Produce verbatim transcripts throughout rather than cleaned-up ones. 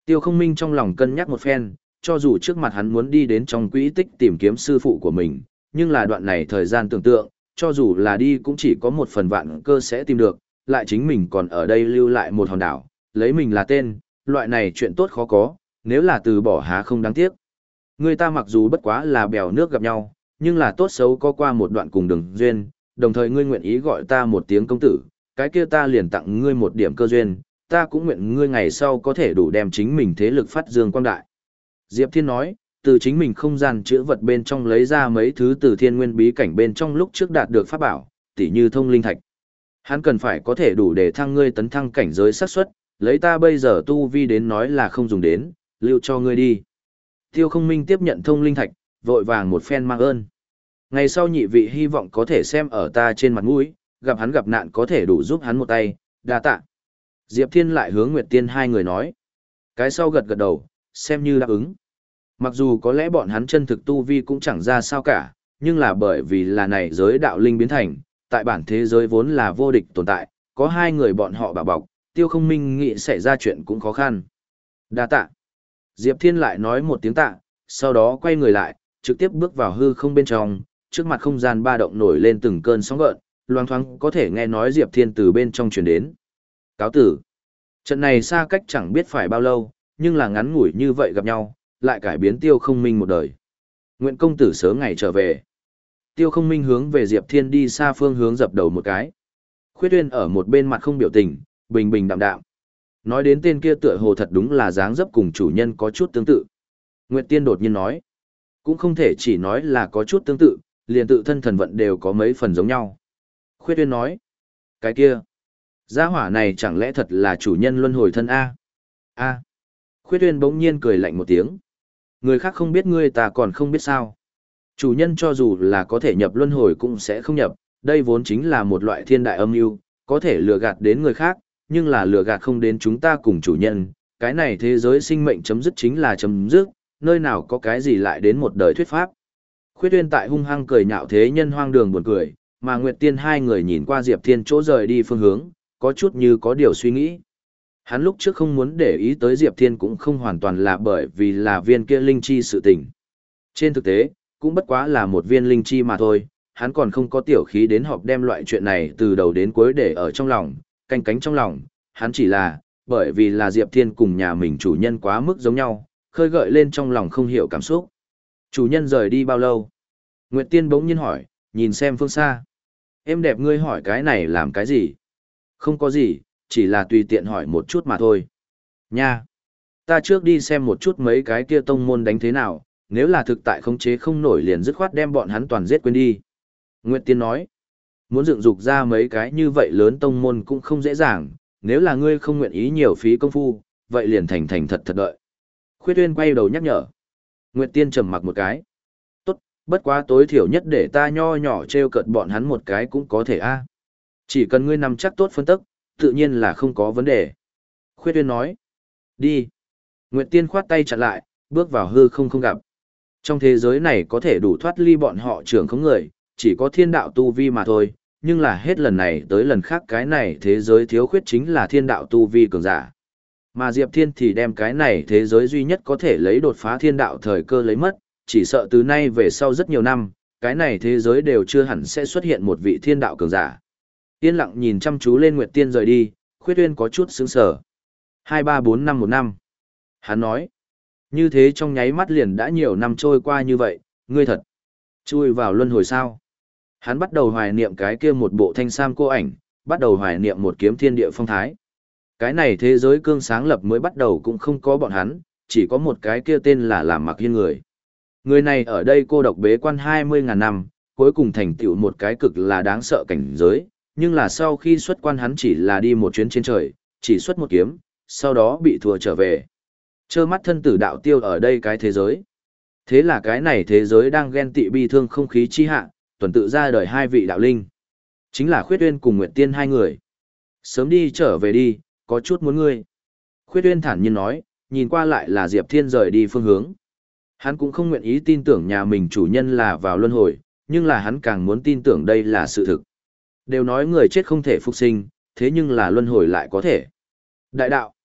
Tiêu Không Minh trong lòng cân nhắc một phen, cho dù trước mặt hắn muốn đi đến trong quỹ tích tìm kiếm sư phụ của mình, nhưng là đoạn này thời gian tưởng tượng, cho dù là đi cũng chỉ có một phần vạn cơ sẽ tìm được, lại chính mình còn ở đây lưu lại một hòn đảo, lấy mình là tên, loại này chuyện tốt khó có, nếu là từ bỏ há không đáng tiếc. Người ta mặc dù bất quá là bèo nước gặp nhau, nhưng là tốt xấu có qua một đoạn cùng đường duyên, đồng thời ngươi nguyện ý gọi ta một tiếng công tử, cái kia ta liền tặng ngươi một điểm cơ duyên, ta cũng nguyện ngươi ngày sau có thể đủ đem chính mình thế lực phát dương quang đại. Diệp Thiên nói, từ chính mình không gian chữa vật bên trong lấy ra mấy thứ từ thiên nguyên bí cảnh bên trong lúc trước đạt được pháp bảo, tỉ như thông linh thạch. Hắn cần phải có thể đủ để thăng ngươi tấn thăng cảnh giới xác suất, lấy ta bây giờ tu vi đến nói là không dùng đến, lưu cho ngươi đi. Tiêu Không Minh tiếp nhận thông linh thạch, vội vàng một phen mang ơn. Ngày sau nhị vị hy vọng có thể xem ở ta trên mặt mũi, gặp hắn gặp nạn có thể đủ giúp hắn một tay, đa tạ. Diệp Thiên lại hướng Nguyệt Tiên hai người nói. Cái sau gật gật đầu, xem như đáp ứng. Mặc dù có lẽ bọn hắn chân thực tu vi cũng chẳng ra sao cả, nhưng là bởi vì là này giới đạo linh biến thành, tại bản thế giới vốn là vô địch tồn tại, có hai người bọn họ bảo bọc, Tiêu Không Minh nghĩ xảy ra chuyện cũng khó khăn. Đa tạ. Diệp Thiên lại nói một tiếng tạ, sau đó quay người lại, trực tiếp bước vào hư không bên trong, trước mặt không gian ba động nổi lên từng cơn sóng gợn, loang thoáng có thể nghe nói Diệp Thiên từ bên trong truyền đến. Cáo tử. Trận này xa cách chẳng biết phải bao lâu, nhưng là ngắn ngủi như vậy gặp nhau, lại cải biến Tiêu Không Minh một đời. Nguyện công tử sớm ngày trở về. Tiêu Không Minh hướng về Diệp Thiên đi xa phương hướng dập đầu một cái. Khuyết Uyên ở một bên mặt không biểu tình, bình bình đạm đạm. Nói đến tên kia tựa hồ thật đúng là dáng dấp cùng chủ nhân có chút tương tự. Nguyệt Tiên đột nhiên nói, cũng không thể chỉ nói là có chút tương tự, liền tự thân thần vận đều có mấy phần giống nhau. Khuyết Uyên nói, cái kia, gia hỏa này chẳng lẽ thật là chủ nhân luân hồi thân A? A. Khuyết Uyên bỗng nhiên cười lạnh một tiếng. Người khác không biết ngươi ta còn không biết sao. Chủ nhân cho dù là có thể nhập luân hồi cũng sẽ không nhập, đây vốn chính là một loại thiên đại âm mưu, có thể lừa gạt đến người khác, nhưng là lừa gạt không đến chúng ta cùng chủ nhân. Cái này thế giới sinh mệnh chấm dứt chính là chấm dứt, nơi nào có cái gì lại đến một đời thuyết pháp. Khuyết Uyên tại hung hăng cười nhạo thế nhân hoang đường buồn cười, mà Nguyệt Tiên hai người nhìn qua Diệp Thiên chỗ rời đi phương hướng, có chút như có điều suy nghĩ. Hắn lúc trước không muốn để ý tới Diệp Thiên cũng không hoàn toàn là bởi vì là viên kia linh chi sự tình. Trên thực tế, cũng bất quá là một viên linh chi mà thôi, hắn còn không có tiểu khí đến họp đem loại chuyện này từ đầu đến cuối để ở trong lòng, canh cánh trong lòng, hắn chỉ là, bởi vì là Diệp Thiên cùng nhà mình chủ nhân quá mức giống nhau, khơi gợi lên trong lòng không hiểu cảm xúc. Chủ nhân rời đi bao lâu? Nguyệt Tiên bỗng nhiên hỏi, nhìn xem phương xa. Em đẹp ngươi hỏi cái này làm cái gì? Không có gì, chỉ là tùy tiện hỏi một chút mà thôi. Nha! Ta trước đi xem một chút mấy cái kia tông môn đánh thế nào, nếu là thực tại khống chế không nổi liền dứt khoát đem bọn hắn toàn giết quên đi. Nguyệt Tiên nói, muốn dựng dục ra mấy cái như vậy lớn tông môn cũng không dễ dàng, nếu là ngươi không nguyện ý nhiều phí công phu, vậy liền thành thành thật thật đợi. Khuyết Uyên quay đầu nhắc nhở. Nguyệt Tiên trầm mặc một cái. Tốt, bất quá tối thiểu nhất để ta nho nhỏ treo cợt bọn hắn một cái cũng có thể a. Chỉ cần ngươi nắm chắc tốt phân tức, tự nhiên là không có vấn đề. Khuyết Uyên nói. Đi. Nguyệt Tiên khoát tay chặn lại, bước vào hư không không gặp. Trong thế giới này có thể đủ thoát ly bọn họ trưởng không người, chỉ có thiên đạo tu vi mà thôi, nhưng là hết lần này tới lần khác cái này thế giới thiếu khuyết chính là thiên đạo tu vi cường giả. Mà Diệp Thiên thì đem cái này thế giới duy nhất có thể lấy đột phá thiên đạo thời cơ lấy mất, chỉ sợ từ nay về sau rất nhiều năm, cái này thế giới đều chưa hẳn sẽ xuất hiện một vị thiên đạo cường giả. Yên lặng nhìn chăm chú lên Nguyệt Tiên rời đi, Khuyết Uyên có chút sững sờ. Hai ba bốn năm một năm. Hắn nói, như thế trong nháy mắt liền đã nhiều năm trôi qua như vậy, ngươi thật chui vào luân hồi sao? Hắn bắt đầu hoài niệm cái kia một bộ thanh sam cô ảnh, bắt đầu hoài niệm một kiếm thiên địa phong thái. Cái này thế giới cương sáng lập mới bắt đầu cũng không có bọn hắn, chỉ có một cái kia tên là Làm Mặc Hiên người. Người này ở đây cô độc bế quan hai mươi ngàn năm, cuối cùng thành tựu một cái cực là đáng sợ cảnh giới, nhưng là sau khi xuất quan hắn chỉ là đi một chuyến trên trời, chỉ xuất một kiếm, sau đó bị thua trở về. Chơ mắt thân tử đạo tiêu ở đây cái thế giới. Thế là cái này thế giới đang ghen tị bi thương không khí chi hạ, tuần tự ra đời hai vị đạo linh. Chính là Khuyết Uyên cùng Nguyệt Tiên hai người. Sớm đi trở về đi, có chút muốn ngươi. Khuyết Uyên thản nhiên nói, nhìn qua lại là Diệp Thiên rời đi phương hướng. Hắn cũng không nguyện ý tin tưởng nhà mình chủ nhân là vào luân hồi, nhưng là hắn càng muốn tin tưởng đây là sự thực. Đều nói người chết không thể phục sinh, thế nhưng là luân hồi lại có thể. Đại đạo.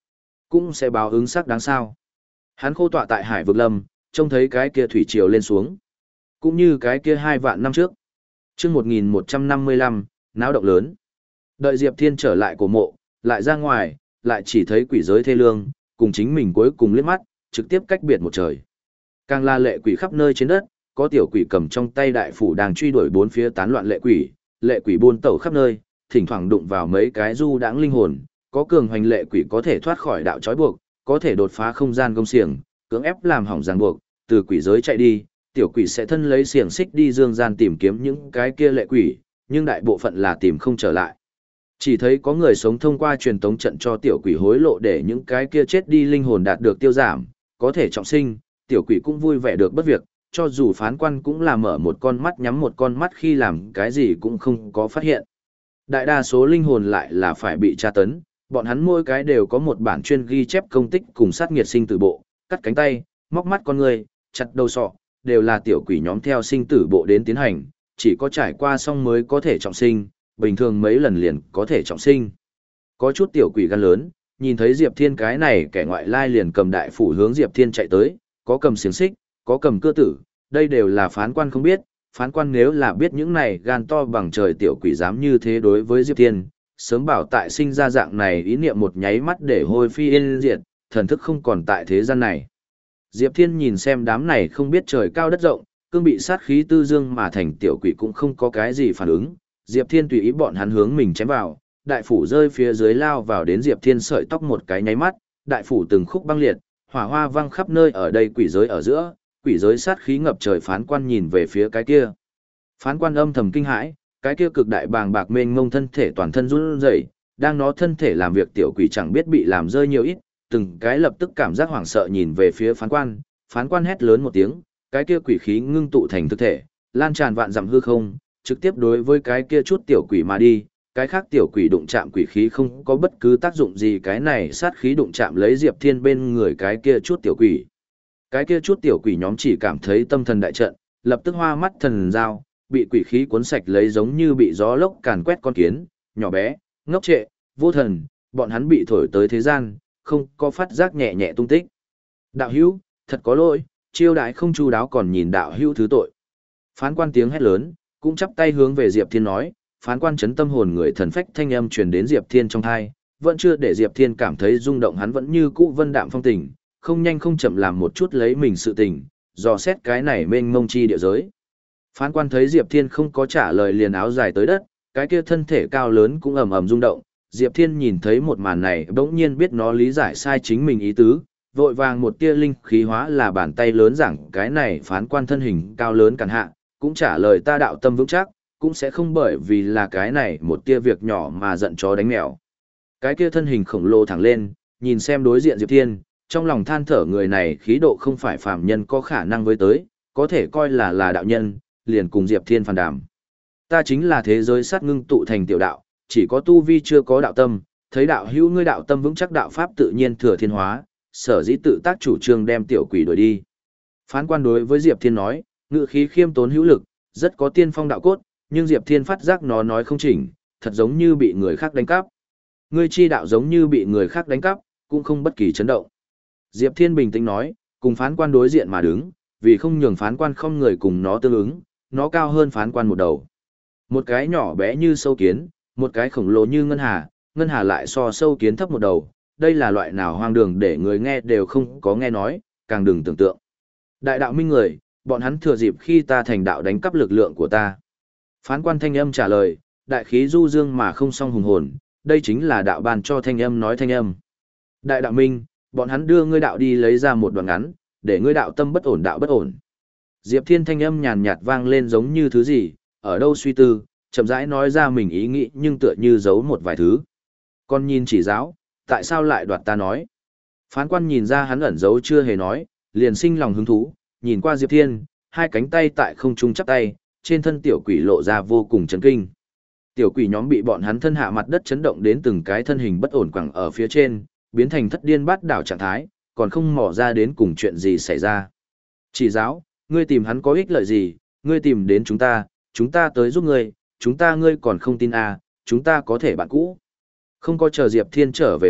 cũng sẽ báo ứng sắc đáng sao. Hắn khô tọa tại hải vực lâm, trông thấy cái kia thủy triều lên xuống. Cũng như cái kia hai vạn năm trước. Trước một nghìn một trăm năm mươi lăm, náo động lớn. Đợi Diệp Thiên trở lại cổ mộ, lại ra ngoài, lại chỉ thấy quỷ giới thê lương, cùng chính mình cuối cùng liếc mắt, trực tiếp cách biệt một trời. Càng là lệ quỷ khắp nơi trên đất, có tiểu quỷ cầm trong tay đại phủ đang truy đuổi bốn phía tán loạn lệ quỷ, lệ quỷ buôn tẩu khắp nơi, thỉnh thoảng đụng vào mấy cái du đãng linh hồn, có cường hoành lệ quỷ có thể thoát khỏi đạo trói buộc, có thể đột phá không gian công xiềng, cưỡng ép làm hỏng ràng buộc, từ quỷ giới chạy đi, tiểu quỷ sẽ thân lấy xiềng xích đi dương gian tìm kiếm những cái kia lệ quỷ, nhưng đại bộ phận là tìm không trở lại. Chỉ thấy có người sống thông qua truyền tống trận cho tiểu quỷ hối lộ để những cái kia chết đi linh hồn đạt được tiêu giảm, có thể trọng sinh, tiểu quỷ cũng vui vẻ được bất việc, cho dù phán quan cũng là mở một con mắt nhắm một con mắt khi làm cái gì cũng không có phát hiện. Đại đa số linh hồn lại là phải bị tra tấn, bọn hắn mỗi cái đều có một bản chuyên ghi chép công tích cùng sát nghiệt sinh tử bộ, cắt cánh tay, móc mắt con người, chặt đầu sọ, đều là tiểu quỷ nhóm theo sinh tử bộ đến tiến hành, chỉ có trải qua xong mới có thể trọng sinh, bình thường mấy lần liền có thể trọng sinh. Có chút tiểu quỷ gan lớn, nhìn thấy Diệp Thiên cái này kẻ ngoại lai liền cầm đại phủ hướng Diệp Thiên chạy tới, có cầm xiềng xích, có cầm cưa tử, đây đều là phán quan không biết, phán quan nếu là biết những này gan to bằng trời tiểu quỷ dám như thế đối với Diệp Thiên, sớm bảo tại sinh ra dạng này ý niệm một nháy mắt để hôi phi yên diệt, thần thức không còn tại thế gian này. Diệp Thiên nhìn xem đám này không biết trời cao đất rộng, cương bị sát khí tư dương mà thành tiểu quỷ cũng không có cái gì phản ứng, Diệp Thiên tùy ý bọn hắn hướng mình chém vào, đại phủ rơi phía dưới lao vào đến Diệp Thiên sợi tóc một cái nháy mắt, đại phủ từng khúc băng liệt, hỏa hoa văng khắp nơi ở đây quỷ giới ở giữa, quỷ giới sát khí ngập trời phán quan nhìn về phía cái kia. Phán quan âm thầm kinh hãi, cái kia cực đại bàng bạc mênh mông thân thể toàn thân run rẩy, đang nó thân thể làm việc tiểu quỷ chẳng biết bị làm rơi nhiều ít, từng cái lập tức cảm giác hoảng sợ nhìn về phía phán quan, phán quan hét lớn một tiếng, cái kia quỷ khí ngưng tụ thành thực thể, lan tràn vạn dặm hư không, trực tiếp đối với cái kia chút tiểu quỷ mà đi, cái khác tiểu quỷ đụng chạm quỷ khí không có bất cứ tác dụng gì, cái này sát khí đụng chạm lấy Diệp Thiên bên người cái kia chút tiểu quỷ. Cái kia chút tiểu quỷ nhóm chỉ cảm thấy tâm thần đại trận, lập tức hoa mắt thần dao, bị quỷ khí cuốn sạch lấy giống như bị gió lốc càn quét con kiến, nhỏ bé, ngốc trệ, vô thần, bọn hắn bị thổi tới thế gian, không có phát giác nhẹ nhẹ tung tích. Đạo hữu, thật có lỗi, chiêu đại không chu đáo còn nhìn đạo hữu thứ tội. Phán quan tiếng hét lớn, cũng chắp tay hướng về Diệp Thiên nói, phán quan chấn tâm hồn người thần phách thanh âm truyền đến Diệp Thiên trong thai, vẫn chưa để Diệp Thiên cảm thấy rung động, hắn vẫn như cũ vân đạm phong tình, không nhanh không chậm làm một chút lấy mình sự tình, dò xét cái này mênh mông chi địa giới. Phán quan thấy Diệp Thiên không có trả lời liền áo dài tới đất, cái kia thân thể cao lớn cũng ầm ầm rung động, Diệp Thiên nhìn thấy một màn này bỗng nhiên biết nó lý giải sai chính mình ý tứ, vội vàng một tia linh khí hóa là bàn tay lớn giảng cái này phán quan thân hình cao lớn cản hạ, cũng trả lời ta đạo tâm vững chắc, cũng sẽ không bởi vì là cái này một tia việc nhỏ mà giận chó đánh mèo. Cái kia thân hình khổng lồ thẳng lên, nhìn xem đối diện Diệp Thiên, trong lòng than thở người này khí độ không phải phàm nhân có khả năng với tới, có thể coi là là đạo nhân, liền cùng Diệp Thiên phàn đàm. Ta chính là thế giới sát ngưng tụ thành tiểu đạo, chỉ có tu vi chưa có đạo tâm, thấy đạo hữu ngươi đạo tâm vững chắc đạo pháp tự nhiên thừa thiên hóa, sở dĩ tự tác chủ trương đem tiểu quỷ đuổi đi. Phán quan đối với Diệp Thiên nói, ngự khí khiêm tốn hữu lực, rất có tiên phong đạo cốt, nhưng Diệp Thiên phát giác nó nói không chỉnh, thật giống như bị người khác đánh cắp. Ngươi chi đạo giống như bị người khác đánh cắp, cũng không bất kỳ chấn động. Diệp Thiên bình tĩnh nói, cùng phán quan đối diện mà đứng, vì không nhường phán quan không người cùng nó tương ứng, nó cao hơn phán quan một đầu. Một cái nhỏ bé như sâu kiến, một cái khổng lồ như ngân hà, ngân hà lại so sâu kiến thấp một đầu, đây là loại nào hoang đường để người nghe đều không có nghe nói, càng đừng tưởng tượng. Đại đạo minh người, bọn hắn thừa dịp khi ta thành đạo đánh cắp lực lượng của ta. Phán quan thanh âm trả lời, đại khí du dương mà không song hùng hồn, đây chính là đạo ban cho thanh âm nói thanh âm. Đại đạo minh, bọn hắn đưa ngươi đạo đi lấy ra một đoạn ngắn, để ngươi đạo tâm bất ổn đạo bất ổn. Diệp Thiên thanh âm nhàn nhạt vang lên giống như thứ gì, ở đâu suy tư, chậm rãi nói ra mình ý nghĩ nhưng tựa như giấu một vài thứ. Con nhìn chỉ giáo, tại sao lại đoạt ta nói? Phán quan nhìn ra hắn ẩn giấu chưa hề nói, liền sinh lòng hứng thú, nhìn qua Diệp Thiên, hai cánh tay tại không trung chắp tay, trên thân tiểu quỷ lộ ra vô cùng chấn kinh. Tiểu quỷ nhóm bị bọn hắn thân hạ mặt đất chấn động đến từng cái thân hình bất ổn quẳng ở phía trên, biến thành thất điên bát đảo trạng thái, còn không mò ra đến cùng chuyện gì xảy ra. Chỉ giáo, ngươi tìm hắn có ích lợi gì, ngươi tìm đến chúng ta, chúng ta tới giúp ngươi, chúng ta ngươi còn không tin à, chúng ta có thể bạn cũ. Không có chờ Diệp Thiên trở về phục,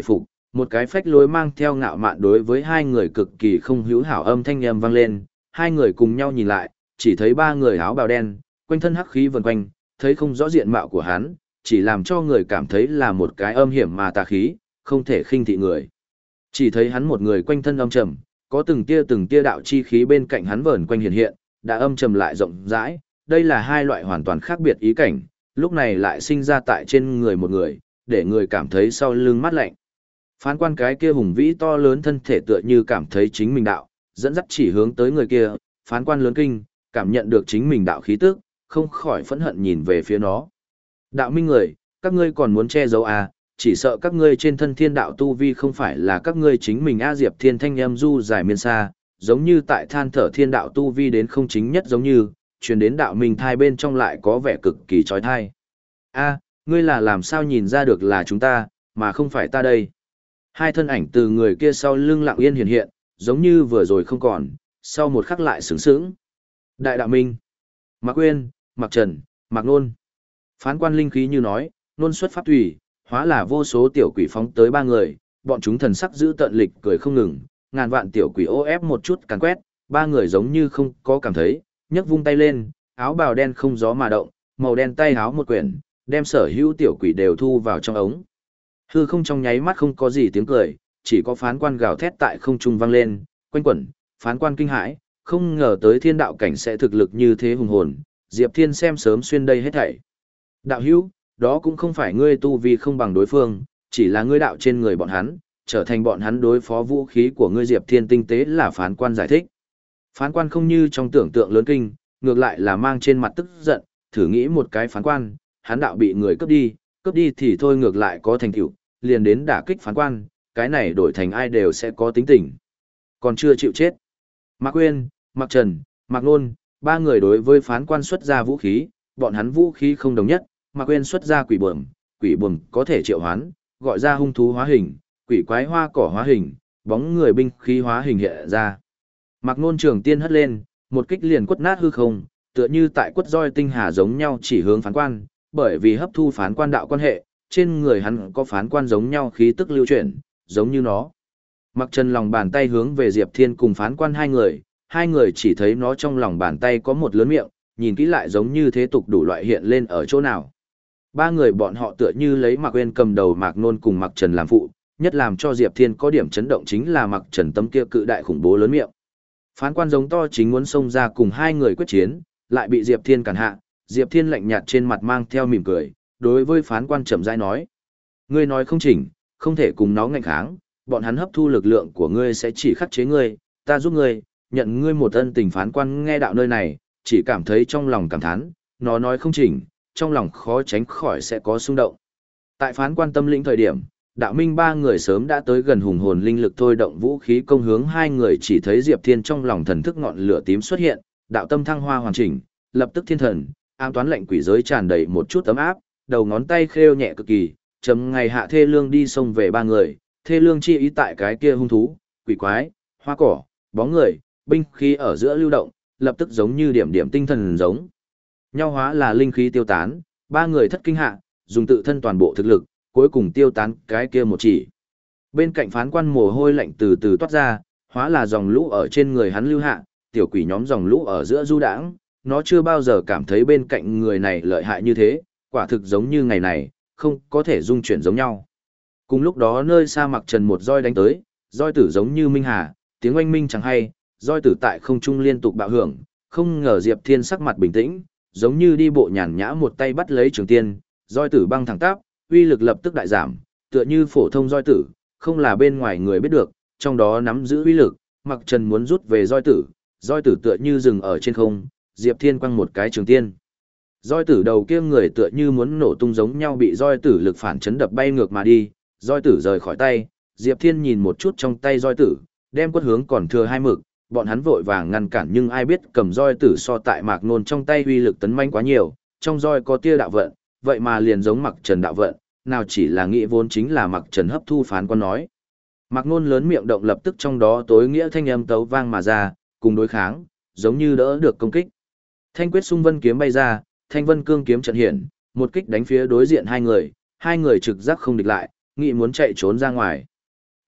Một cái phách lối mang theo ngạo mạn đối với hai người cực kỳ không hữu hảo âm thanh âm vang lên, hai người cùng nhau nhìn lại, chỉ thấy ba người áo bào đen, quanh thân hắc khí vần quanh, thấy không rõ diện mạo của hắn, chỉ làm cho người cảm thấy là một cái âm hiểm mà tà khí, không thể khinh thị người. Chỉ thấy hắn một người quanh thân âm trầm, có từng tia từng tia đạo chi khí bên cạnh hắn vờn quanh hiện hiện, đã âm trầm lại rộng rãi, đây là hai loại hoàn toàn khác biệt ý cảnh, lúc này lại sinh ra tại trên người một người, để người cảm thấy sau lưng mát lạnh. Phán quan cái kia hùng vĩ to lớn thân thể tựa như cảm thấy chính mình đạo, dẫn dắt chỉ hướng tới người kia, phán quan lớn kinh, cảm nhận được chính mình đạo khí tức, không khỏi phẫn hận nhìn về phía nó. Đạo minh người, các ngươi còn muốn che giấu à, chỉ sợ các ngươi trên thân thiên đạo tu vi không phải là các ngươi chính mình A Diệp Thiên thanh em du dài miên xa, giống như tại than thở thiên đạo tu vi đến không chính nhất giống như, truyền đến đạo minh thai bên trong lại có vẻ cực kỳ trói thai. A, ngươi là làm sao nhìn ra được là chúng ta, mà không phải ta đây. Hai thân ảnh từ người kia sau lưng lặng yên hiện hiện, giống như vừa rồi không còn, sau một khắc lại sướng sướng. Đại đạo minh, Mạc Quyên, Mạc Trần, Mạc Nôn. Phán quan linh khí như nói, nôn xuất pháp thủy, hóa là vô số tiểu quỷ phóng tới ba người, bọn chúng thần sắc giữ tận lịch cười không ngừng, ngàn vạn tiểu quỷ ô ép một chút càn quét, ba người giống như không có cảm thấy, nhấc vung tay lên, áo bào đen không gió mà động, màu đen tay áo một quyển, đem sở hữu tiểu quỷ đều thu vào trong ống. Hư không trong nháy mắt không có gì tiếng cười, chỉ có phán quan gào thét tại không trung vang lên, quanh quẩn, phán quan kinh hãi, không ngờ tới thiên đạo cảnh sẽ thực lực như thế hùng hồn, Diệp Thiên xem sớm xuyên đây hết thảy. Đạo hữu, đó cũng không phải ngươi tu vi không bằng đối phương, chỉ là ngươi đạo trên người bọn hắn, trở thành bọn hắn đối phó vũ khí của ngươi Diệp Thiên tinh tế là phán quan giải thích. Phán quan không như trong tưởng tượng lớn kinh, ngược lại là mang trên mặt tức giận, thử nghĩ một cái phán quan, hắn đạo bị người cướp đi, cướp đi thì thôi ngược lại có thành tựu, liền đến đả kích phán quan, cái này đổi thành ai đều sẽ có tính tình. Còn chưa chịu chết. Mạc Quyên, Mạc Trần, Mạc Nôn, ba người đối với phán quan xuất ra vũ khí, bọn hắn vũ khí không đồng nhất, Mạc Quyên xuất ra quỷ bẩm, quỷ bẩm có thể triệu hoán, gọi ra hung thú hóa hình, quỷ quái hoa cỏ hóa hình, bóng người binh khí hóa hình hiện ra. Mạc Nôn trường tiên hất lên, một kích liền quất nát hư không, tựa như tại quất roi tinh hà giống nhau chỉ hướng phán quan, bởi vì hấp thu phán quan đạo quan hệ, trên người hắn có phán quan giống nhau khí tức lưu chuyển, giống như nó. Mặc Trần lòng bàn tay hướng về Diệp Thiên cùng phán quan hai người, hai người chỉ thấy nó trong lòng bàn tay có một lớn miệng, nhìn kỹ lại giống như thế tục đủ loại hiện lên ở chỗ nào. Ba người bọn họ tựa như lấy Mạc Uyên cầm đầu Mạc Nôn cùng Mạc Trần làm phụ, nhất làm cho Diệp Thiên có điểm chấn động chính là Mạc Trần tấm kia cự đại khủng bố lớn miệng. Phán quan giống to chính muốn xông ra cùng hai người quyết chiến, lại bị Diệp Thiên cản hạ, Diệp Thiên lạnh nhạt trên mặt mang theo mỉm cười, đối với phán quan chậm rãi nói: "Ngươi nói không chỉnh, không thể cùng nó ngạnh kháng, bọn hắn hấp thu lực lượng của ngươi sẽ chỉ khắc chế ngươi, ta giúp ngươi, nhận ngươi một ân tình." Phán quan nghe đạo nơi này, chỉ cảm thấy trong lòng cảm thán, nó nói không chỉnh, trong lòng khó tránh khỏi sẽ có xung động. Tại phán quan tâm lĩnh thời điểm, đạo minh ba người sớm đã tới gần hùng hồn linh lực thôi động vũ khí công hướng hai người, chỉ thấy Diệp Thiên trong lòng thần thức ngọn lửa tím xuất hiện, đạo tâm thăng hoa hoàn chỉnh, lập tức thiên thần, ám toán lệnh quỷ giới tràn đầy một chút ấm áp, đầu ngón tay khêu nhẹ cực kỳ, chấm ngày hạ thê lương đi xông về ba người, thê lương chi ý tại cái kia hung thú, quỷ quái, hoa cỏ, bóng người, binh khí ở giữa lưu động, lập tức giống như điểm điểm tinh thần giống nhau hóa là linh khí tiêu tán, ba người thất kinh hạ, dùng tự thân toàn bộ thực lực, cuối cùng tiêu tán cái kia một chỉ. Bên cạnh phán quan mồ hôi lạnh từ từ toát ra, hóa là dòng lũ ở trên người hắn lưu hạ, tiểu quỷ nhóm dòng lũ ở giữa du đãng, nó chưa bao giờ cảm thấy bên cạnh người này lợi hại như thế, quả thực giống như ngày này, không có thể dung chuyển giống nhau. Cùng lúc đó nơi xa Mặc Trần một roi đánh tới, roi tử giống như minh hà, tiếng oanh minh chẳng hay, roi tử tại không trung liên tục bạo hưởng, không ngờ Diệp Thiên sắc mặt bình tĩnh, giống như đi bộ nhàn nhã một tay bắt lấy trường tiên, roi tử băng thẳng tắp, uy lực lập tức đại giảm, tựa như phổ thông roi tử, không là bên ngoài người biết được, trong đó nắm giữ uy lực, Mặc Trần muốn rút về roi tử, roi tử tựa như dừng ở trên không, Diệp Thiên quăng một cái trường tiên. Roi tử đầu kia người tựa như muốn nổ tung giống nhau bị roi tử lực phản chấn đập bay ngược mà đi, roi tử rời khỏi tay, Diệp Thiên nhìn một chút trong tay roi tử, đem quất hướng còn thừa hai mực, bọn hắn vội vàng ngăn cản nhưng ai biết cầm roi tử so tại Mạc Nôn trong tay uy lực tấn manh quá nhiều, trong roi có tia đạo vận, vậy mà liền giống Mặc Trần đạo vận, nào chỉ là nghĩ vốn chính là Mặc Trần hấp thu phán quan nói. Mạc Nôn lớn miệng động lập tức trong đó tối nghĩa thanh âm tấu vang mà ra, cùng đối kháng, giống như đỡ được công kích. Thanh quyết xung vân kiếm bay ra, thanh vân cương kiếm trận hiện, một kích đánh phía đối diện hai người, hai người trực giác không địch lại, nghĩ muốn chạy trốn ra ngoài.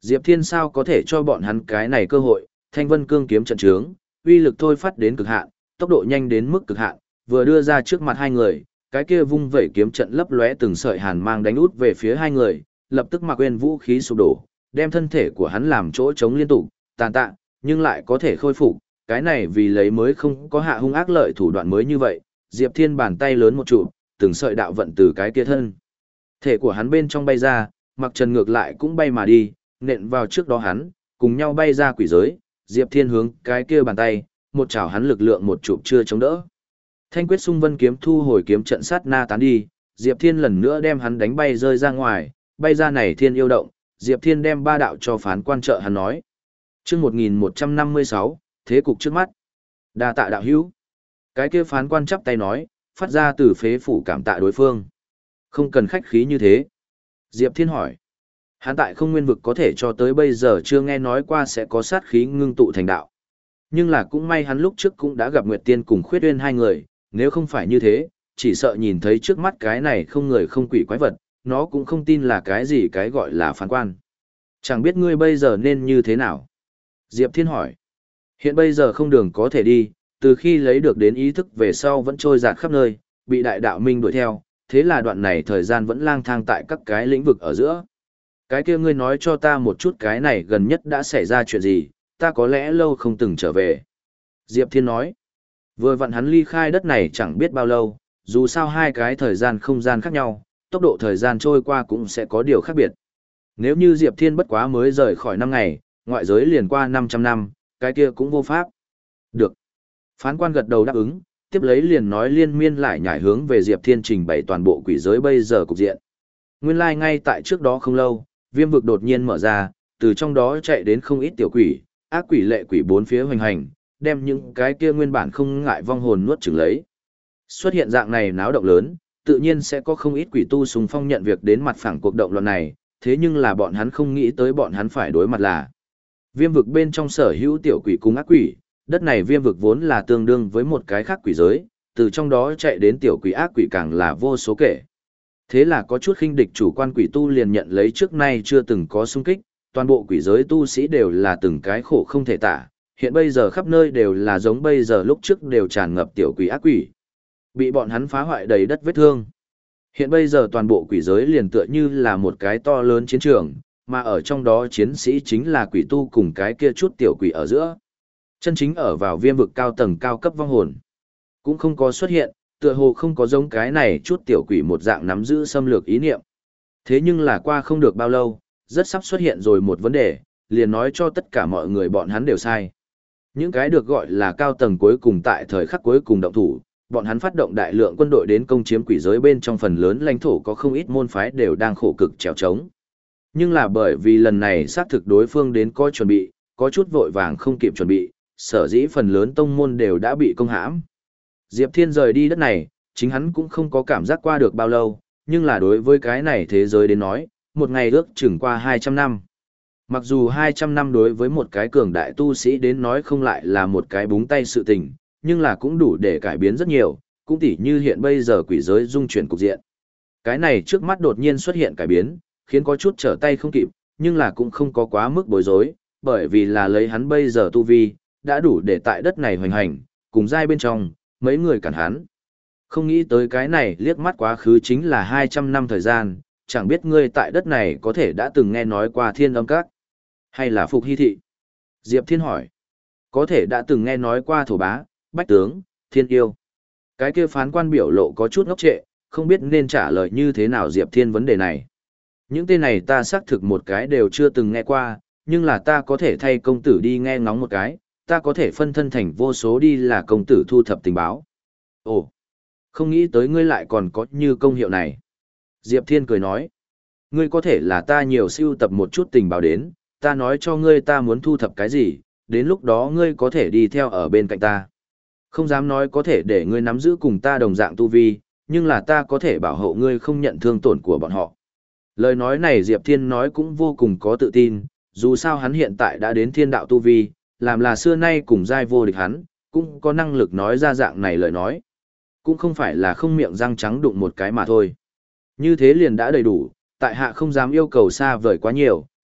Diệp Thiên sao có thể cho bọn hắn cái này cơ hội, Thanh Vân Cương kiếm trận trướng, uy lực thôi phát đến cực hạn, tốc độ nhanh đến mức cực hạn, vừa đưa ra trước mặt hai người, cái kia vung vẩy kiếm trận lấp lóe từng sợi hàn mang đánh út về phía hai người, lập tức Mạc Uyên vũ khí sụp đổ, đem thân thể của hắn làm chỗ trống liên tục, tàn tạ, nhưng lại có thể khôi phục, cái này vì lấy mới không có hạ hung ác lợi thủ đoạn mới như vậy, Diệp Thiên bàn tay lớn một trụ, từng sợi đạo vận từ cái kia thân thể của hắn bên trong bay ra, Mặc Trần ngược lại cũng bay mà đi, nện vào trước đó hắn, cùng nhau bay ra quỷ giới, Diệp Thiên hướng cái kia bàn tay, một chảo hắn lực lượng một chụp chưa chống đỡ. Thanh quyết xung vân kiếm thu hồi kiếm trận sát na tán đi, Diệp Thiên lần nữa đem hắn đánh bay rơi ra ngoài, bay ra này thiên yêu động, Diệp Thiên đem ba đạo cho phán quan trợ hắn nói. Chương một nghìn một trăm năm mươi sáu, thế cục trước mắt. Đa tạ đạo hữu. Cái kia phán quan chắp tay nói, phát ra từ phế phủ cảm tạ đối phương. Không cần khách khí như thế. Diệp Thiên hỏi. Hắn tại không nguyên vực có thể cho tới bây giờ chưa nghe nói qua sẽ có sát khí ngưng tụ thành đạo. Nhưng là cũng may hắn lúc trước cũng đã gặp Nguyệt Tiên cùng Khuyết Uyên hai người, nếu không phải như thế, chỉ sợ nhìn thấy trước mắt cái này không người không quỷ quái vật, nó cũng không tin là cái gì cái gọi là phán quan. Chẳng biết ngươi bây giờ nên như thế nào? Diệp Thiên hỏi. Hiện bây giờ không đường có thể đi, từ khi lấy được đến ý thức về sau vẫn trôi dạt khắp nơi, bị đại đạo minh đuổi theo, thế là đoạn này thời gian vẫn lang thang tại các cái lĩnh vực ở giữa. Cái kia ngươi nói cho ta một chút cái này gần nhất đã xảy ra chuyện gì, ta có lẽ lâu không từng trở về. Diệp Thiên nói, vừa vặn hắn ly khai đất này chẳng biết bao lâu, dù sao hai cái thời gian không gian khác nhau, tốc độ thời gian trôi qua cũng sẽ có điều khác biệt. Nếu như Diệp Thiên bất quá mới rời khỏi năm ngày, ngoại giới liền qua năm trăm năm, cái kia cũng vô pháp. Được. Phán quan gật đầu đáp ứng, tiếp lấy liền nói liên miên lại nhảy hướng về Diệp Thiên trình bày toàn bộ quỷ giới bây giờ cục diện. Nguyên lai like ngay tại trước đó không lâu, viêm vực đột nhiên mở ra, từ trong đó chạy đến không ít tiểu quỷ, ác quỷ lệ quỷ bốn phía hoành hành, đem những cái kia nguyên bản không ngại vong hồn nuốt chửng lấy. Xuất hiện dạng này náo động lớn, tự nhiên sẽ có không ít quỷ tu xung phong nhận việc đến mặt phẳng cuộc động loạn này, thế nhưng là bọn hắn không nghĩ tới bọn hắn phải đối mặt là viêm vực bên trong sở hữu tiểu quỷ cùng ác quỷ, đất này viêm vực vốn là tương đương với một cái khác quỷ giới, từ trong đó chạy đến tiểu quỷ ác quỷ càng là vô số kể. Thế là có chút khinh địch chủ quan quỷ tu liền nhận lấy trước nay chưa từng có xung kích, toàn bộ quỷ giới tu sĩ đều là từng cái khổ không thể tả, hiện bây giờ khắp nơi đều là giống bây giờ lúc trước đều tràn ngập tiểu quỷ ác quỷ. Bị bọn hắn phá hoại đầy đất vết thương. Hiện bây giờ toàn bộ quỷ giới liền tựa như là một cái to lớn chiến trường, mà ở trong đó chiến sĩ chính là quỷ tu cùng cái kia chút tiểu quỷ ở giữa. Chân chính ở vào viêm vực cao tầng cao cấp vong hồn. Cũng không có xuất hiện, tựa hồ không có giống cái này chút tiểu quỷ một dạng nắm giữ xâm lược ý niệm. Thế nhưng là qua không được bao lâu, rất sắp xuất hiện rồi một vấn đề, liền nói cho tất cả mọi người bọn hắn đều sai. Những cái được gọi là cao tầng cuối cùng tại thời khắc cuối cùng động thủ, bọn hắn phát động đại lượng quân đội đến công chiếm quỷ giới bên trong phần lớn lãnh thổ có không ít môn phái đều đang khổ cực trèo trống. Nhưng là bởi vì lần này xác thực đối phương đến có chuẩn bị, có chút vội vàng không kịp chuẩn bị, sở dĩ phần lớn tông môn đều đã bị công hãm. Diệp Thiên rời đi đất này, chính hắn cũng không có cảm giác qua được bao lâu, nhưng là đối với cái này thế giới đến nói, một ngày ước chừng qua hai trăm năm. Mặc dù hai trăm năm đối với một cái cường đại tu sĩ đến nói không lại là một cái búng tay sự tình, nhưng là cũng đủ để cải biến rất nhiều, cũng tỉ như hiện bây giờ quỷ giới dung chuyển cục diện. Cái này trước mắt đột nhiên xuất hiện cải biến, khiến có chút trở tay không kịp, nhưng là cũng không có quá mức bối rối, bởi vì là lấy hắn bây giờ tu vi, đã đủ để tại đất này hoành hành, cùng giai bên trong, mấy người cản hắn. Không nghĩ tới cái này liếc mắt quá khứ chính là hai trăm năm thời gian, chẳng biết ngươi tại đất này có thể đã từng nghe nói qua Thiên Âm Các, hay là Phục Hy Thị. Diệp Thiên hỏi, có thể đã từng nghe nói qua Thổ Bá, Bách Tướng, Thiên Yêu. Cái kia phán quan biểu lộ có chút ngốc trệ, không biết nên trả lời như thế nào Diệp Thiên vấn đề này. Những tên này ta xác thực một cái đều chưa từng nghe qua, nhưng là ta có thể thay công tử đi nghe ngóng một cái, ta có thể phân thân thành vô số đi là công tử thu thập tình báo. Ồ, không nghĩ tới ngươi lại còn có như công hiệu này. Diệp Thiên cười nói, ngươi có thể là ta nhiều sưu tập một chút tình báo đến, ta nói cho ngươi ta muốn thu thập cái gì, đến lúc đó ngươi có thể đi theo ở bên cạnh ta. Không dám nói có thể để ngươi nắm giữ cùng ta đồng dạng tu vi, nhưng là ta có thể bảo hộ ngươi không nhận thương tổn của bọn họ. Lời nói này Diệp Thiên nói cũng vô cùng có tự tin, dù sao hắn hiện tại đã đến thiên đạo tu vi, làm là xưa nay cùng giai vô địch hắn, cũng có năng lực nói ra dạng này lời nói. Cũng không phải là không miệng răng trắng đụng một cái mà thôi. Như thế liền đã đầy đủ, tại hạ không dám yêu cầu xa vời quá nhiều,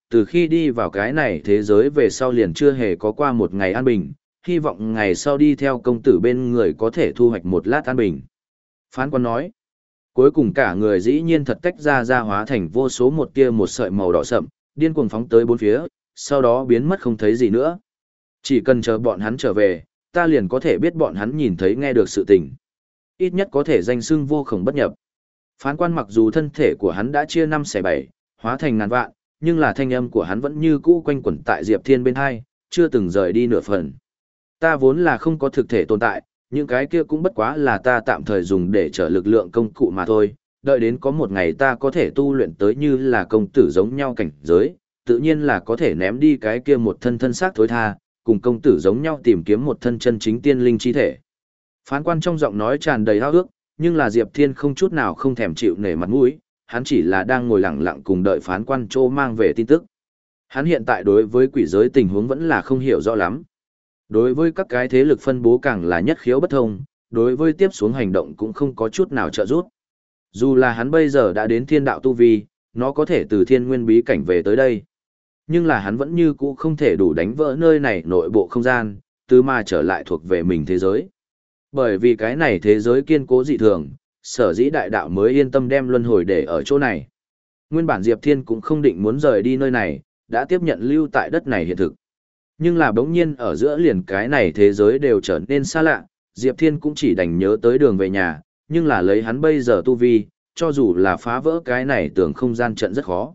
từ khi đi vào cái này thế giới về sau liền chưa hề có qua một ngày an bình, hy vọng ngày sau đi theo công tử bên người có thể thu hoạch một lát an bình. Phán quan nói, cuối cùng cả người dĩ nhiên thật tách ra ra hóa thành vô số một tia một sợi màu đỏ sậm, điên cuồng phóng tới bốn phía, sau đó biến mất không thấy gì nữa. Chỉ cần chờ bọn hắn trở về, ta liền có thể biết bọn hắn nhìn thấy nghe được sự tình. Ít nhất có thể danh xưng vô khổng bất nhập. Phán quan mặc dù thân thể của hắn đã chia năm xẻ bảy, hóa thành ngàn vạn, nhưng là thanh âm của hắn vẫn như cũ quanh quẩn tại Diệp Thiên bên hai, chưa từng rời đi nửa phần. Ta vốn là không có thực thể tồn tại, những cái kia cũng bất quá là ta tạm thời dùng để trở lực lượng công cụ mà thôi, đợi đến có một ngày ta có thể tu luyện tới như là công tử giống nhau cảnh giới, tự nhiên là có thể ném đi cái kia một thân thân xác thối tha, cùng công tử giống nhau tìm kiếm một thân chân chính tiên linh chi thể. Phán quan trong giọng nói tràn đầy háo ước, nhưng là Diệp Thiên không chút nào không thèm chịu nể mặt mũi, hắn chỉ là đang ngồi lặng lặng cùng đợi phán quan Trô mang về tin tức. Hắn hiện tại đối với quỷ giới tình huống vẫn là không hiểu rõ lắm. Đối với các cái thế lực phân bố càng là nhất khiếu bất thông, đối với tiếp xuống hành động cũng không có chút nào trợ giúp. Dù là hắn bây giờ đã đến thiên đạo tu vi, nó có thể từ thiên nguyên bí cảnh về tới đây. Nhưng là hắn vẫn như cũ không thể đủ đánh vỡ nơi này nội bộ không gian, từ mà trở lại thuộc về mình thế giới. Bởi vì cái này thế giới kiên cố dị thường, sở dĩ đại đạo mới yên tâm đem luân hồi để ở chỗ này. Nguyên bản Diệp Thiên cũng không định muốn rời đi nơi này, đã tiếp nhận lưu tại đất này hiện thực. Nhưng là bỗng nhiên ở giữa liền cái này thế giới đều trở nên xa lạ, Diệp Thiên cũng chỉ đành nhớ tới đường về nhà, nhưng là lấy hắn bây giờ tu vi, cho dù là phá vỡ cái này tưởng không gian trận rất khó.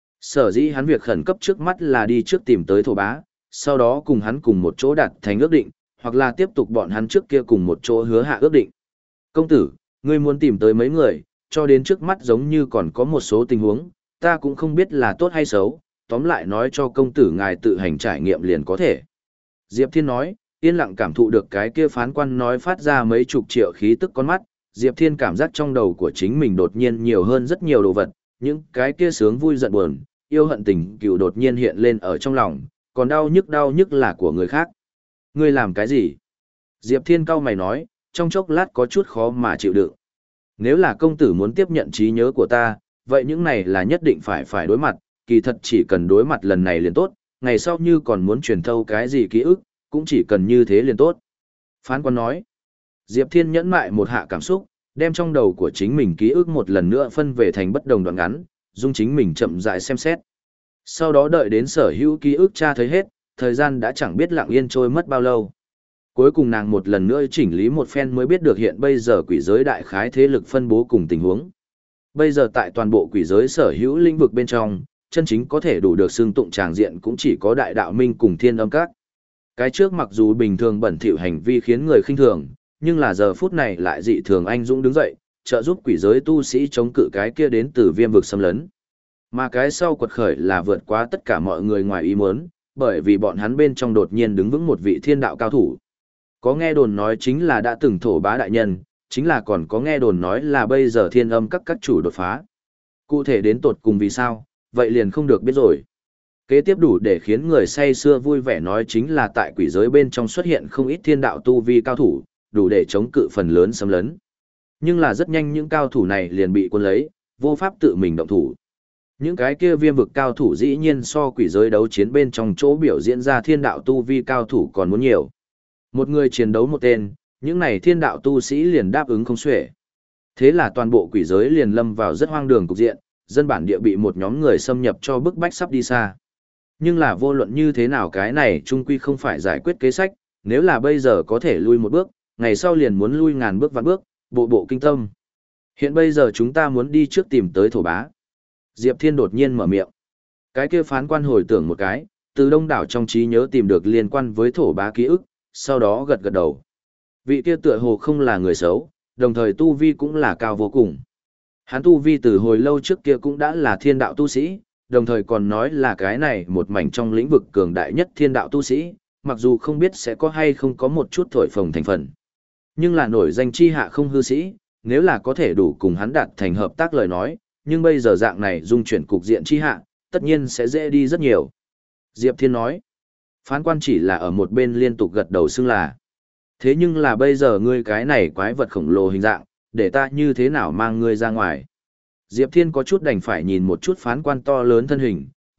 Sở dĩ hắn việc khẩn cấp trước mắt là đi trước tìm tới thổ bá, sau đó cùng hắn cùng một chỗ đạt thành ước định, hoặc là tiếp tục bọn hắn trước kia cùng một chỗ hứa hạ ước định. Công tử, ngươi muốn tìm tới mấy người, cho đến trước mắt giống như còn có một số tình huống, ta cũng không biết là tốt hay xấu, tóm lại nói cho công tử ngài tự hành trải nghiệm liền có thể. Diệp Thiên nói, yên lặng cảm thụ được cái kia phán quan nói phát ra mấy chục triệu khí tức con mắt, Diệp Thiên cảm giác trong đầu của chính mình đột nhiên nhiều hơn rất nhiều đồ vật, những cái kia sướng vui giận buồn, yêu hận tình cựu đột nhiên hiện lên ở trong lòng, còn đau nhức đau nhức là của người khác. Ngươi làm cái gì? Diệp Thiên cau mày nói, trong chốc lát có chút khó mà chịu đựng. Nếu là công tử muốn tiếp nhận trí nhớ của ta, vậy những này là nhất định phải phải đối mặt, kỳ thật chỉ cần đối mặt lần này liền tốt, ngày sau như còn muốn truyền thâu cái gì ký ức, cũng chỉ cần như thế liền tốt. Phán quan nói, Diệp Thiên nhẫn mại một hạ cảm xúc, đem trong đầu của chính mình ký ức một lần nữa phân về thành bất đồng đoạn ngắn, dung chính mình chậm rãi xem xét. Sau đó đợi đến sở hữu ký ức tra thấy hết, thời gian đã chẳng biết lặng yên trôi mất bao lâu. Cuối cùng nàng một lần nữa chỉnh lý một phen mới biết được hiện bây giờ quỷ giới đại khái thế lực phân bố cùng tình huống. Bây giờ tại toàn bộ quỷ giới sở hữu lĩnh vực bên trong, chân chính có thể đủ được xưng tụng tràng diện cũng chỉ có đại đạo minh cùng thiên âm các. Cái trước mặc dù bình thường bẩn thỉu hành vi khiến người khinh thường, nhưng là giờ phút này lại dị thường anh dũng đứng dậy, trợ giúp quỷ giới tu sĩ chống cự cái kia đến từ viêm vực xâm lấn. Mà cái sau quật khởi là vượt quá tất cả mọi người ngoài ý muốn, bởi vì bọn hắn bên trong đột nhiên đứng vững một vị thiên đạo cao thủ. Có nghe đồn nói chính là đã từng thổ bá đại nhân, chính là còn có nghe đồn nói là bây giờ thiên âm các các chủ đột phá. Cụ thể đến tột cùng vì sao, vậy liền không được biết rồi. Kế tiếp đủ để khiến người say xưa vui vẻ nói chính là tại quỷ giới bên trong xuất hiện không ít thiên đạo tu vi cao thủ, đủ để chống cự phần lớn xâm lấn. Nhưng là rất nhanh những cao thủ này liền bị quân lấy, vô pháp tự mình động thủ. Những cái kia viêm vực cao thủ dĩ nhiên so quỷ giới đấu chiến bên trong chỗ biểu diễn ra thiên đạo tu vi cao thủ còn muốn nhiều. Một người chiến đấu một tên, những này thiên đạo tu sĩ liền đáp ứng không xuể. Thế là toàn bộ quỷ giới liền lâm vào rất hoang đường cục diện, dân bản địa bị một nhóm người xâm nhập cho bức bách sắp đi xa. Nhưng là vô luận như thế nào cái này chung quy không phải giải quyết kế sách, nếu là bây giờ có thể lui một bước, ngày sau liền muốn lui ngàn bước vạn bước, bộ bộ kinh tâm. Hiện bây giờ chúng ta muốn đi trước tìm tới thổ bá. Diệp Thiên đột nhiên mở miệng. Cái kia phán quan hồi tưởng một cái, từ đông đảo trong trí nhớ tìm được liên quan với thổ bá ký ức, sau đó gật gật đầu. Vị kia tựa hồ không là người xấu, đồng thời tu vi cũng là cao vô cùng. Hắn tu vi từ hồi lâu trước kia cũng đã là thiên đạo tu sĩ, đồng thời còn nói là cái này một mảnh trong lĩnh vực cường đại nhất thiên đạo tu sĩ, mặc dù không biết sẽ có hay không có một chút thổi phồng thành phần. Nhưng là nổi danh chi hạ không hư sĩ, nếu là có thể đủ cùng hắn đạt thành hợp tác lời nói, nhưng bây giờ dạng này dung chuyển cục diện chi hạ, tất nhiên sẽ dễ đi rất nhiều. Diệp Thiên nói, phán quan chỉ là ở một bên liên tục gật đầu xưng là. Thế nhưng là bây giờ ngươi cái này quái vật khổng lồ hình dạng, để ta như thế nào mang ngươi ra ngoài. Diệp Thiên có chút đành phải nhìn một chút phán quan to lớn thân hình,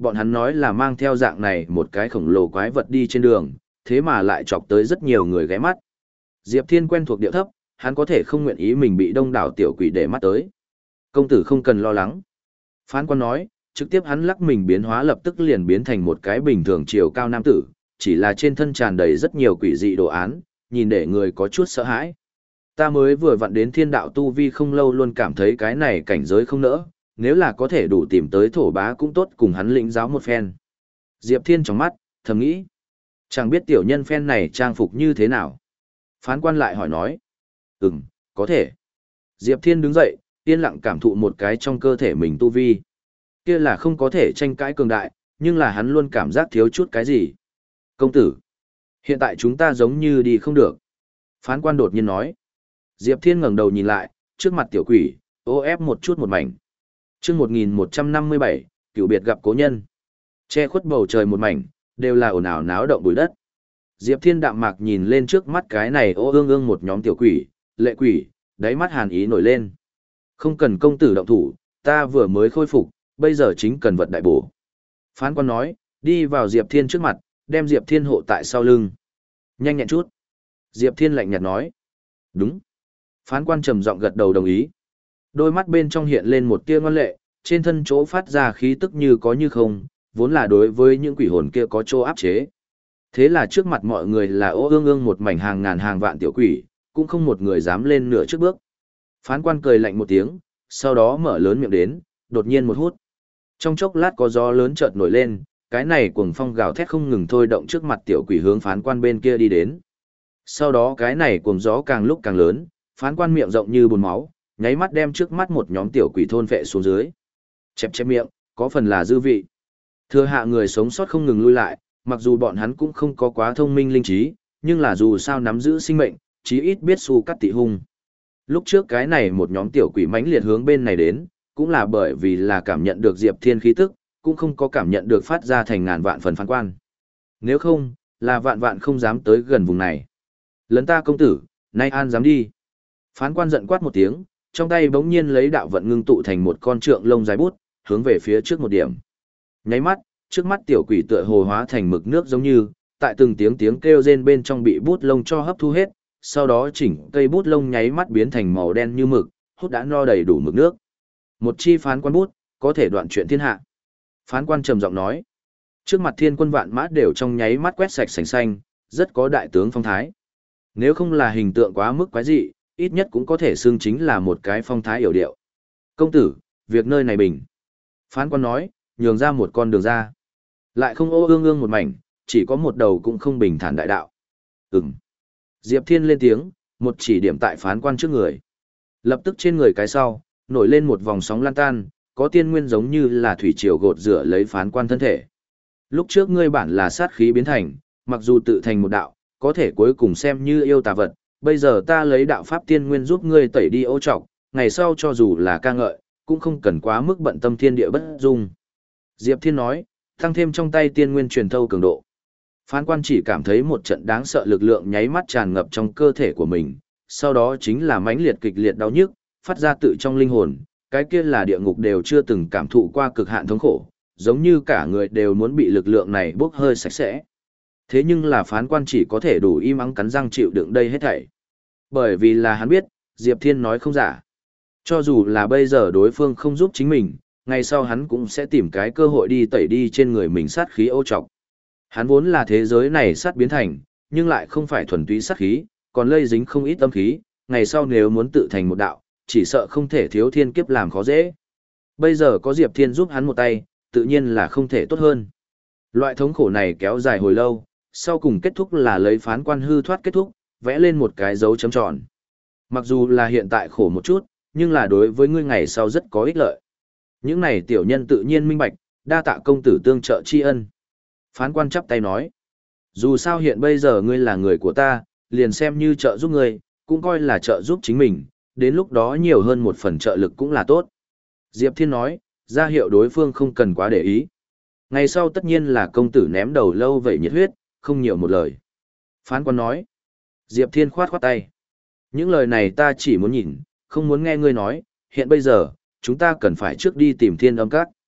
bọn hắn nói là mang theo dạng này một cái khổng lồ quái vật đi trên đường, thế mà lại chọc tới rất nhiều người ghé mắt. Diệp Thiên quen thuộc điệu thấp, hắn có thể không nguyện ý mình bị đông đảo tiểu quỷ để mắt tới. Công tử không cần lo lắng. Phán quan nói, trực tiếp hắn lắc mình biến hóa lập tức liền biến thành một cái bình thường chiều cao nam tử, chỉ là trên thân tràn đầy rất nhiều quỷ dị đồ án, nhìn để người có chút sợ hãi. Ta mới vừa vặn đến thiên đạo tu vi không lâu luôn cảm thấy cái này cảnh giới không nỡ, nếu là có thể đủ tìm tới thổ bá cũng tốt cùng hắn lĩnh giáo một phen. Diệp Thiên trong mắt, thầm nghĩ. Chẳng biết tiểu nhân phen này trang phục như thế nào. Phán quan lại hỏi nói. Ừm, có thể. Diệp Thiên đứng dậy, yên lặng cảm thụ một cái trong cơ thể mình tu vi. Kia là không có thể tranh cãi cường đại, nhưng là hắn luôn cảm giác thiếu chút cái gì. Công tử, hiện tại chúng ta giống như đi không được. Phán quan đột nhiên nói. Diệp Thiên ngẩng đầu nhìn lại, trước mặt tiểu quỷ, ô ép một chút một mảnh. Trước một nghìn một trăm năm mươi bảy, cựu biệt gặp cố nhân. Che khuất bầu trời một mảnh, đều là ồn ào náo động bụi đất. Diệp Thiên đạm mạc nhìn lên trước mắt cái này ô ương ương một nhóm tiểu quỷ, lệ quỷ, đáy mắt hàn ý nổi lên. Không cần công tử động thủ, ta vừa mới khôi phục, bây giờ chính cần vật đại bổ. Phán quan nói, đi vào Diệp Thiên trước mặt, đem Diệp Thiên hộ tại sau lưng. Nhanh nhẹn chút. Diệp Thiên lạnh nhạt nói. Đúng. Phán quan trầm giọng gật đầu đồng ý. Đôi mắt bên trong hiện lên một tia ngoan lệ, trên thân chỗ phát ra khí tức như có như không, vốn là đối với những quỷ hồn kia có chỗ áp chế. Thế là trước mặt mọi người là ô ương ương một mảnh hàng ngàn hàng vạn tiểu quỷ, cũng không một người dám lên nửa trước bước. Phán quan cười lạnh một tiếng, sau đó mở lớn miệng đến, đột nhiên một hút. Trong chốc lát có gió lớn chợt nổi lên, cái này cuồng phong gào thét không ngừng thôi động trước mặt tiểu quỷ hướng phán quan bên kia đi đến. Sau đó cái này cuồng gió càng lúc càng lớn, phán quan miệng rộng như bồn máu, nháy mắt đem trước mắt một nhóm tiểu quỷ thôn phệ xuống dưới. Chẹp chẹp miệng, có phần là dư vị. Thừa hạ người sống sót không ngừng lui lại, mặc dù bọn hắn cũng không có quá thông minh linh trí, nhưng là dù sao nắm giữ sinh mệnh, chí ít biết su cắt tị hung. Lúc trước cái này một nhóm tiểu quỷ mãnh liệt hướng bên này đến, cũng là bởi vì là cảm nhận được Diệp Thiên khí tức, cũng không có cảm nhận được phát ra thành ngàn vạn phần phán quan. Nếu không, là vạn vạn không dám tới gần vùng này. Lấn ta công tử, nay an dám đi. Phán quan giận quát một tiếng, trong tay bỗng nhiên lấy đạo vận ngưng tụ thành một con trượng lông dài bút, hướng về phía trước một điểm. Nháy mắt, trước mắt tiểu quỷ tựa hồ hóa thành mực nước giống như, tại từng tiếng tiếng kêu rên bên trong bị bút lông cho hấp thu hết, sau đó chỉnh cây bút lông nháy mắt biến thành màu đen như mực, hút đã no đầy đủ mực nước. Một chi phán quan bút, có thể đoạn chuyện thiên hạ. Phán quan trầm giọng nói. Trước mặt thiên quân vạn mã đều trong nháy mắt quét sạch sành xanh, rất có đại tướng phong thái. Nếu không là hình tượng quá mức quái dị, ít nhất cũng có thể xưng chính là một cái phong thái hiểu điệu. Công tử, việc nơi này bình. Phán quan nói, nhường ra một con đường ra. Lại không ô ương ương một mảnh, chỉ có một đầu cũng không bình thản đại đạo. Ừm. Diệp Thiên lên tiếng, một chỉ điểm tại phán quan trước người. Lập tức trên người cái sau, nổi lên một vòng sóng lan tan, có tiên nguyên giống như là thủy triều gột rửa lấy phán quan thân thể. Lúc trước ngươi bản là sát khí biến thành, mặc dù tự thành một đạo, có thể cuối cùng xem như yêu tà vật, bây giờ ta lấy đạo pháp tiên nguyên giúp ngươi tẩy đi ô trọc, ngày sau cho dù là ca ngợi, cũng không cần quá mức bận tâm thiên địa bất dung. Diệp Thiên nói, tăng thêm trong tay tiên nguyên truyền thâu cường độ. Phán quan chỉ cảm thấy một trận đáng sợ lực lượng nháy mắt tràn ngập trong cơ thể của mình, sau đó chính là mãnh liệt kịch liệt đau nhức, phát ra tự trong linh hồn, cái kia là địa ngục đều chưa từng cảm thụ qua cực hạn thống khổ, giống như cả người đều muốn bị lực lượng này bốc hơi sạch sẽ. Thế nhưng là phán quan chỉ có thể đủ im ắng cắn răng chịu đựng đây hết thảy. Bởi vì là hắn biết, Diệp Thiên nói không giả. Cho dù là bây giờ đối phương không giúp chính mình, ngày sau hắn cũng sẽ tìm cái cơ hội đi tẩy đi trên người mình sát khí ô trọc. Hắn vốn là thế giới này sát biến thành, nhưng lại không phải thuần túy sát khí, còn lây dính không ít tâm khí, ngày sau nếu muốn tự thành một đạo, chỉ sợ không thể thiếu thiên kiếp làm khó dễ. Bây giờ có Diệp Thiên giúp hắn một tay, tự nhiên là không thể tốt hơn. Loại thống khổ này kéo dài hồi lâu, sau cùng kết thúc là lấy phán quan hư thoát kết thúc, vẽ lên một cái dấu chấm tròn. Mặc dù là hiện tại khổ một chút, nhưng là đối với ngươi ngày sau rất có ích lợi. Những này tiểu nhân tự nhiên minh bạch, đa tạ công tử tương trợ tri ân. Phán quan chắp tay nói, dù sao hiện bây giờ ngươi là người của ta, liền xem như trợ giúp ngươi, cũng coi là trợ giúp chính mình, đến lúc đó nhiều hơn một phần trợ lực cũng là tốt. Diệp Thiên nói, ra hiệu đối phương không cần quá để ý. Ngày sau tất nhiên là công tử ném đầu lâu vậy nhiệt huyết, không nhiều một lời. Phán quan nói, Diệp Thiên khoát khoát tay. Những lời này ta chỉ muốn nhìn, không muốn nghe ngươi nói, hiện bây giờ, chúng ta cần phải trước đi tìm thiên âm các.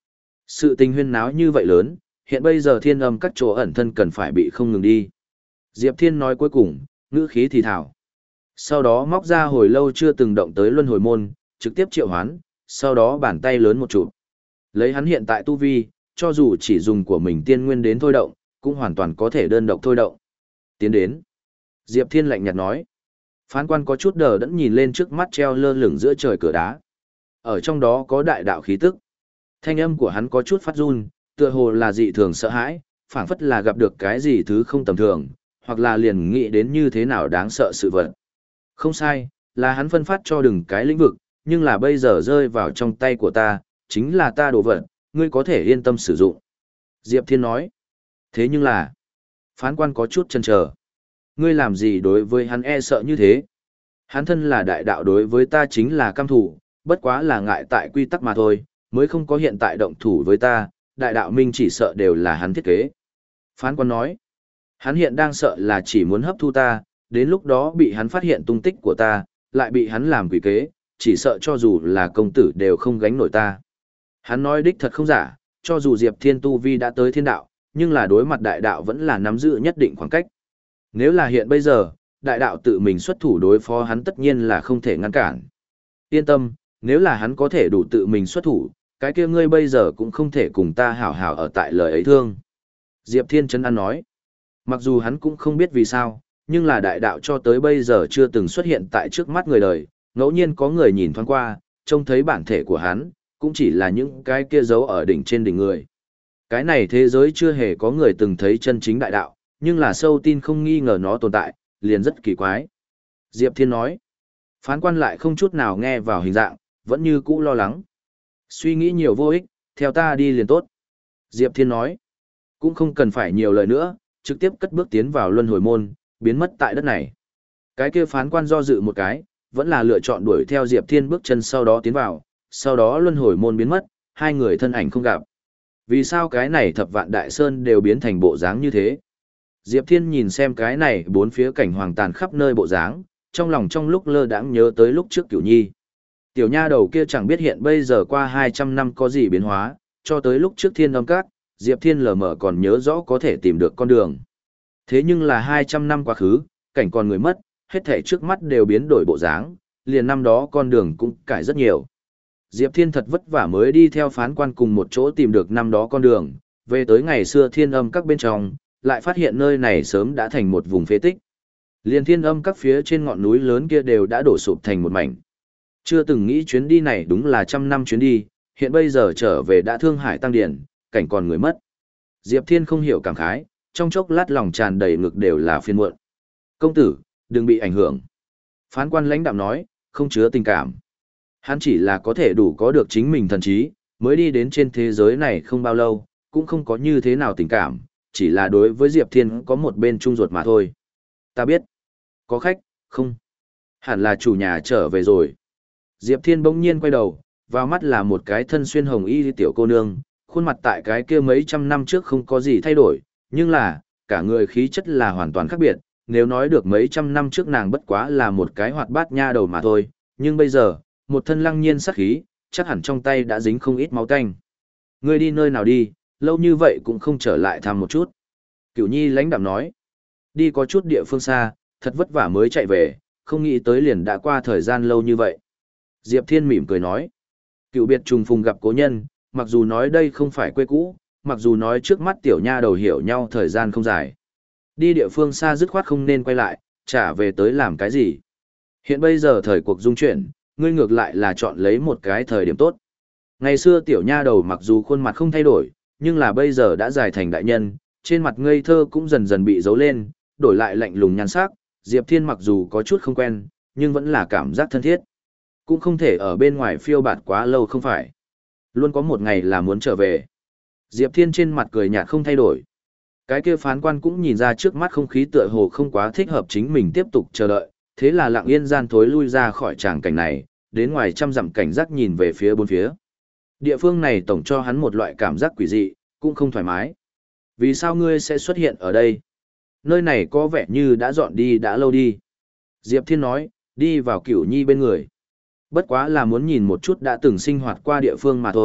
Sự tình huyên náo như vậy lớn, hiện bây giờ thiên âm các chỗ ẩn thân cần phải bị không ngừng đi. Diệp Thiên nói cuối cùng, ngữ khí thì thảo. Sau đó móc ra hồi lâu chưa từng động tới luân hồi môn, trực tiếp triệu hoán, sau đó bàn tay lớn một chụp. Lấy hắn hiện tại tu vi, cho dù chỉ dùng của mình tiên nguyên đến thôi động, cũng hoàn toàn có thể đơn độc thôi động. Tiến đến. Diệp Thiên lạnh nhạt nói. Phán quan có chút đờ đẫn nhìn lên trước mắt treo lơ lửng giữa trời cửa đá. Ở trong đó có đại đạo khí tức. Thanh âm của hắn có chút phát run, tựa hồ là dị thường sợ hãi, phảng phất là gặp được cái gì thứ không tầm thường, hoặc là liền nghĩ đến như thế nào đáng sợ sự vật. Không sai, là hắn phân phát cho đừng cái lĩnh vực, nhưng là bây giờ rơi vào trong tay của ta, chính là ta đồ vật, ngươi có thể yên tâm sử dụng. Diệp Thiên nói. Thế nhưng là, phán quan có chút chần chờ. Ngươi làm gì đối với hắn e sợ như thế? Hắn thân là đại đạo đối với ta chính là cam thủ, bất quá là ngại tại quy tắc mà thôi, mới không có hiện tại động thủ với ta, đại đạo minh chỉ sợ đều là hắn thiết kế. Phán quan nói, hắn hiện đang sợ là chỉ muốn hấp thu ta, đến lúc đó bị hắn phát hiện tung tích của ta, lại bị hắn làm quỷ kế, chỉ sợ cho dù là công tử đều không gánh nổi ta. Hắn nói đích thật không giả, cho dù Diệp Thiên tu vi đã tới thiên đạo, nhưng là đối mặt đại đạo vẫn là nắm giữ nhất định khoảng cách. Nếu là hiện bây giờ, đại đạo tự mình xuất thủ đối phó hắn tất nhiên là không thể ngăn cản. Yên tâm, nếu là hắn có thể đủ tự mình xuất thủ, cái kia ngươi bây giờ cũng không thể cùng ta hảo hảo ở tại lời ấy thương. Diệp Thiên Trấn An nói, mặc dù hắn cũng không biết vì sao, nhưng là đại đạo cho tới bây giờ chưa từng xuất hiện tại trước mắt người đời, ngẫu nhiên có người nhìn thoáng qua, trông thấy bản thể của hắn, cũng chỉ là những cái kia giấu ở đỉnh trên đỉnh người. Cái này thế giới chưa hề có người từng thấy chân chính đại đạo, nhưng là sâu tin không nghi ngờ nó tồn tại, liền rất kỳ quái. Diệp Thiên nói, phán quan lại không chút nào nghe vào hình dạng, vẫn như cũ lo lắng. Suy nghĩ nhiều vô ích, theo ta đi liền tốt. Diệp Thiên nói, cũng không cần phải nhiều lời nữa, trực tiếp cất bước tiến vào luân hồi môn, biến mất tại đất này. Cái kia phán quan do dự một cái, vẫn là lựa chọn đuổi theo Diệp Thiên bước chân sau đó tiến vào, sau đó luân hồi môn biến mất, hai người thân ảnh không gặp. Vì sao cái này thập vạn đại sơn đều biến thành bộ dáng như thế? Diệp Thiên nhìn xem cái này bốn phía cảnh hoàng tàn khắp nơi bộ dáng, trong lòng trong lúc lơ đãng nhớ tới lúc trước Cửu Nhi. Tiểu nha đầu kia chẳng biết hiện bây giờ qua hai trăm năm có gì biến hóa, cho tới lúc trước Thiên Âm Các, Diệp Thiên lờ mờ còn nhớ rõ có thể tìm được con đường. Thế nhưng là hai trăm năm quá khứ, cảnh còn người mất, hết thảy trước mắt đều biến đổi bộ dáng, liền năm đó con đường cũng cải rất nhiều. Diệp Thiên thật vất vả mới đi theo phán quan cùng một chỗ tìm được năm đó con đường, về tới ngày xưa Thiên Âm Các bên trong, lại phát hiện nơi này sớm đã thành một vùng phế tích. Liền Thiên Âm Các phía trên ngọn núi lớn kia đều đã đổ sụp thành một mảnh. Chưa từng nghĩ chuyến đi này đúng là trăm năm chuyến đi, hiện bây giờ trở về đã Thương Hải tăng điển, cảnh còn người mất. Diệp Thiên không hiểu cảm khái, trong chốc lát lòng tràn đầy ngực đều là phiền muộn. Công tử, đừng bị ảnh hưởng. Phán quan lãnh đạm nói, không chứa tình cảm. Hắn chỉ là có thể đủ có được chính mình thần trí, mới đi đến trên thế giới này không bao lâu, cũng không có như thế nào tình cảm, chỉ là đối với Diệp Thiên có một bên trung ruột mà thôi. Ta biết. Có khách, không? Hẳn là chủ nhà trở về rồi. Diệp Thiên bỗng nhiên quay đầu, vào mắt là một cái thân xuyên hồng y tiểu cô nương, khuôn mặt tại cái kia mấy trăm năm trước không có gì thay đổi, nhưng là, cả người khí chất là hoàn toàn khác biệt, nếu nói được mấy trăm năm trước nàng bất quá là một cái hoạt bát nha đầu mà thôi, nhưng bây giờ, một thân lăng nhiên sắc khí, chắc hẳn trong tay đã dính không ít máu tanh. Ngươi đi nơi nào đi, lâu như vậy cũng không trở lại thăm một chút. Cửu Nhi lãnh đạm nói, đi có chút địa phương xa, thật vất vả mới chạy về, không nghĩ tới liền đã qua thời gian lâu như vậy. Diệp Thiên mỉm cười nói, cựu biệt trùng phùng gặp cố nhân, mặc dù nói đây không phải quê cũ, mặc dù nói trước mắt tiểu nha đầu hiểu nhau thời gian không dài. Đi địa phương xa dứt khoát không nên quay lại, trả về tới làm cái gì. Hiện bây giờ thời cuộc dung chuyển, ngươi ngược lại là chọn lấy một cái thời điểm tốt. Ngày xưa tiểu nha đầu mặc dù khuôn mặt không thay đổi, nhưng là bây giờ đã dài thành đại nhân, trên mặt ngây thơ cũng dần dần bị giấu lên, đổi lại lạnh lùng nhan sắc. Diệp Thiên mặc dù có chút không quen, nhưng vẫn là cảm giác thân thiết. Cũng không thể ở bên ngoài phiêu bạt quá lâu không phải. Luôn có một ngày là muốn trở về. Diệp Thiên trên mặt cười nhạt không thay đổi. Cái kia phán quan cũng nhìn ra trước mắt không khí tựa hồ không quá thích hợp chính mình tiếp tục chờ đợi, thế là lặng yên gian thối lui ra khỏi tràng cảnh này, đến ngoài trăm dặm cảnh giác nhìn về phía bốn phía. Địa phương này tổng cho hắn một loại cảm giác quỷ dị, cũng không thoải mái. Vì sao ngươi sẽ xuất hiện ở đây? Nơi này có vẻ như đã dọn đi đã lâu đi. Diệp Thiên nói, đi vào Cửu Nhi bên người. Bất quá là muốn nhìn một chút đã từng sinh hoạt qua địa phương mà thôi,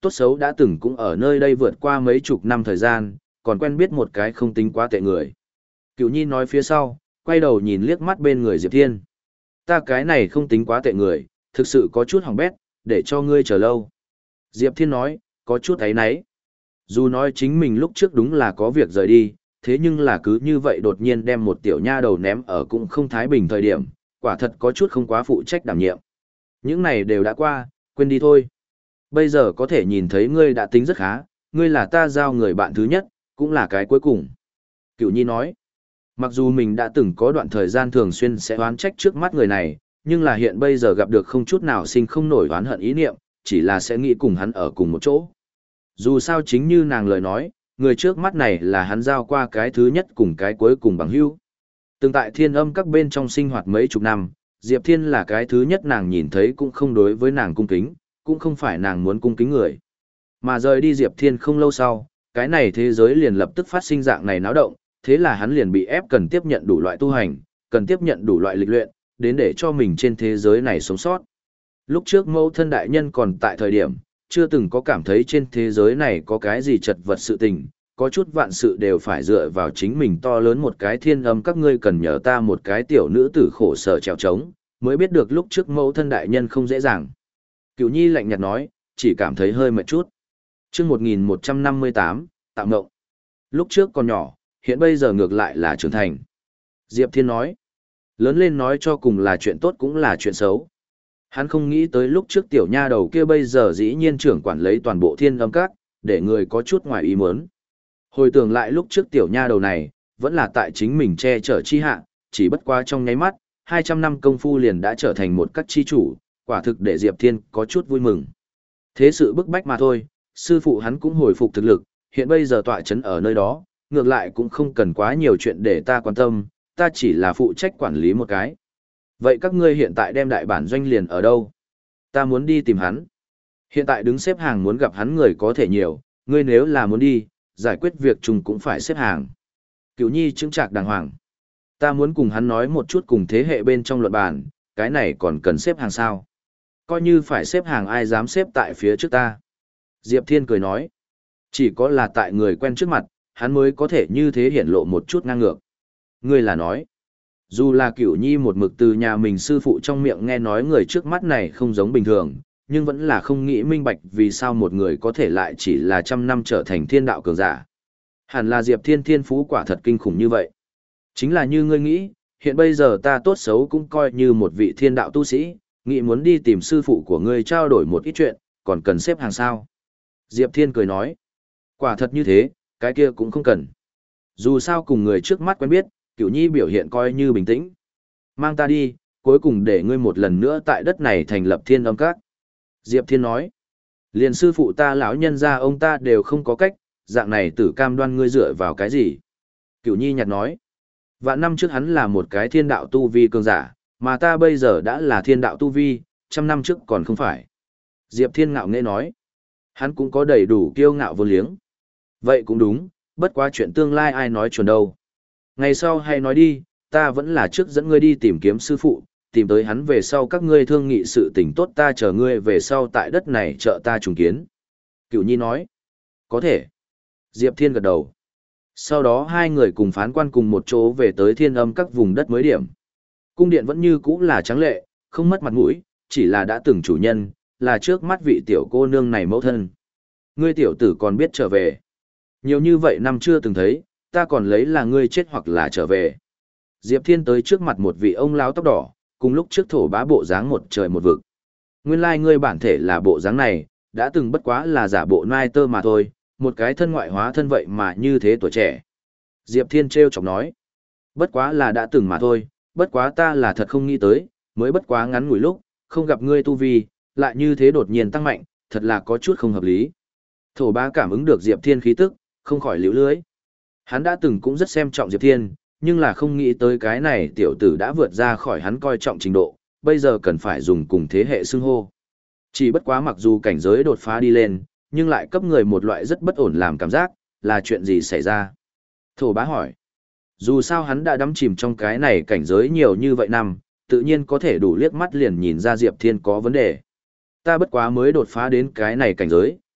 tốt xấu đã từng cũng ở nơi đây vượt qua mấy chục năm thời gian, còn quen biết một cái không tính quá tệ người. Cửu Nhi nói phía sau, quay đầu nhìn liếc mắt bên người Diệp Thiên. Ta cái này không tính quá tệ người, thực sự có chút hỏng bét, để cho ngươi chờ lâu. Diệp Thiên nói, có chút ấy nấy. Dù nói chính mình lúc trước đúng là có việc rời đi, thế nhưng là cứ như vậy đột nhiên đem một tiểu nha đầu ném ở cũng không thái bình thời điểm, quả thật có chút không quá phụ trách đảm nhiệm. Những này đều đã qua, quên đi thôi. Bây giờ có thể nhìn thấy ngươi đã tính rất khá, ngươi là ta giao người bạn thứ nhất, cũng là cái cuối cùng. Cửu Nhi nói, mặc dù mình đã từng có đoạn thời gian thường xuyên sẽ oán trách trước mắt người này, nhưng là hiện bây giờ gặp được không chút nào sinh không nổi oán hận ý niệm, chỉ là sẽ nghĩ cùng hắn ở cùng một chỗ. Dù sao chính như nàng lời nói, người trước mắt này là hắn giao qua cái thứ nhất cùng cái cuối cùng bằng hữu. Từng tại thiên âm các bên trong sinh hoạt mấy chục năm, Diệp Thiên là cái thứ nhất nàng nhìn thấy cũng không đối với nàng cung kính, cũng không phải nàng muốn cung kính người. Mà rời đi Diệp Thiên không lâu sau, cái này thế giới liền lập tức phát sinh dạng này náo động, thế là hắn liền bị ép cần tiếp nhận đủ loại tu hành, cần tiếp nhận đủ loại lịch luyện, đến để cho mình trên thế giới này sống sót. Lúc trước mẫu thân đại nhân còn tại thời điểm, chưa từng có cảm thấy trên thế giới này có cái gì chật vật sự tình, có chút vạn sự đều phải dựa vào chính mình to lớn một cái thiên âm các ngươi cần nhờ ta một cái tiểu nữ tử khổ sở trèo trống, mới biết được lúc trước mẫu thân đại nhân không dễ dàng. Cửu Nhi lạnh nhạt nói, chỉ cảm thấy hơi mệt chút. Chương một nghìn một trăm năm mươi tám, tạm ngộng. Lúc trước còn nhỏ, hiện bây giờ ngược lại là trưởng thành. Diệp Thiên nói, lớn lên nói cho cùng là chuyện tốt cũng là chuyện xấu. Hắn không nghĩ tới lúc trước tiểu nha đầu kia bây giờ dĩ nhiên trưởng quản lấy toàn bộ thiên âm các, để người có chút ngoài ý muốn. Hồi tưởng lại lúc trước tiểu nha đầu này, vẫn là tại chính mình che chở chi hạ, chỉ bất quá trong nháy mắt, hai trăm năm công phu liền đã trở thành một các chi chủ, quả thực để Diệp Thiên có chút vui mừng. Thế sự bức bách mà thôi, sư phụ hắn cũng hồi phục thực lực, hiện bây giờ tọa chấn ở nơi đó, ngược lại cũng không cần quá nhiều chuyện để ta quan tâm, ta chỉ là phụ trách quản lý một cái. Vậy các ngươi hiện tại đem đại bản doanh liền ở đâu? Ta muốn đi tìm hắn. Hiện tại đứng xếp hàng muốn gặp hắn người có thể nhiều, ngươi nếu là muốn đi, giải quyết việc chung cũng phải xếp hàng. Cửu Nhi chứng trạc đàng hoàng. Ta muốn cùng hắn nói một chút cùng thế hệ bên trong luận bàn, cái này còn cần xếp hàng sao? Coi như phải xếp hàng ai dám xếp tại phía trước ta. Diệp Thiên cười nói. Chỉ có là tại người quen trước mặt, hắn mới có thể như thế hiển lộ một chút ngang ngược. Ngươi là nói. Dù là Cửu Nhi một mực từ nhà mình sư phụ trong miệng nghe nói người trước mắt này không giống bình thường, nhưng vẫn là không nghĩ minh bạch vì sao một người có thể lại chỉ là trăm năm trở thành thiên đạo cường giả. Hẳn là Diệp Thiên thiên phú quả thật kinh khủng như vậy. Chính là như ngươi nghĩ, hiện bây giờ ta tốt xấu cũng coi như một vị thiên đạo tu sĩ, nghĩ muốn đi tìm sư phụ của ngươi trao đổi một ít chuyện, còn cần xếp hàng sao. Diệp Thiên cười nói, quả thật như thế, cái kia cũng không cần. Dù sao cùng người trước mắt quen biết, Cửu Nhi biểu hiện coi như bình tĩnh. Mang ta đi, cuối cùng để ngươi một lần nữa tại đất này thành lập thiên âm các. Diệp Thiên nói, liền sư phụ ta lão nhân gia ông ta đều không có cách, dạng này tử cam đoan ngươi dựa vào cái gì. Cửu Nhi nhạt nói, vạn năm trước hắn là một cái thiên đạo tu vi cường giả, mà ta bây giờ đã là thiên đạo tu vi, trăm năm trước còn không phải. Diệp Thiên ngạo nghễ nói, hắn cũng có đầy đủ kiêu ngạo vô liếng. Vậy cũng đúng, bất quá chuyện tương lai ai nói chuẩn đâu. Ngày sau hay nói đi, ta vẫn là trước dẫn ngươi đi tìm kiếm sư phụ, tìm tới hắn về sau các ngươi thương nghị sự tình tốt ta chờ ngươi về sau tại đất này trợ ta trùng kiến. Cửu Nhi nói, có thể. Diệp Thiên gật đầu. Sau đó hai người cùng phán quan cùng một chỗ về tới thiên âm các vùng đất mới điểm. Cung điện vẫn như cũ là trắng lệ, không mất mặt mũi, chỉ là đã từng chủ nhân, là trước mắt vị tiểu cô nương này mẫu thân. Ngươi tiểu tử còn biết trở về. Nhiều như vậy năm chưa từng thấy, ta còn lấy là ngươi chết hoặc là trở về. Diệp Thiên tới trước mặt một vị ông lão tóc đỏ, cùng lúc trước thổ bá bộ dáng một trời một vực. Nguyên lai like ngươi bản thể là bộ dáng này, đã từng bất quá là giả bộ nai tơ mà thôi, một cái thân ngoại hóa thân vậy mà như thế tuổi trẻ. Diệp Thiên trêu chọc nói, bất quá là đã từng mà thôi, bất quá ta là thật không nghĩ tới, mới bất quá ngắn ngủi lúc, không gặp ngươi tu vi, lại như thế đột nhiên tăng mạnh, thật là có chút không hợp lý. Thổ bá cảm ứng được Diệp Thiên khí tức, không khỏi liễu lưới. Hắn đã từng cũng rất xem trọng Diệp Thiên, nhưng là không nghĩ tới cái này tiểu tử đã vượt ra khỏi hắn coi trọng trình độ, bây giờ cần phải dùng cùng thế hệ xưng hô. Chỉ bất quá mặc dù cảnh giới đột phá đi lên, nhưng lại cấp người một loại rất bất ổn làm cảm giác, là chuyện gì xảy ra? Thổ bá hỏi. Dù sao hắn đã đắm chìm trong cái này cảnh giới nhiều như vậy năm, tự nhiên có thể đủ liếc mắt liền nhìn ra Diệp Thiên có vấn đề. Ta bất quá mới đột phá đến cái này cảnh giới,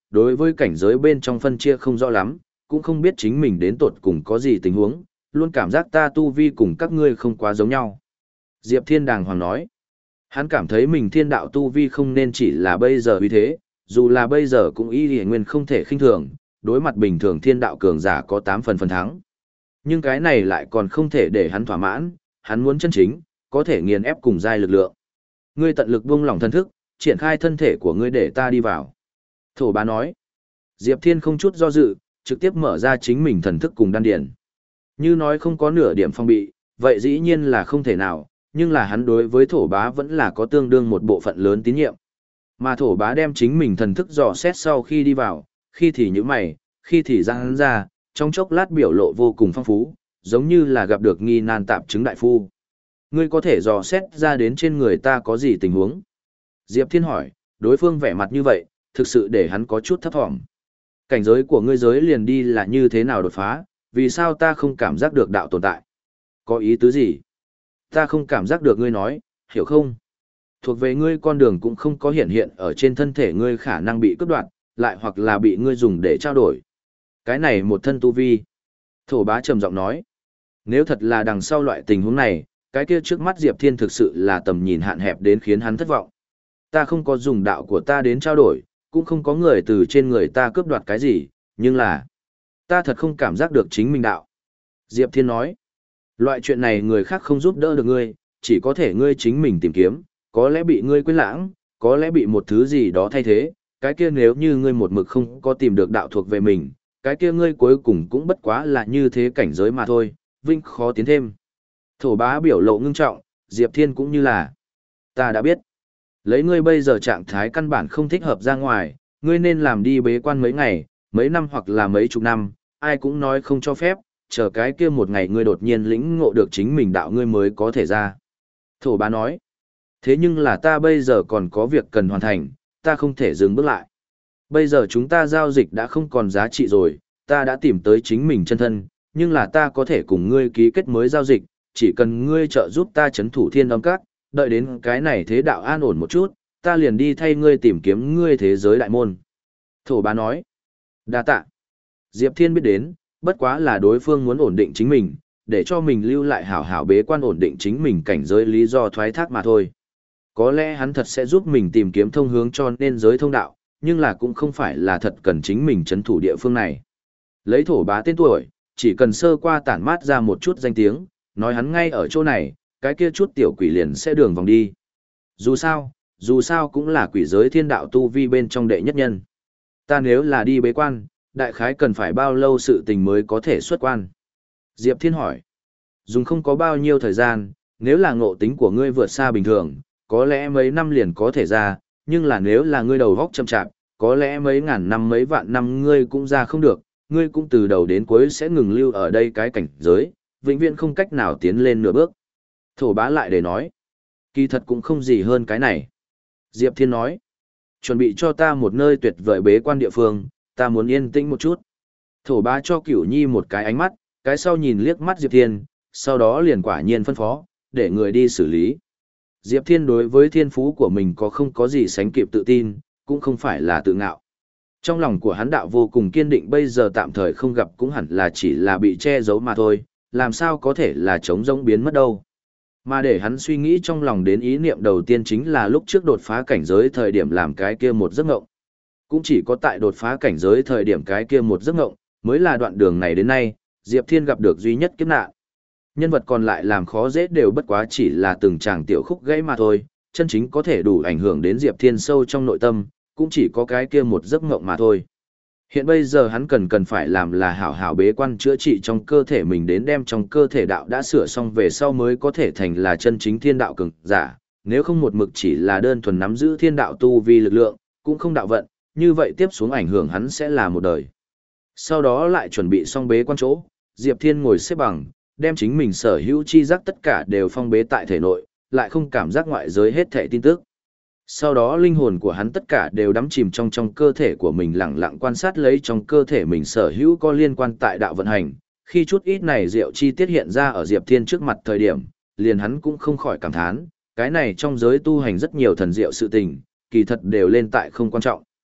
đối với cảnh giới bên trong phân chia không rõ lắm, cũng không biết chính mình đến tột cùng có gì tình huống, luôn cảm giác ta tu vi cùng các ngươi không quá giống nhau. Diệp Thiên đàng hoàng nói, hắn cảm thấy mình thiên đạo tu vi không nên chỉ là bây giờ như thế, dù là bây giờ cũng y lì nguyên không thể khinh thường, đối mặt bình thường thiên đạo cường giả có tám phần phần thắng. Nhưng cái này lại còn không thể để hắn thỏa mãn, hắn muốn chân chính, có thể nghiền ép cùng giai lực lượng. Ngươi tận lực buông lỏng thân thức, triển khai thân thể của ngươi để ta đi vào. Thổ bá nói. Diệp Thiên không chút do dự, trực tiếp mở ra chính mình thần thức cùng đan điển. Như nói không có nửa điểm phong bị, vậy dĩ nhiên là không thể nào, nhưng là hắn đối với thổ bá vẫn là có tương đương một bộ phận lớn tín nhiệm. Mà thổ bá đem chính mình thần thức dò xét sau khi đi vào, khi thì như mày, khi thì răng hắn ra, trong chốc lát biểu lộ vô cùng phong phú, giống như là gặp được nghi nan tạp chứng đại phu. Ngươi có thể dò xét ra đến trên người ta có gì tình huống? Diệp Thiên hỏi, đối phương vẻ mặt như vậy, thực sự để hắn có chút thấp thỏm. Cảnh giới của ngươi giới liền đi là như thế nào đột phá, vì sao ta không cảm giác được đạo tồn tại? Có ý tứ gì? Ta không cảm giác được ngươi nói, hiểu không? Thuộc về ngươi con đường cũng không có hiện hiện ở trên thân thể ngươi khả năng bị cướp đoạt, lại hoặc là bị ngươi dùng để trao đổi. Cái này một thân tu vi. Thổ bá trầm giọng nói. Nếu thật là đằng sau loại tình huống này, cái kia trước mắt Diệp Thiên thực sự là tầm nhìn hạn hẹp đến khiến hắn thất vọng. Ta không có dùng đạo của ta đến trao đổi, cũng không có người từ trên người ta cướp đoạt cái gì, nhưng là ta thật không cảm giác được chính mình đạo. Diệp Thiên nói, loại chuyện này người khác không giúp đỡ được ngươi, chỉ có thể ngươi chính mình tìm kiếm, có lẽ bị ngươi quên lãng, có lẽ bị một thứ gì đó thay thế, cái kia nếu như ngươi một mực không có tìm được đạo thuộc về mình, cái kia ngươi cuối cùng cũng bất quá là như thế cảnh giới mà thôi, vinh khó tiến thêm. Thổ bá biểu lộ ngưng trọng, Diệp Thiên cũng như là, ta đã biết. Lấy ngươi bây giờ trạng thái căn bản không thích hợp ra ngoài, ngươi nên làm đi bế quan mấy ngày, mấy năm hoặc là mấy chục năm, ai cũng nói không cho phép, chờ cái kia một ngày ngươi đột nhiên lĩnh ngộ được chính mình đạo ngươi mới có thể ra. Thổ bá nói, thế nhưng là ta bây giờ còn có việc cần hoàn thành, ta không thể dừng bước lại. Bây giờ chúng ta giao dịch đã không còn giá trị rồi, ta đã tìm tới chính mình chân thân, nhưng là ta có thể cùng ngươi ký kết mới giao dịch, chỉ cần ngươi trợ giúp ta chấn thủ thiên âm các, đợi đến cái này thế đạo an ổn một chút, ta liền đi thay ngươi tìm kiếm ngươi thế giới đại môn. Thổ bá nói, đa tạ. Diệp Thiên biết đến, bất quá là đối phương muốn ổn định chính mình, để cho mình lưu lại hảo hảo bế quan ổn định chính mình cảnh giới lý do thoái thác mà thôi. Có lẽ hắn thật sẽ giúp mình tìm kiếm thông hướng cho nên giới thông đạo, nhưng là cũng không phải là thật cần chính mình chấn thủ địa phương này. Lấy thổ bá tên tuổi, chỉ cần sơ qua tản mát ra một chút danh tiếng, nói hắn ngay ở chỗ này, cái kia chút tiểu quỷ liền sẽ đường vòng đi. Dù sao, dù sao cũng là quỷ giới thiên đạo tu vi bên trong đệ nhất nhân. Ta nếu là đi bế quan, đại khái cần phải bao lâu sự tình mới có thể xuất quan? Diệp Thiên hỏi. Dùng không có bao nhiêu thời gian, nếu là ngộ tính của ngươi vượt xa bình thường, có lẽ mấy năm liền có thể ra, nhưng là nếu là ngươi đầu góc chậm chạp, có lẽ mấy ngàn năm mấy vạn năm ngươi cũng ra không được, ngươi cũng từ đầu đến cuối sẽ ngừng lưu ở đây cái cảnh giới, vĩnh viễn không cách nào tiến lên nửa bước. Thổ bá lại để nói, kỳ thật cũng không gì hơn cái này. Diệp Thiên nói, chuẩn bị cho ta một nơi tuyệt vời bế quan địa phương, ta muốn yên tĩnh một chút. Thổ bá cho Cửu Nhi một cái ánh mắt, cái sau nhìn liếc mắt Diệp Thiên, sau đó liền quả nhiên phân phó, để người đi xử lý. Diệp Thiên đối với thiên phú của mình có không có gì sánh kịp tự tin, cũng không phải là tự ngạo. Trong lòng của hắn đạo vô cùng kiên định bây giờ tạm thời không gặp cũng hẳn là chỉ là bị che giấu mà thôi, làm sao có thể là trống rỗng biến mất đâu. Mà để hắn suy nghĩ trong lòng đến ý niệm đầu tiên chính là lúc trước đột phá cảnh giới thời điểm làm cái kia một giấc ngộng. Cũng chỉ có tại đột phá cảnh giới thời điểm cái kia một giấc ngộng, mới là đoạn đường này đến nay, Diệp Thiên gặp được duy nhất kiếp nạn. Nhân vật còn lại làm khó dễ đều bất quá chỉ là từng tràng tiểu khúc gãy mà thôi, chân chính có thể đủ ảnh hưởng đến Diệp Thiên sâu trong nội tâm, cũng chỉ có cái kia một giấc ngộng mà thôi. Hiện bây giờ hắn cần cần phải làm là hảo hảo bế quan chữa trị trong cơ thể mình đến đem trong cơ thể đạo đã sửa xong về sau mới có thể thành là chân chính thiên đạo cường giả, nếu không một mực chỉ là đơn thuần nắm giữ thiên đạo tu vi lực lượng, cũng không đạo vận, như vậy tiếp xuống ảnh hưởng hắn sẽ là một đời. Sau đó lại chuẩn bị xong bế quan chỗ, Diệp Thiên ngồi xếp bằng, đem chính mình sở hữu chi giác tất cả đều phong bế tại thể nội, lại không cảm giác ngoại giới hết thảy tin tức. Sau đó linh hồn của hắn tất cả đều đắm chìm trong trong cơ thể của mình lặng lặng quan sát lấy trong cơ thể mình sở hữu có liên quan tại đạo vận hành. Khi chút ít này diệu chi tiết hiện ra ở Diệp Thiên trước mặt thời điểm, liền hắn cũng không khỏi cảm thán, cái này trong giới tu hành rất nhiều thần diệu sự tình, kỳ thật đều lên tại không quan trọng.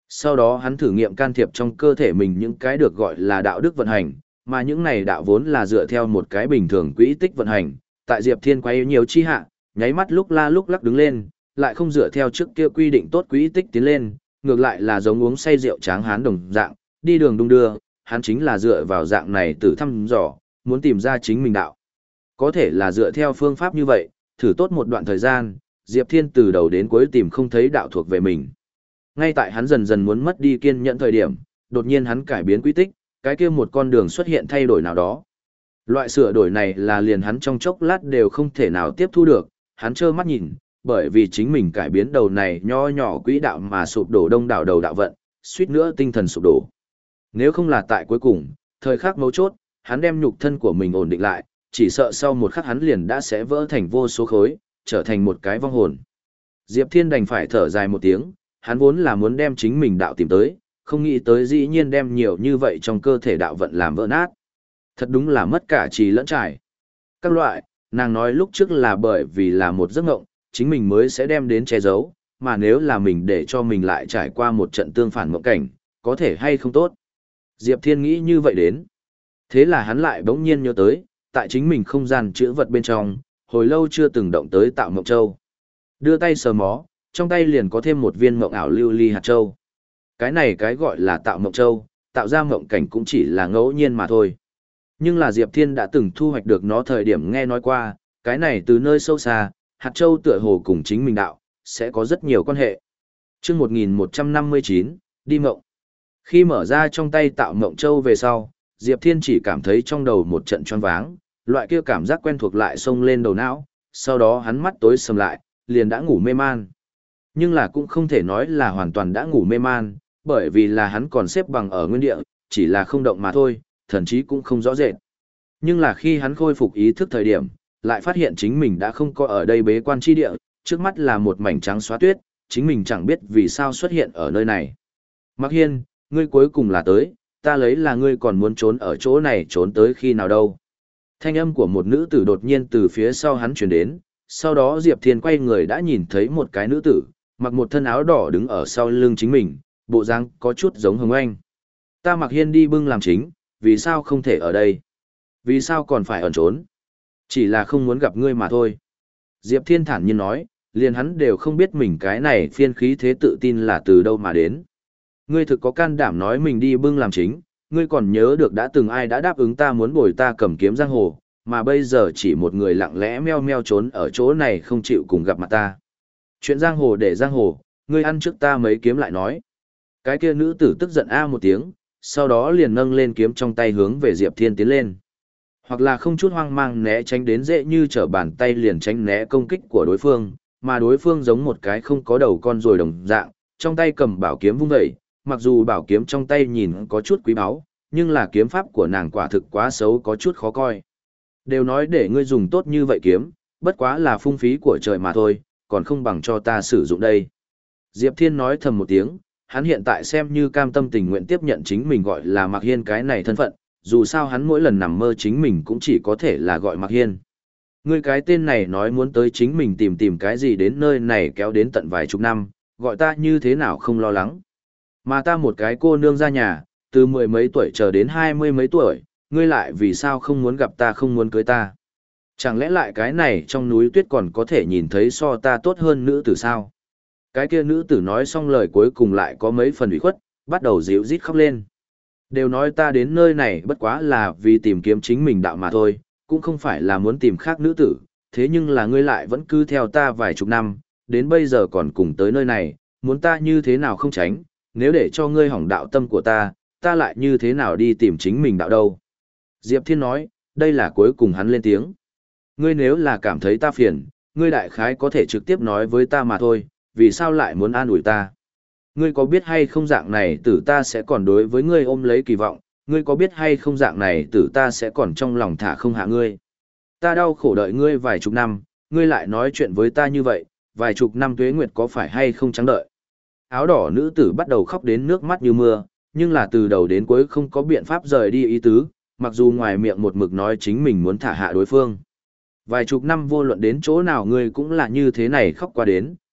Sau đó hắn thử nghiệm can thiệp trong cơ thể mình những cái được gọi là đạo đức vận hành, mà những này đạo vốn là dựa theo một cái bình thường quỹ tích vận hành, tại Diệp Thiên quay nhiều chi hạ, nháy mắt lúc la lúc lắc đứng lên, lại không dựa theo trước kia quy định tốt quỹ tích tiến lên, ngược lại là giống uống say rượu tráng hán đồng dạng, đi đường đung đưa, hắn chính là dựa vào dạng này từ thăm dò, muốn tìm ra chính mình đạo. Có thể là dựa theo phương pháp như vậy, thử tốt một đoạn thời gian, Diệp Thiên từ đầu đến cuối tìm không thấy đạo thuộc về mình. Ngay tại hắn dần dần muốn mất đi kiên nhẫn thời điểm, đột nhiên hắn cải biến quy tích, cái kia một con đường xuất hiện thay đổi nào đó. Loại sửa đổi này là liền hắn trong chốc lát đều không thể nào tiếp thu được, hắn trơ mắt nhìn, bởi vì chính mình cải biến đầu này nho nhỏ quỹ đạo mà sụp đổ đông đảo đầu đạo vận, suýt nữa tinh thần sụp đổ. Nếu không là tại cuối cùng, thời khắc mấu chốt, hắn đem nhục thân của mình ổn định lại, chỉ sợ sau một khắc hắn liền đã sẽ vỡ thành vô số khối, trở thành một cái vong hồn. Diệp Thiên đành phải thở dài một tiếng, hắn vốn là muốn đem chính mình đạo tìm tới, không nghĩ tới dĩ nhiên đem nhiều như vậy trong cơ thể đạo vận làm vỡ nát. Thật đúng là mất cả trí lẫn trải. Các loại, nàng nói lúc trước là bởi vì là một giấc mộng, chính mình mới sẽ đem đến che giấu, mà nếu là mình để cho mình lại trải qua một trận tương phản mộng cảnh, có thể hay không tốt. Diệp Thiên nghĩ như vậy đến. Thế là hắn lại bỗng nhiên nhớ tới, tại chính mình không gian chữ vật bên trong, hồi lâu chưa từng động tới tạo mộng châu. Đưa tay sờ mó, trong tay liền có thêm một viên mộng ảo lưu ly hạt châu. Cái này cái gọi là tạo mộng châu, tạo ra mộng cảnh cũng chỉ là ngẫu nhiên mà thôi. Nhưng là Diệp Thiên đã từng thu hoạch được nó thời điểm nghe nói qua, cái này từ nơi sâu xa, hạt châu tựa hồ cùng chính mình đạo, sẽ có rất nhiều quan hệ. Chương một nghìn một trăm năm mươi chín, đi mộng. Khi mở ra trong tay tạo mộng châu về sau, Diệp Thiên chỉ cảm thấy trong đầu một trận choáng váng, loại kia cảm giác quen thuộc lại xông lên đầu não, sau đó hắn mắt tối sầm lại, liền đã ngủ mê man. Nhưng là cũng không thể nói là hoàn toàn đã ngủ mê man, bởi vì là hắn còn xếp bằng ở nguyên địa, chỉ là không động mà thôi, thậm chí cũng không rõ rệt. Nhưng là khi hắn khôi phục ý thức thời điểm, lại phát hiện chính mình đã không có ở đây bế quan chi địa, trước mắt là một mảnh trắng xóa tuyết, chính mình chẳng biết vì sao xuất hiện ở nơi này. Mạc Hiên, ngươi cuối cùng là tới, ta lấy là ngươi còn muốn trốn ở chỗ này trốn tới khi nào đâu. Thanh âm của một nữ tử đột nhiên từ phía sau hắn truyền đến, sau đó Diệp Thiên quay người đã nhìn thấy một cái nữ tử, mặc một thân áo đỏ đứng ở sau lưng chính mình, bộ dáng có chút giống Hồng Anh. Ta Mạc Hiên đi bưng làm chính, vì sao không thể ở đây? Vì sao còn phải ẩn trốn? Chỉ là không muốn gặp ngươi mà thôi. Diệp Thiên thản nhiên nói, liền hắn đều không biết mình cái này phiên khí thế tự tin là từ đâu mà đến. Ngươi thực có can đảm nói mình đi bưng làm chính, ngươi còn nhớ được đã từng ai đã đáp ứng ta muốn bồi ta cầm kiếm giang hồ, mà bây giờ chỉ một người lặng lẽ meo meo trốn ở chỗ này không chịu cùng gặp mặt ta. Chuyện giang hồ để giang hồ, ngươi ăn trước ta mấy kiếm lại nói. Cái kia nữ tử tức giận a một tiếng, sau đó liền nâng lên kiếm trong tay hướng về Diệp Thiên tiến lên. Hoặc là không chút hoang mang né tránh đến dễ như trở bàn tay liền tránh né công kích của đối phương, mà đối phương giống một cái không có đầu con rồi đồng dạng, trong tay cầm bảo kiếm vung dậy, mặc dù bảo kiếm trong tay nhìn có chút quý báu, nhưng là kiếm pháp của nàng quả thực quá xấu có chút khó coi. Đều nói để ngươi dùng tốt như vậy kiếm, bất quá là phung phí của trời mà thôi, còn không bằng cho ta sử dụng đây. Diệp Thiên nói thầm một tiếng, hắn hiện tại xem như cam tâm tình nguyện tiếp nhận chính mình gọi là Mạc Hiên cái này thân phận, dù sao hắn mỗi lần nằm mơ chính mình cũng chỉ có thể là gọi Mạc Hiên. Ngươi cái tên này nói muốn tới chính mình tìm tìm cái gì đến nơi này kéo đến tận vài chục năm, gọi ta như thế nào không lo lắng. Mà ta một cái cô nương ra nhà, từ mười mấy tuổi chờ đến hai mươi mấy tuổi, ngươi lại vì sao không muốn gặp ta không muốn cưới ta. Chẳng lẽ lại cái này trong núi tuyết còn có thể nhìn thấy so ta tốt hơn nữ tử sao? Cái kia nữ tử nói xong lời cuối cùng lại có mấy phần ủy khuất, bắt đầu dịu rít khóc lên. Đều nói ta đến nơi này bất quá là vì tìm kiếm chính mình đạo mà thôi, cũng không phải là muốn tìm khác nữ tử, thế nhưng là ngươi lại vẫn cứ theo ta vài chục năm, đến bây giờ còn cùng tới nơi này, muốn ta như thế nào không tránh, nếu để cho ngươi hỏng đạo tâm của ta, ta lại như thế nào đi tìm chính mình đạo đâu. Diệp Thiên nói, đây là cuối cùng hắn lên tiếng. Ngươi nếu là cảm thấy ta phiền, ngươi đại khái có thể trực tiếp nói với ta mà thôi, vì sao lại muốn an ủi ta. Ngươi có biết hay không dạng này tử ta sẽ còn đối với ngươi ôm lấy kỳ vọng, ngươi có biết hay không dạng này tử ta sẽ còn trong lòng thả không hạ ngươi. Ta đau khổ đợi ngươi vài chục năm, ngươi lại nói chuyện với ta như vậy, vài chục năm tuế nguyệt có phải hay không trắng đợi. Áo đỏ nữ tử bắt đầu khóc đến nước mắt như mưa, nhưng là từ đầu đến cuối không có biện pháp rời đi ý tứ, mặc dù ngoài miệng một mực nói chính mình muốn thả hạ đối phương. Vài chục năm vô luận đến chỗ nào ngươi cũng là như thế này khóc qua đến,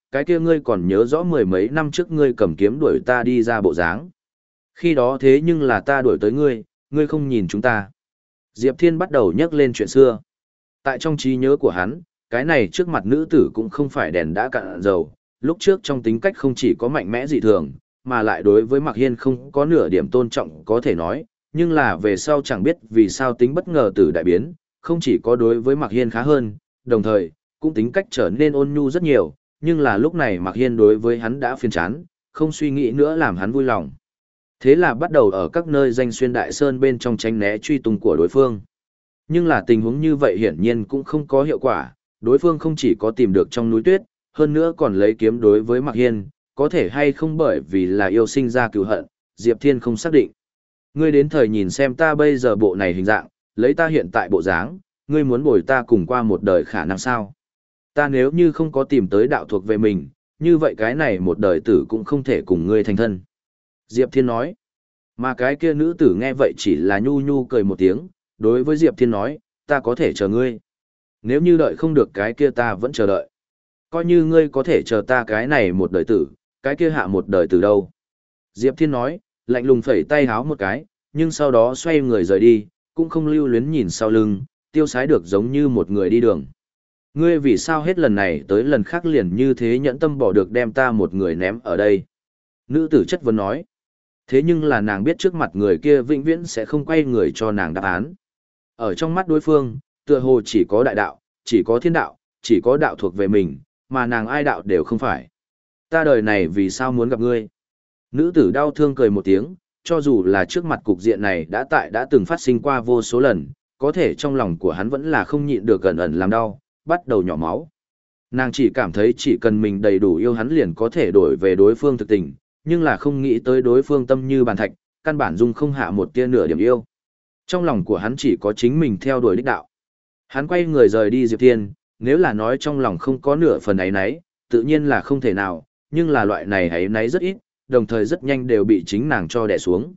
cái kia ngươi còn nhớ rõ mười mấy năm trước ngươi cầm kiếm đuổi ta đi ra bộ dáng. Khi đó thế nhưng là ta đuổi tới ngươi, ngươi không nhìn chúng ta. Diệp Thiên bắt đầu nhắc lên chuyện xưa. Tại trong trí nhớ của hắn, cái này trước mặt nữ tử cũng không phải đèn đã cạn dầu, lúc trước trong tính cách không chỉ có mạnh mẽ dị thường, mà lại đối với Mạc Hiên không có nửa điểm tôn trọng có thể nói, nhưng là về sau chẳng biết vì sao tính bất ngờ tử đại biến, không chỉ có đối với Mạc Hiên khá hơn, đồng thời, cũng tính cách trở nên ôn nhu rất nhiều, nhưng là lúc này Mạc Hiên đối với hắn đã phiền chán, không suy nghĩ nữa làm hắn vui lòng. Thế là bắt đầu ở các nơi danh xuyên đại sơn bên trong tránh né truy tung của đối phương. Nhưng là tình huống như vậy hiển nhiên cũng không có hiệu quả, đối phương không chỉ có tìm được trong núi tuyết, hơn nữa còn lấy kiếm đối với Mạc Hiên, có thể hay không bởi vì là yêu sinh ra cừu hận, Diệp Thiên không xác định. Ngươi đến thời nhìn xem ta bây giờ bộ này hình dạng, lấy ta hiện tại bộ dáng, ngươi muốn bồi ta cùng qua một đời khả năng sao? Ta nếu như không có tìm tới đạo thuộc về mình, như vậy cái này một đời tử cũng không thể cùng ngươi thành thân. Diệp Thiên nói. Mà cái kia nữ tử nghe vậy chỉ là nhu nhu cười một tiếng, đối với Diệp Thiên nói, ta có thể chờ ngươi. Nếu như đợi không được cái kia ta vẫn chờ đợi. Coi như ngươi có thể chờ ta cái này một đời tử, cái kia hạ một đời tử đâu. Diệp Thiên nói, lạnh lùng phẩy tay háo một cái, nhưng sau đó xoay người rời đi, cũng không lưu luyến nhìn sau lưng, tiêu sái được giống như một người đi đường. Ngươi vì sao hết lần này tới lần khác liền như thế nhẫn tâm bỏ được đem ta một người ném ở đây? Nữ tử chất vấn nói. Thế nhưng là nàng biết trước mặt người kia vĩnh viễn sẽ không quay người cho nàng đáp án. Ở trong mắt đối phương, tựa hồ chỉ có đại đạo, chỉ có thiên đạo, chỉ có đạo thuộc về mình, mà nàng ai đạo đều không phải. Ta đời này vì sao muốn gặp ngươi? Nữ tử đau thương cười một tiếng, cho dù là trước mặt cục diện này đã tại đã từng phát sinh qua vô số lần, có thể trong lòng của hắn vẫn là không nhịn được gần ẩn làm đau, bắt đầu nhỏ máu. Nàng chỉ cảm thấy chỉ cần mình đầy đủ yêu hắn liền có thể đổi về đối phương thực tình, nhưng là không nghĩ tới đối phương tâm như bàn thạch, căn bản dung không hạ một tia nửa điểm yêu. Trong lòng của hắn chỉ có chính mình theo đuổi đích đạo. Hắn quay người rời đi Diệp Thiên, nếu là nói trong lòng không có nửa phần ấy nấy, tự nhiên là không thể nào, nhưng là loại này ấy nấy rất ít, đồng thời rất nhanh đều bị chính nàng cho đè xuống.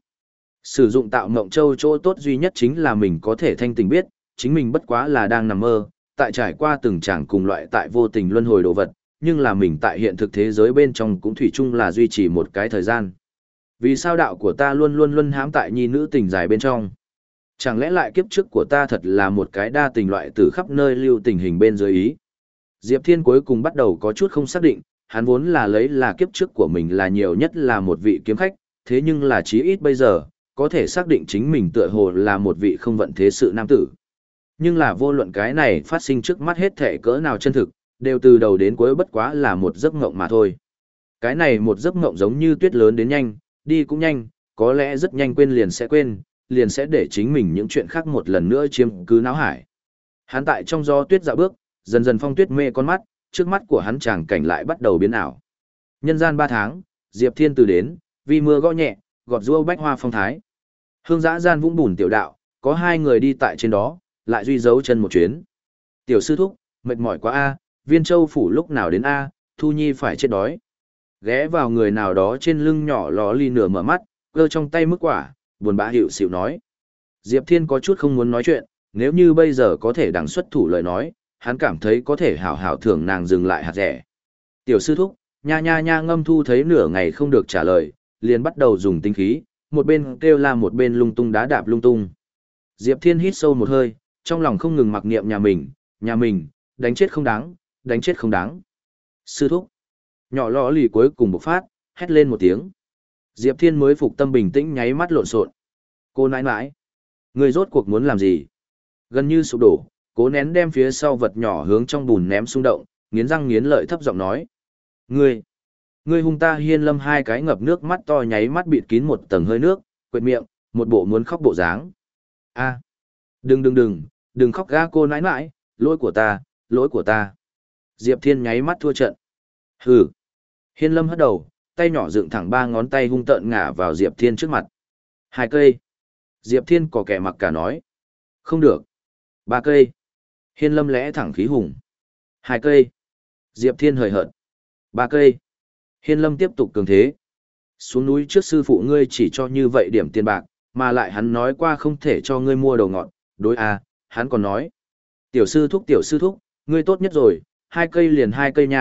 Sử dụng tạo mộng châu chỗ tốt duy nhất chính là mình có thể thanh tình biết, chính mình bất quá là đang nằm mơ, tại trải qua từng tràng cùng loại tại vô tình luân hồi đồ vật, nhưng là mình tại hiện thực thế giới bên trong cũng thủy chung là duy trì một cái thời gian. Vì sao đạo của ta luôn luôn luân hãm tại nhi nữ tình dài bên trong? Chẳng lẽ lại kiếp trước của ta thật là một cái đa tình loại từ khắp nơi lưu tình hình bên dưới ý? Diệp Thiên cuối cùng bắt đầu có chút không xác định, hắn vốn là lấy là kiếp trước của mình là nhiều nhất là một vị kiếm khách, thế nhưng là chí ít bây giờ, có thể xác định chính mình tựa hồ là một vị không vận thế sự nam tử. Nhưng là vô luận cái này phát sinh trước mắt hết thể cỡ nào chân thực, đều từ đầu đến cuối bất quá là một giấc mộng mà thôi. Cái này một giấc mộng giống như tuyết lớn đến nhanh, đi cũng nhanh, có lẽ rất nhanh quên liền sẽ quên, liền sẽ để chính mình những chuyện khác một lần nữa chiếm cứ náo hải. Hắn tại trong gió tuyết dạo bước, dần dần phong tuyết mê con mắt, trước mắt của hắn tràng cảnh lại bắt đầu biến ảo. Nhân gian ba tháng, Diệp Thiên từ đến, vì mưa gõ nhẹ, gọt rua bách hoa phong thái. Hương dã gian vũng bùn tiểu đạo, có hai người đi tại trên đó, lại duy dấu chân một chuyến. Tiểu sư thúc, mệt mỏi quá a, Viên Châu phủ lúc nào đến a, Thu Nhi phải chết đói. Ghé vào người nào đó trên lưng nhỏ ló ly nửa mở mắt, cơ trong tay mức quả, buồn bã hiệu xịu nói. Diệp Thiên có chút không muốn nói chuyện, nếu như bây giờ có thể đằng xuất thủ lời nói, hắn cảm thấy có thể hảo hảo thưởng nàng dừng lại hạt rẻ. Tiểu sư thúc, nha nha nha ngâm thu thấy nửa ngày không được trả lời, liền bắt đầu dùng tinh khí, một bên kêu la một bên lung tung đá đạp lung tung. Diệp Thiên hít sâu một hơi, trong lòng không ngừng mặc niệm nhà mình, nhà mình, đánh chết không đáng, đánh chết không đáng. Sư thúc, nhỏ lọ lì cuối cùng bộc phát, hét lên một tiếng. Diệp Thiên mới phục tâm bình tĩnh nháy mắt lộn xộn. Cô nãi nãi, người rốt cuộc muốn làm gì? Gần như sụp đổ, cố nén đem phía sau vật nhỏ hướng trong bùn ném xung động, nghiến răng nghiến lợi thấp giọng nói. Ngươi, ngươi hung ta Hiên Lâm hai cái ngập nước mắt to nháy mắt bịt kín một tầng hơi nước, quệt miệng, một bộ muốn khóc bộ dáng. A, đừng đừng đừng, đừng khóc ga cô nãi nãi, lỗi của ta, lỗi của ta. Diệp Thiên nháy mắt thua trận. Hừ. Hiên Lâm hất đầu, tay nhỏ dựng thẳng ba ngón tay hung tợn ngả vào Diệp Thiên trước mặt. Hai cây. Diệp Thiên có kẻ mặc cả nói. Không được. Ba cây. Hiên Lâm lẽ thẳng khí hùng. Hai cây. Diệp Thiên hời hợt. Ba cây. Hiên Lâm tiếp tục cường thế. Xuống núi trước sư phụ ngươi chỉ cho như vậy điểm tiền bạc, mà lại hắn nói qua không thể cho ngươi mua đầu ngọt. Đối à, hắn còn nói. Tiểu sư thúc tiểu sư thúc, ngươi tốt nhất rồi, hai cây liền hai cây nhà,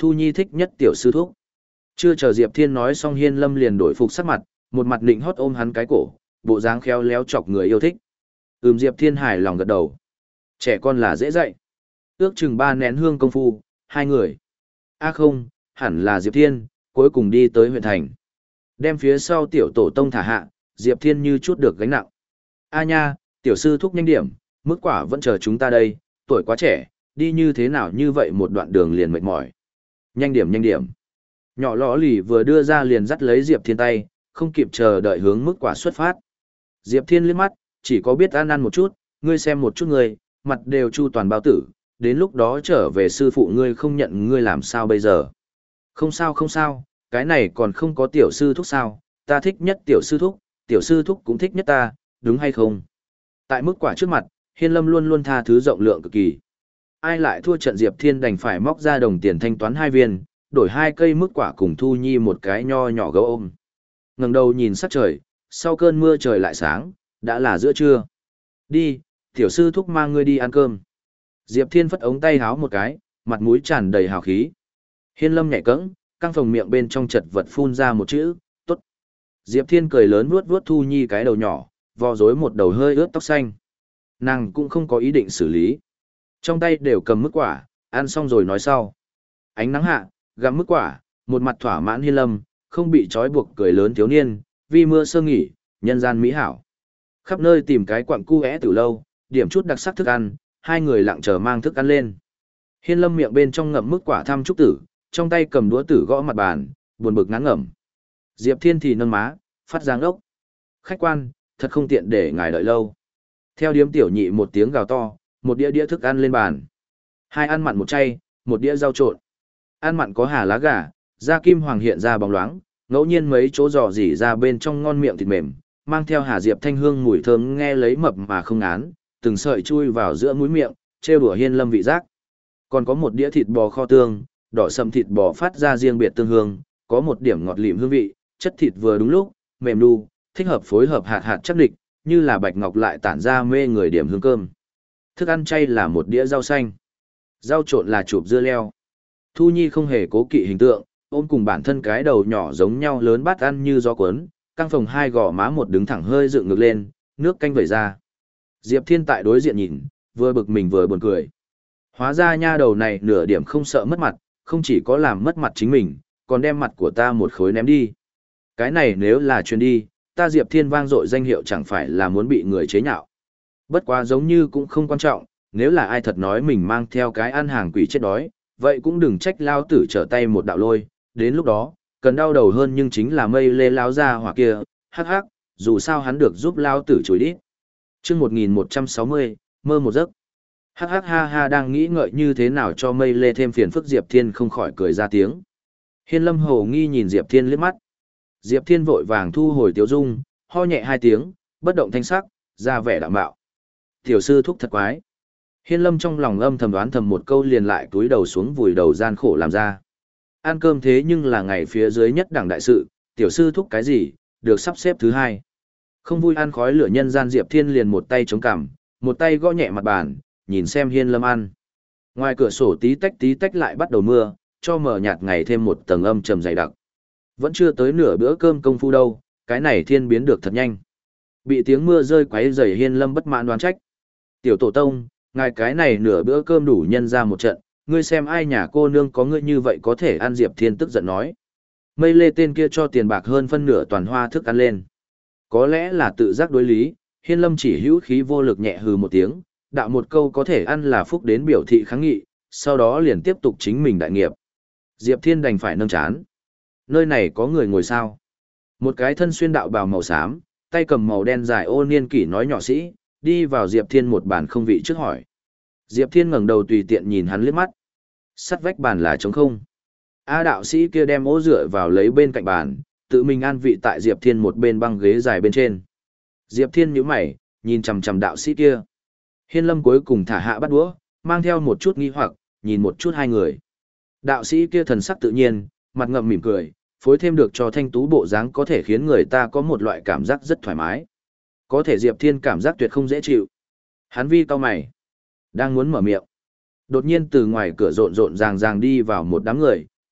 Thu Nhi thích nhất tiểu sư thúc. Chưa chờ Diệp Thiên nói xong Hiên Lâm liền đổi phục sắc mặt, một mặt nịnh hót ôm hắn cái cổ, bộ dáng khéo léo chọc người yêu thích. Ừm Diệp Thiên hài lòng gật đầu. Trẻ con là dễ dạy. Ước chừng ba nén hương công phu, hai người. A không, hẳn là Diệp Thiên, cuối cùng đi tới huyện thành. Đem phía sau tiểu tổ tông thả hạ, Diệp Thiên như chút được gánh nặng. A nha, tiểu sư thúc nhanh điểm, mức quả vẫn chờ chúng ta đây, tuổi quá trẻ, đi như thế nào như vậy một đoạn đường liền mệt mỏi. Nhanh điểm nhanh điểm. Nhỏ lõ lì vừa đưa ra liền dắt lấy Diệp Thiên tay, không kịp chờ đợi hướng mức quả xuất phát. Diệp Thiên liếc mắt, chỉ có biết ăn ăn một chút, ngươi xem một chút ngươi, mặt đều chu toàn bao tử, đến lúc đó trở về sư phụ ngươi không nhận ngươi làm sao bây giờ. Không sao không sao, cái này còn không có tiểu sư thúc sao, ta thích nhất tiểu sư thúc, tiểu sư thúc cũng thích nhất ta, đúng hay không? Tại mức quả trước mặt, Hiên Lâm luôn luôn tha thứ rộng lượng cực kỳ. Ai lại thua trận Diệp Thiên đành phải móc ra đồng tiền thanh toán hai viên, đổi hai cây mức quả cùng Thu Nhi một cái nho nhỏ gấu ôm. Ngẩng đầu nhìn sắc trời, sau cơn mưa trời lại sáng, đã là giữa trưa. Đi, tiểu sư thúc mang ngươi đi ăn cơm. Diệp Thiên phất ống tay háo một cái, mặt mũi tràn đầy hào khí. Hiên Lâm nhảy cẫng, căng phòng miệng bên trong chật vật phun ra một chữ, tốt. Diệp Thiên cười lớn vuốt vuốt Thu Nhi cái đầu nhỏ, vò rối một đầu hơi ướt tóc xanh. Nàng cũng không có ý định xử lý. Trong tay đều cầm mức quả, ăn xong rồi nói sau. Ánh nắng hạ, gặm mức quả, một mặt thỏa mãn Hiên Lâm, không bị trói buộc cười lớn thiếu niên, vì mưa sơ nghỉ, nhân gian mỹ hảo. Khắp nơi tìm cái quặng cu é từ lâu, điểm chút đặc sắc thức ăn, hai người lặng chờ mang thức ăn lên. Hiên Lâm miệng bên trong ngậm mức quả thăm trúc tử, trong tay cầm đũa tử gõ mặt bàn, buồn bực ngán ngẩm. Diệp Thiên thì nâng má, phát giang ốc. Khách quan, thật không tiện để ngài đợi lâu. Theo điếm tiểu nhị một tiếng gào to, một đĩa đĩa thức ăn lên bàn. Hai ăn mặn một chay, một đĩa rau trộn. Ăn mặn có hà lá gà, da kim hoàng hiện ra bóng loáng, ngẫu nhiên mấy chỗ giò rỉ ra bên trong ngon miệng thịt mềm, mang theo hà diệp thanh hương mùi thơm nghe lấy mập mà không ngán, từng sợi chui vào giữa mũi miệng, trêu đùa Hiên Lâm vị giác. Còn có một đĩa thịt bò kho tương, đỏ sầm thịt bò phát ra riêng biệt tương hương, có một điểm ngọt lịm hương vị, chất thịt vừa đúng lúc, mềm nu, thích hợp phối hợp hạt hạt chắc địch, như là bạch ngọc lại tản ra mê người điểm hương cơm. Thức ăn chay là một đĩa rau xanh, rau trộn là chụp dưa leo. Thu Nhi không hề cố kỵ hình tượng, ôm cùng bản thân cái đầu nhỏ giống nhau lớn bát ăn như gió cuốn, căng phòng hai gò má một đứng thẳng hơi dựng ngược lên, nước canh vẩy ra. Diệp Thiên tại đối diện nhìn, vừa bực mình vừa buồn cười. Hóa ra nha đầu này nửa điểm không sợ mất mặt, không chỉ có làm mất mặt chính mình, còn đem mặt của ta một khối ném đi. Cái này nếu là truyền đi, ta Diệp Thiên vang dội danh hiệu chẳng phải là muốn bị người chế nhạo. Bất quá giống như cũng không quan trọng, nếu là ai thật nói mình mang theo cái ăn hàng quỷ chết đói, vậy cũng đừng trách lao tử trở tay một đạo lôi, đến lúc đó, cần đau đầu hơn nhưng chính là mây lê lao ra hỏa kia, hắc hắc, dù sao hắn được giúp lao tử chối đi. Chương một nghìn một trăm sáu mươi, mơ một giấc. Hắc hắc ha ha đang nghĩ ngợi như thế nào cho mây lê thêm phiền phức Diệp Thiên không khỏi cười ra tiếng. Hiên Lâm hồ nghi nhìn Diệp Thiên liếc mắt. Diệp Thiên vội vàng thu hồi tiếu dung, ho nhẹ hai tiếng, bất động thanh sắc, ra vẻ đạm bạo. Tiểu sư thúc thật quái. Hiên Lâm trong lòng âm thầm đoán thầm một câu liền lại túi đầu xuống vùi đầu gian khổ làm ra. Ăn cơm thế nhưng là ngày phía dưới nhất đẳng đại sự, tiểu sư thúc cái gì, được sắp xếp thứ hai. Không vui ăn khói lửa nhân gian Diệp Thiên liền một tay chống cằm, một tay gõ nhẹ mặt bàn, nhìn xem Hiên Lâm ăn. Ngoài cửa sổ tí tách tí tách lại bắt đầu mưa, cho mờ nhạt ngày thêm một tầng âm trầm dày đặc. Vẫn chưa tới nửa bữa cơm công phu đâu, cái này thiên biến được thật nhanh. Bị tiếng mưa rơi quấy rầy Hiên Lâm bất mãn đoán trách. Tiểu tổ tông, ngài cái này nửa bữa cơm đủ nhân ra một trận, ngươi xem ai nhà cô nương có ngươi như vậy có thể ăn. Diệp Thiên tức giận nói. Mây lê tên kia cho tiền bạc hơn phân nửa toàn hoa thức ăn lên. Có lẽ là tự giác đối lý, Hiên Lâm chỉ hữu khí vô lực nhẹ hừ một tiếng, đạo một câu có thể ăn là phúc đến biểu thị kháng nghị, sau đó liền tiếp tục chính mình đại nghiệp. Diệp Thiên đành phải nâng chán. Nơi này có người ngồi sao? Một cái thân xuyên đạo bào màu xám, tay cầm màu đen dài ô niên kỷ nói nhỏ sĩ, đi vào Diệp Thiên một bàn không vị trước hỏi. Diệp Thiên ngẩng đầu tùy tiện nhìn hắn liếc mắt. Sắt vách bàn là trống không. A đạo sĩ kia đem ố dựa vào lấy bên cạnh bàn, tự mình an vị tại Diệp Thiên một bên băng ghế dài bên trên. Diệp Thiên nhíu mày, nhìn chằm chằm đạo sĩ kia. Hiên Lâm cuối cùng thả hạ bắt đũa, mang theo một chút nghi hoặc, nhìn một chút hai người. Đạo sĩ kia thần sắc tự nhiên, mặt ngậm mỉm cười, phối thêm được cho thanh tú bộ dáng có thể khiến người ta có một loại cảm giác rất thoải mái. Có thể Diệp Thiên cảm giác tuyệt không dễ chịu. Hắn vi cau mày, đang muốn mở miệng. Đột nhiên từ ngoài cửa rộn rộn ràng ràng đi vào một đám người,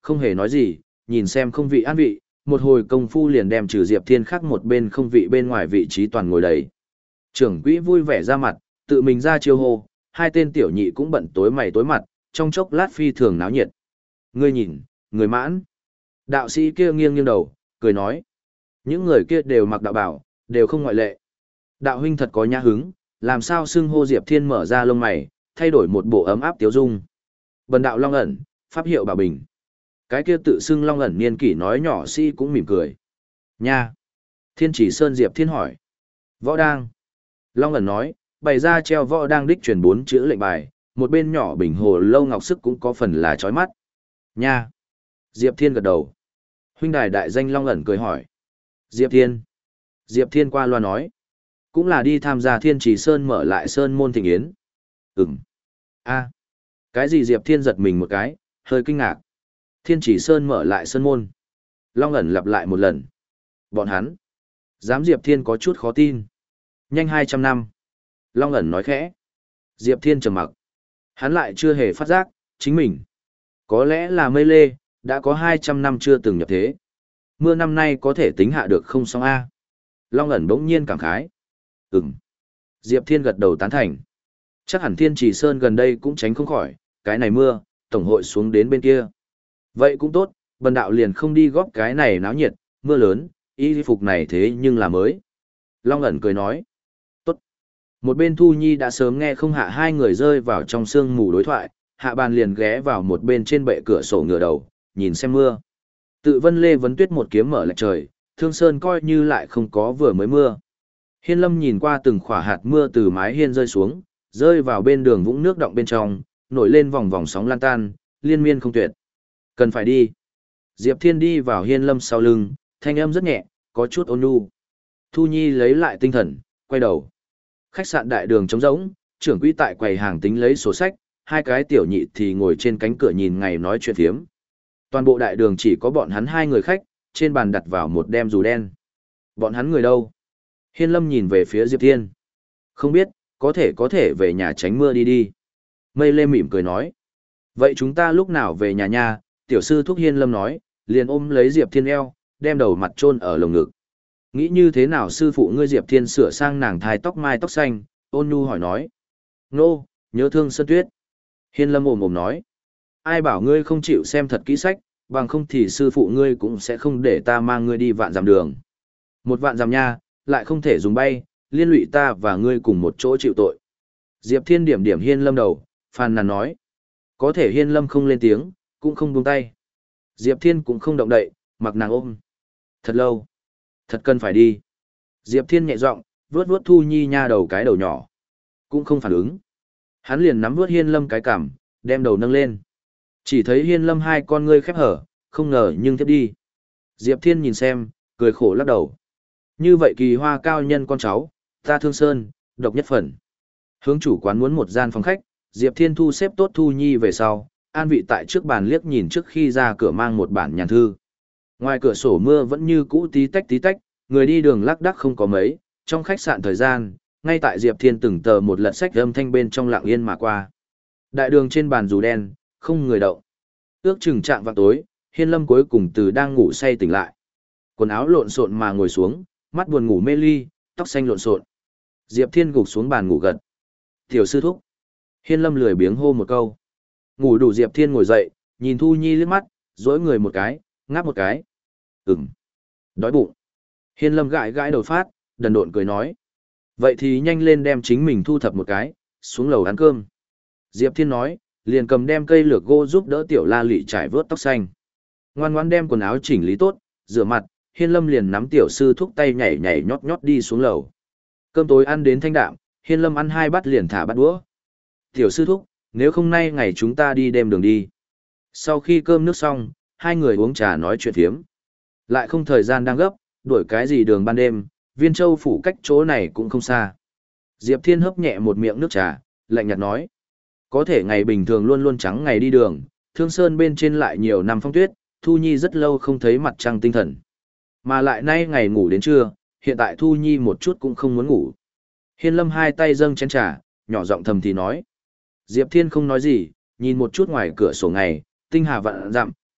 không hề nói gì, nhìn xem không vị an vị, một hồi công phu liền đem trừ Diệp Thiên khác một bên không vị bên ngoài vị trí toàn ngồi đầy. Trưởng quỹ vui vẻ ra mặt, tự mình ra chiêu hô, hai tên tiểu nhị cũng bận tối mày tối mặt, trong chốc lát phi thường náo nhiệt. Ngươi nhìn, người mãn. Đạo sĩ kia nghiêng nghiêng đầu, cười nói. Những người kia đều mặc đạo bảo, đều không ngoại lệ. Đạo huynh thật có nhã hứng, làm sao xưng hô Diệp Thiên mở ra lông mày, thay đổi một bộ ấm áp tiếu dung. Bần đạo Long ẩn, pháp hiệu bảo bình. Cái kia tự xưng Long ẩn niên kỷ nói nhỏ si cũng mỉm cười. Nha. Thiên Chỉ Sơn Diệp Thiên hỏi. Võ đang. Long ẩn nói, bày ra treo võ đang đích truyền bốn chữ lệnh bài, một bên nhỏ bình hồ lâu ngọc sức cũng có phần là chói mắt. Nha. Diệp Thiên gật đầu. Huynh đài đại danh Long ẩn cười hỏi. Diệp Thiên. Diệp Thiên qua loa nói. Cũng là đi tham gia Thiên Trì Sơn mở lại Sơn môn thịnh yến. Ừm. a Cái gì Diệp Thiên giật mình một cái, hơi kinh ngạc. Thiên Trì Sơn mở lại Sơn môn. Long ẩn lặp lại một lần. Bọn hắn. Dám Diệp Thiên có chút khó tin. Nhanh hai trăm năm. Long ẩn nói khẽ. Diệp Thiên trầm mặc. Hắn lại chưa hề phát giác, chính mình. Có lẽ là mây lê, đã có hai trăm năm chưa từng nhập thế. Mưa năm nay có thể tính hạ được không xong a Long ẩn bỗng nhiên cảm khái. Ừm. Diệp Thiên gật đầu tán thành. Chắc hẳn Thiên Trì Sơn gần đây cũng tránh không khỏi, cái này mưa, tổng hội xuống đến bên kia. Vậy cũng tốt, bần đạo liền không đi góp cái này náo nhiệt, mưa lớn, y phục này thế nhưng là mới. Long ẩn cười nói. Tốt. Một bên Thu Nhi đã sớm nghe không hạ hai người rơi vào trong sương mù đối thoại, hạ bàn liền ghé vào một bên trên bệ cửa sổ ngửa đầu, nhìn xem mưa. Tự Vân Lê vấn tuyết một kiếm mở lệch trời, Thương Sơn coi như lại không có vừa mới mưa. Hiên Lâm nhìn qua từng khỏa hạt mưa từ mái hiên rơi xuống, rơi vào bên đường vũng nước động bên trong, nổi lên vòng vòng sóng lan tan, liên miên không tuyệt. Cần phải đi. Diệp Thiên đi vào Hiên Lâm sau lưng, thanh âm rất nhẹ, có chút ôn nhu. Thu Nhi lấy lại tinh thần, quay đầu. Khách sạn đại đường trống rỗng, trưởng quỹ tại quầy hàng tính lấy sổ sách, hai cái tiểu nhị thì ngồi trên cánh cửa nhìn ngày nói chuyện phiếm. Toàn bộ đại đường chỉ có bọn hắn hai người khách, trên bàn đặt vào một đem dù đen. Bọn hắn người đâu? Hiên Lâm nhìn về phía Diệp Thiên. Không biết, có thể có thể về nhà tránh mưa đi đi. Mây Lê mỉm cười nói. Vậy chúng ta lúc nào về nhà nha? Tiểu sư thúc Hiên Lâm nói, liền ôm lấy Diệp Thiên eo, đem đầu mặt chôn ở lồng ngực. Nghĩ như thế nào sư phụ ngươi Diệp Thiên sửa sang nàng thai tóc mai tóc xanh, ôn nhu hỏi nói. Nô, nhớ thương Sơn Tuyết. Hiên Lâm ồm ồm nói. Ai bảo ngươi không chịu xem thật kỹ sách, bằng không thì sư phụ ngươi cũng sẽ không để ta mang ngươi đi vạn dặm đường. Một vạn dặm nha, lại không thể dùng bay, liên lụy ta và ngươi cùng một chỗ chịu tội. Diệp Thiên điểm điểm Hiên Lâm đầu, phàn nàn nói. Có thể Hiên Lâm không lên tiếng, cũng không buông tay. Diệp Thiên cũng không động đậy, mặc nàng ôm. Thật lâu. Thật cần phải đi. Diệp Thiên nhẹ giọng, vuốt vuốt Thu Nhi nha đầu cái đầu nhỏ. Cũng không phản ứng. Hắn liền nắm vuốt Hiên Lâm cái cằm, đem đầu nâng lên. Chỉ thấy Hiên Lâm hai con ngươi khép hở, không ngờ nhưng tiếp đi. Diệp Thiên nhìn xem, cười khổ lắc đầu. Như vậy kỳ hoa cao nhân con cháu, ta Thương Sơn, độc nhất phần. Hướng chủ quán muốn một gian phòng khách, Diệp Thiên thu xếp tốt Thu Nhi về sau, an vị tại trước bàn liếc nhìn trước khi ra cửa mang một bản nhàn thư. Ngoài cửa sổ mưa vẫn như cũ tí tách tí tách, người đi đường lác đác không có mấy, trong khách sạn thời gian, ngay tại Diệp Thiên từng tờ một lật sách âm thanh bên trong lặng yên mà qua. Đại đường trên bàn dù đen, không người động. Ước chừng chạm vào tối, Hiên Lâm cuối cùng từ đang ngủ say tỉnh lại. Quần áo lộn xộn mà ngồi xuống, mắt buồn ngủ mê ly, tóc xanh lộn xộn. Diệp Thiên gục xuống bàn ngủ gật. Tiểu sư thúc. Hiên Lâm lười biếng hô một câu. Ngủ đủ Diệp Thiên ngồi dậy, nhìn Thu Nhi liếc mắt, dỗi người một cái, ngáp một cái. Ừm. Đói bụng. Hiên Lâm gãi gãi đầu phát, đần độn cười nói. Vậy thì nhanh lên đem chính mình thu thập một cái, xuống lầu ăn cơm. Diệp Thiên nói, liền cầm đem cây lược gỗ giúp đỡ Tiểu La Lị trải vớt tóc xanh. Ngoan ngoãn đem quần áo chỉnh lý tốt, rửa mặt, Hiên Lâm liền nắm tiểu sư thúc tay nhảy nhảy nhót nhót đi xuống lầu. Cơm tối ăn đến thanh đạm, Hiên Lâm ăn hai bát liền thả bát đũa. Tiểu sư thúc, nếu không nay ngày chúng ta đi đêm đường đi. Sau khi cơm nước xong, hai người uống trà nói chuyện phiếm. Lại không thời gian đang gấp, đuổi cái gì đường ban đêm, Viên Châu phủ cách chỗ này cũng không xa. Diệp Thiên hấp nhẹ một miệng nước trà, lạnh nhạt nói. Có thể ngày bình thường luôn luôn trắng ngày đi đường, Thương Sơn bên trên lại nhiều năm phong tuyết, Thu Nhi rất lâu không thấy mặt trăng tinh thần. Mà lại nay ngày ngủ đến trưa, hiện tại Thu Nhi một chút cũng không muốn ngủ. Hiên Lâm hai tay dâng chén trà, nhỏ giọng thầm thì nói. Diệp Thiên không nói gì, nhìn một chút ngoài cửa sổ ngày, tinh hà vạn dặm,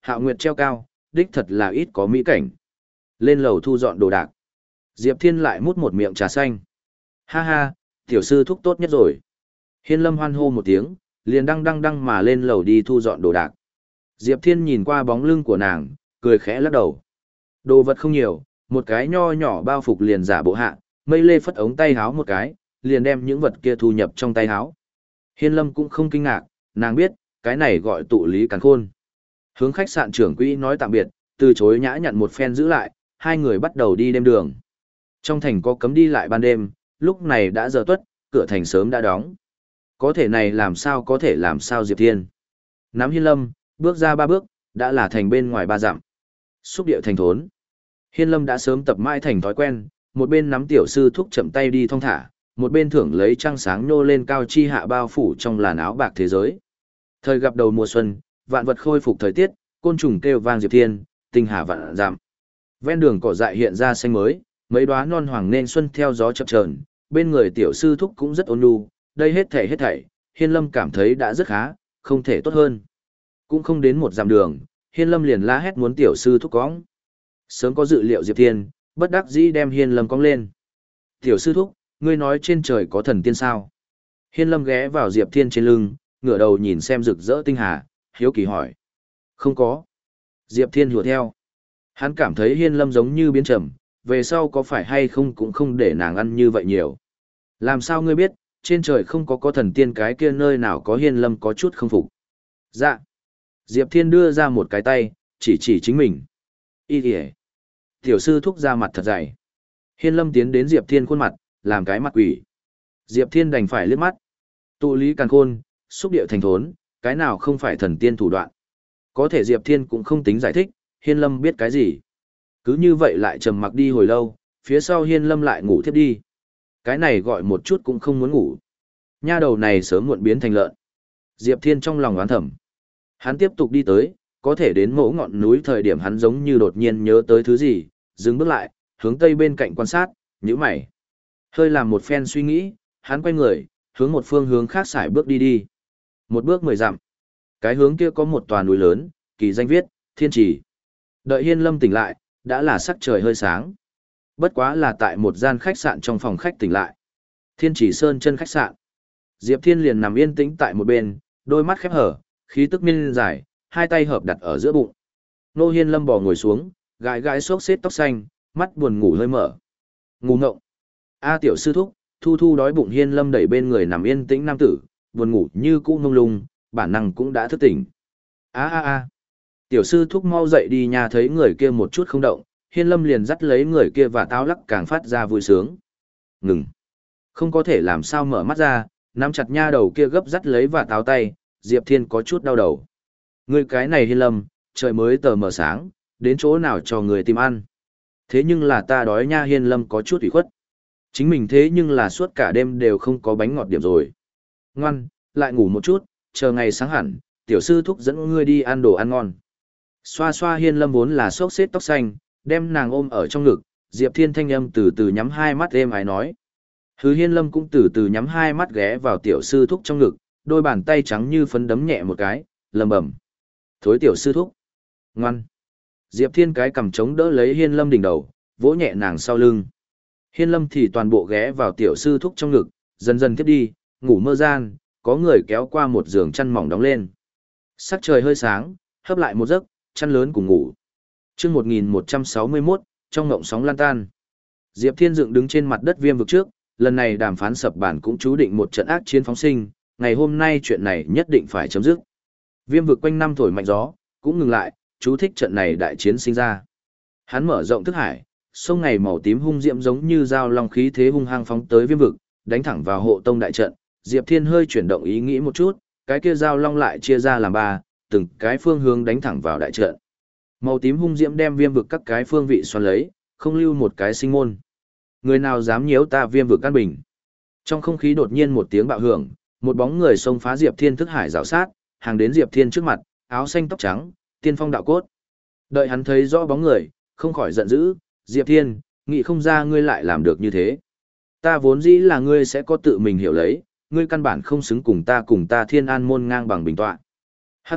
Hạo Nguyệt treo cao, đích thật là ít có mỹ cảnh. Lên lầu thu dọn đồ đạc. Diệp Thiên lại mút một miệng trà xanh. Ha ha, tiểu sư thúc tốt nhất rồi. Hiên Lâm hoan hô một tiếng, liền đăng đăng đăng mà lên lầu đi thu dọn đồ đạc. Diệp Thiên nhìn qua bóng lưng của nàng, cười khẽ lắc đầu. Đồ vật không nhiều, một cái nho nhỏ bao phục liền giả bộ hạ, mây lê phất ống tay háo một cái, liền đem những vật kia thu nhập trong tay háo. Hiên Lâm cũng không kinh ngạc, nàng biết, cái này gọi tụ lý càn khôn. Hướng khách sạn trưởng quỹ nói tạm biệt, từ chối nhã nhặn một phen giữ lại, hai người bắt đầu đi đêm đường. Trong thành có cấm đi lại ban đêm, lúc này đã giờ tuất, cửa thành sớm đã đóng. Có thể này làm sao có thể làm sao Diệp Thiên. Nắm Hiên Lâm, bước ra ba bước, đã là thành bên ngoài ba dặm. Xúc điệu thành thốn. Hiên Lâm đã sớm tập mãi thành thói quen, một bên nắm tiểu sư thúc chậm tay đi thong thả, một bên thưởng lấy trăng sáng nhô lên cao chi hạ bao phủ trong làn áo bạc thế giới. Thời gặp đầu mùa xuân, vạn vật khôi phục thời tiết, côn trùng kêu vang Diệp Thiên, tinh hà vạn dặm. Ven đường cỏ dại hiện ra xanh mới, mấy đóa non hoàng nên xuân theo gió chập chờn, bên người tiểu sư thúc cũng rất ôn nhu, đây hết thảy hết thảy, Hiên Lâm cảm thấy đã rất khá, không thể tốt hơn. Cũng không đến một dặm đường, Hiên Lâm liền la hét muốn tiểu sư thúc cõng. Sớm có dự liệu Diệp Thiên, bất đắc dĩ đem Hiên Lâm cõng lên. Tiểu sư thúc, ngươi nói trên trời có thần tiên sao? Hiên Lâm ghé vào Diệp Thiên trên lưng, ngửa đầu nhìn xem rực rỡ tinh hà, hiếu kỳ hỏi. Không có. Diệp Thiên hùa theo. Hắn cảm thấy Hiên Lâm giống như biến trầm, về sau có phải hay không cũng không để nàng ăn như vậy nhiều. Làm sao ngươi biết, trên trời không có có thần tiên cái kia nơi nào có Hiên Lâm có chút không phục. Dạ. Diệp Thiên đưa ra một cái tay, chỉ chỉ chính mình. Ý kìa. Tiểu sư thúc ra mặt thật dày. Hiên Lâm tiến đến Diệp Thiên khuôn mặt, làm cái mặt quỷ. Diệp Thiên đành phải liếc mắt. Tụ lý càn khôn, xúc điệu thành thốn, cái nào không phải thần tiên thủ đoạn. Có thể Diệp Thiên cũng không tính giải thích, Hiên Lâm biết cái gì. Cứ như vậy lại trầm mặc đi hồi lâu, phía sau Hiên Lâm lại ngủ thiếp đi. Cái này gọi một chút cũng không muốn ngủ. Nha đầu này sớm muộn biến thành lợn. Diệp Thiên trong lòng oán thầm. Hắn tiếp tục đi tới, có thể đến mỗ ngọn núi thời điểm hắn giống như đột nhiên nhớ tới thứ gì, dừng bước lại, hướng tây bên cạnh quan sát, nhíu mày. Hơi làm một phen suy nghĩ, hắn quay người, hướng một phương hướng khác xài bước đi đi. Một bước mười dặm. Cái hướng kia có một tòa núi lớn, kỳ danh viết, Thiên Trì. Đợi Hiên Lâm tỉnh lại, đã là sắc trời hơi sáng. Bất quá là tại một gian khách sạn trong phòng khách tỉnh lại. Thiên Trì Sơn chân khách sạn. Diệp Thiên liền nằm yên tĩnh tại một bên, đôi mắt khép hở, khí tức miên dài, hai tay hợp đặt ở giữa bụng. Nô Hiên Lâm bò ngồi xuống, gãi gãi xốc xếp tóc xanh, mắt buồn ngủ hơi mở. Ngủ ngộng. A tiểu sư thúc, thu thu đói bụng. Hiên Lâm đẩy bên người nằm yên tĩnh nam tử, buồn ngủ như cũ mông lung, bản năng cũng đã thức tỉnh. A a a. Tiểu sư thúc mau dậy đi nhà, thấy người kia một chút không động, Hiên Lâm liền dắt lấy người kia và táo lắc càng phát ra vui sướng. Ngừng. Không có thể làm sao mở mắt ra, nắm chặt nha đầu kia gấp dắt lấy và táo tay, Diệp Thiên có chút đau đầu. Ngươi cái này Hiên Lâm, trời mới tờ mờ sáng, đến chỗ nào cho người tìm ăn. Thế nhưng là ta đói nha. Hiên Lâm có chút ủy khuất. Chính mình thế nhưng là suốt cả đêm đều không có bánh ngọt điểm rồi. Ngoan, lại ngủ một chút, chờ ngày sáng hẳn, tiểu sư thúc dẫn ngươi đi ăn đồ ăn ngon. Xoa xoa Hiên Lâm vốn là xốc xếp tóc xanh, đem nàng ôm ở trong ngực, Diệp Thiên thanh âm từ từ nhắm hai mắt êm ái nói. Hứ Hiên Lâm cũng từ từ nhắm hai mắt ghé vào tiểu sư thúc trong ngực, đôi bàn tay trắng như phấn đấm nhẹ một cái, lầm bầm. Thối tiểu sư thúc. Ngoan. Diệp Thiên cái cầm chống đỡ lấy Hiên Lâm đỉnh đầu, vỗ nhẹ nàng sau lưng. Hiên Lâm thì toàn bộ ghé vào tiểu sư thúc trong ngực, dần dần tiếp đi, ngủ mơ gian, có người kéo qua một giường chăn mỏng đóng lên. Sắc trời hơi sáng, hấp lại một giấc, chăn lớn cùng ngủ. Chương một nghìn một trăm sáu mươi mốt, trong ngộng sóng lan tan. Diệp Thiên dựng đứng trên mặt đất Viêm vực trước, lần này đàm phán sập bản cũng chú định một trận ác chiến phóng sinh, ngày hôm nay chuyện này nhất định phải chấm dứt. Viêm vực quanh năm thổi mạnh gió, cũng ngừng lại, chú thích trận này đại chiến sinh ra. Hắn mở rộng thức hải, sông ngày màu tím hung diễm giống như dao long khí thế hung hăng phóng tới Viêm vực, đánh thẳng vào hộ tông đại trận. Diệp Thiên hơi chuyển động ý nghĩ một chút, cái kia dao long lại chia ra làm ba, từng cái phương hướng đánh thẳng vào đại trận. Màu tím hung diễm đem Viêm vực các cái phương vị xoắn lấy, không lưu một cái sinh môn. Người nào dám nhiễu ta Viêm vực căn bình? Trong không khí đột nhiên một tiếng bạo hưởng, một bóng người xông phá Diệp Thiên thức hải rào sát, hàng đến Diệp Thiên trước mặt, áo xanh tóc trắng, tiên phong đạo cốt. Đợi hắn thấy rõ bóng người, không khỏi giận dữ, Diệp Thiên, nghĩ không ra ngươi lại làm được như thế. Ta vốn dĩ là ngươi sẽ có tự mình hiểu lấy, ngươi căn bản không xứng cùng ta cùng ta Thiên An môn ngang bằng bình tọa. Hắc hắc,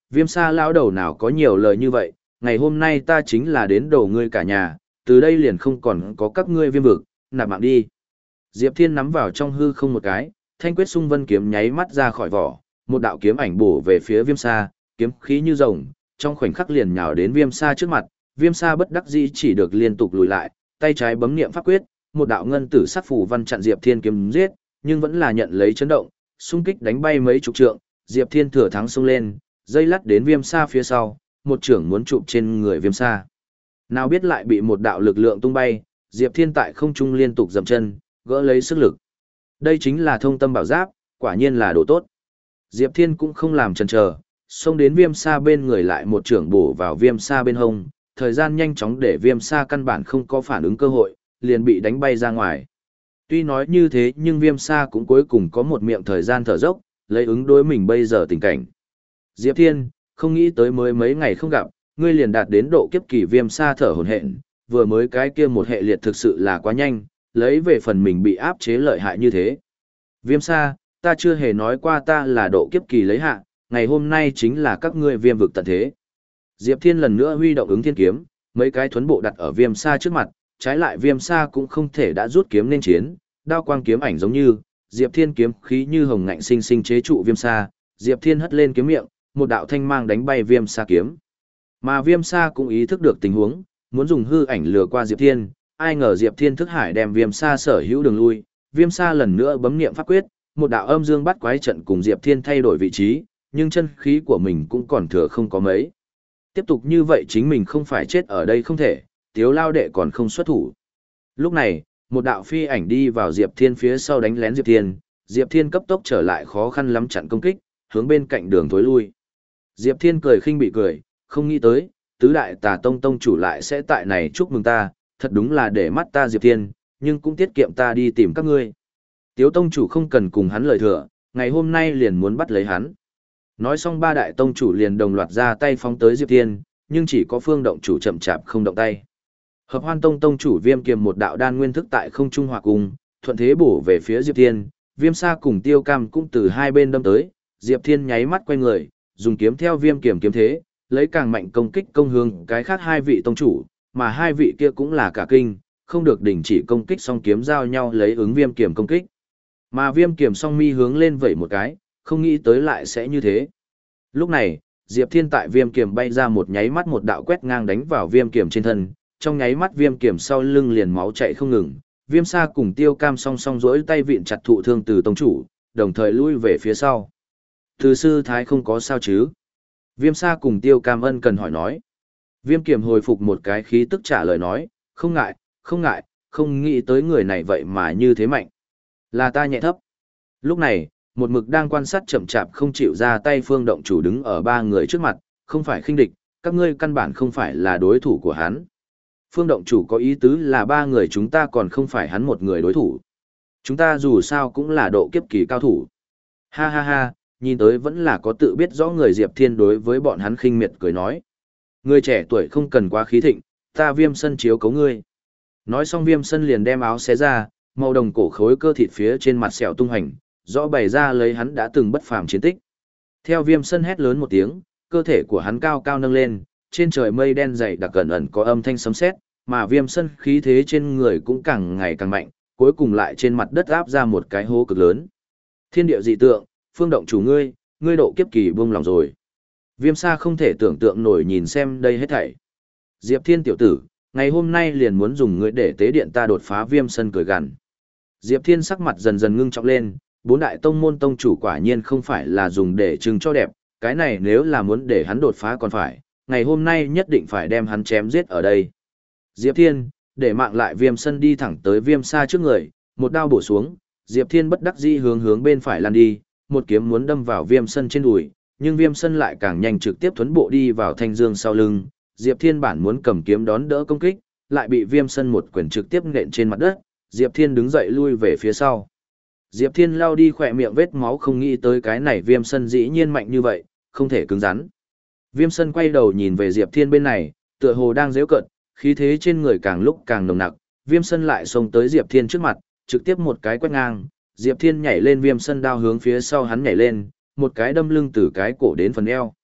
Viêm Sa lão đầu nào có nhiều lời như vậy, ngày hôm nay ta chính là đến đầu ngươi cả nhà, từ đây liền không còn có các ngươi viêm vực, nạp mạng đi. Diệp Thiên nắm vào trong hư không một cái, thanh quyết xung vân kiếm nháy mắt ra khỏi vỏ, một đạo kiếm ảnh bổ về phía Viêm Sa, kiếm khí như rồng, trong khoảnh khắc liền nhào đến Viêm Sa trước mặt, Viêm Sa bất đắc dĩ chỉ được liên tục lùi lại, tay trái bấm niệm pháp quyết, một đạo ngân tử sắc phù văn chặn Diệp Thiên kiếm giết, nhưng vẫn là nhận lấy chấn động, xung kích đánh bay mấy chục trượng, Diệp Thiên thừa thắng xông lên, dây lắt đến Viêm Sa phía sau, một trưởng muốn chụp trên người Viêm Sa. Nào biết lại bị một đạo lực lượng tung bay, Diệp Thiên tại không trung liên tục dậm chân, gỡ lấy sức lực. Đây chính là thông tâm bảo giáp, quả nhiên là đồ tốt. Diệp Thiên cũng không làm chần chờ, xông đến Viêm Sa bên người lại một trưởng bổ vào Viêm Sa bên hông, thời gian nhanh chóng để Viêm Sa căn bản không có phản ứng cơ hội, liền bị đánh bay ra ngoài. Tuy nói như thế nhưng Viêm Sa cũng cuối cùng có một miệng thời gian thở dốc, lấy ứng đối mình bây giờ tình cảnh. Diệp Thiên, không nghĩ tới mới mấy ngày không gặp, ngươi liền đạt đến độ kiếp kỳ. Viêm Sa thở hổn hển, vừa mới cái kia một hệ liệt thực sự là quá nhanh, lấy về phần mình bị áp chế lợi hại như thế. Viêm Sa, ta chưa hề nói qua ta là độ kiếp kỳ lấy hạ, ngày hôm nay chính là các ngươi viêm vực tận thế. Diệp Thiên lần nữa huy động ứng thiên kiếm, mấy cái thuấn bộ đặt ở Viêm Sa trước mặt, trái lại Viêm Sa cũng không thể đã rút kiếm nên chiến, đao quang kiếm ảnh giống như, Diệp Thiên kiếm khí như hồng ngạnh sinh sinh chế trụ Viêm Sa, Diệp Thiên hất lên kiếm miệng, một đạo thanh mang đánh bay Viêm Sa kiếm. Mà Viêm Sa cũng ý thức được tình huống, muốn dùng hư ảnh lừa qua Diệp Thiên, ai ngờ Diệp Thiên thức hải đem Viêm Sa sở hữu đường lui, Viêm Sa lần nữa bấm niệm pháp quyết, một đạo âm dương bắt quái trận cùng Diệp Thiên thay đổi vị trí, nhưng chân khí của mình cũng còn thừa không có mấy. Tiếp tục như vậy chính mình không phải chết ở đây không thể, Tiếu lao đệ còn không xuất thủ. Lúc này, một đạo phi ảnh đi vào Diệp Thiên phía sau đánh lén Diệp Thiên, Diệp Thiên cấp tốc trở lại khó khăn lắm chặn công kích, hướng bên cạnh đường thối lui. Diệp Thiên cười khinh bị cười, không nghĩ tới, tứ đại tà tông tông chủ lại sẽ tại này chúc mừng ta, thật đúng là để mắt ta Diệp Thiên, nhưng cũng tiết kiệm ta đi tìm các ngươi. Tiếu tông chủ không cần cùng hắn lời thừa, ngày hôm nay liền muốn bắt lấy hắn. Nói xong ba đại tông chủ liền đồng loạt ra tay phóng tới Diệp Thiên, nhưng chỉ có Phương động chủ chậm chạp không động tay. Hợp Hoan tông tông chủ Viêm Kiềm một đạo đan nguyên thức tại không trung hòa cùng, thuận thế bổ về phía Diệp Thiên, Viêm Sa cùng Tiêu Cam cũng từ hai bên đâm tới, Diệp Thiên nháy mắt quay người, dùng kiếm theo Viêm Kiềm kiếm thế, lấy càng mạnh công kích công hướng cái khác hai vị tông chủ, mà hai vị kia cũng là cả kinh, không được đình chỉ công kích song kiếm giao nhau lấy ứng Viêm Kiềm công kích. Mà Viêm Kiềm song mi hướng lên vẩy một cái, không nghĩ tới lại sẽ như thế. Lúc này, Diệp Thiên tại Viêm Kiềm bay ra một nháy mắt một đạo quét ngang đánh vào Viêm Kiềm trên thân, trong nháy mắt Viêm Kiềm sau lưng liền máu chảy không ngừng, Viêm Sa cùng Tiêu Cam song song duỗi tay vịn chặt thụ thương từ tông chủ, đồng thời lui về phía sau. Từ sư thái không có sao chứ? Viêm Sa cùng Tiêu Cam ân cần hỏi nói. Viêm Kiềm hồi phục một cái khí tức trả lời nói, không ngại, không ngại, không nghĩ tới người này vậy mà như thế mạnh. Là ta nhẹ thấp. Lúc này, một mực đang quan sát chậm chạp không chịu ra tay Phương động chủ đứng ở ba người trước mặt, không phải khinh địch, các ngươi căn bản không phải là đối thủ của hắn. Phương động chủ có ý tứ là ba người chúng ta còn không phải hắn một người đối thủ. Chúng ta dù sao cũng là độ kiếp kỳ cao thủ. Ha ha ha, nhìn tới vẫn là có tự biết rõ người. Diệp Thiên đối với bọn hắn khinh miệt cười nói. Người trẻ tuổi không cần quá khí thịnh, ta Viêm Sân chiếu cấu ngươi. Nói xong Viêm Sân liền đem áo xé ra, màu đồng cổ khối cơ thịt phía trên mặt sẹo tung hành, rõ bày ra lấy hắn đã từng bất phàm chiến tích. Theo Viêm Sân hét lớn một tiếng, cơ thể của hắn cao cao nâng lên, trên trời mây đen dày đặc ẩn ẩn có âm thanh sấm sét, mà Viêm Sân khí thế trên người cũng càng ngày càng mạnh, cuối cùng lại trên mặt đất áp ra một cái hố cực lớn. Thiên địa dị tượng, Phương động chủ ngươi, ngươi độ kiếp kỳ buông lòng rồi. Viêm Sa không thể tưởng tượng nổi nhìn xem đây hết thảy. Diệp Thiên tiểu tử, ngày hôm nay liền muốn dùng ngươi để tế điện ta đột phá. Viêm Sân cười gằn. Diệp Thiên sắc mặt dần dần ngưng trọng lên, bốn đại tông môn tông chủ quả nhiên không phải là dùng để trưng cho đẹp, cái này nếu là muốn để hắn đột phá còn phải, ngày hôm nay nhất định phải đem hắn chém giết ở đây. Diệp Thiên, để mạng lại. Viêm Sân đi thẳng tới Viêm Sa trước người, một đao bổ xuống, Diệp Thiên bất đắc dĩ hướng hướng bên phải lăn đi, một kiếm muốn đâm vào Viêm Sân trên đùi, nhưng Viêm Sân lại càng nhanh trực tiếp thuấn bộ đi vào thanh dương sau lưng, Diệp Thiên bản muốn cầm kiếm đón đỡ công kích, lại bị Viêm Sân một quyền trực tiếp nện trên mặt đất, Diệp Thiên đứng dậy lui về phía sau. Diệp Thiên lao đi khỏe miệng vết máu, không nghĩ tới cái này Viêm Sân dĩ nhiên mạnh như vậy, không thể cứng rắn. Viêm Sân quay đầu nhìn về Diệp Thiên bên này, tựa hồ đang giễu cợt, khí thế trên người càng lúc càng nồng nặc, Viêm Sân lại xông tới Diệp Thiên trước mặt, trực tiếp một cái quét ngang, Diệp Thiên nhảy lên, Viêm Sân đao hướng phía sau hắn nhảy lên, một cái đâm lưng từ cái cổ đến phần eo.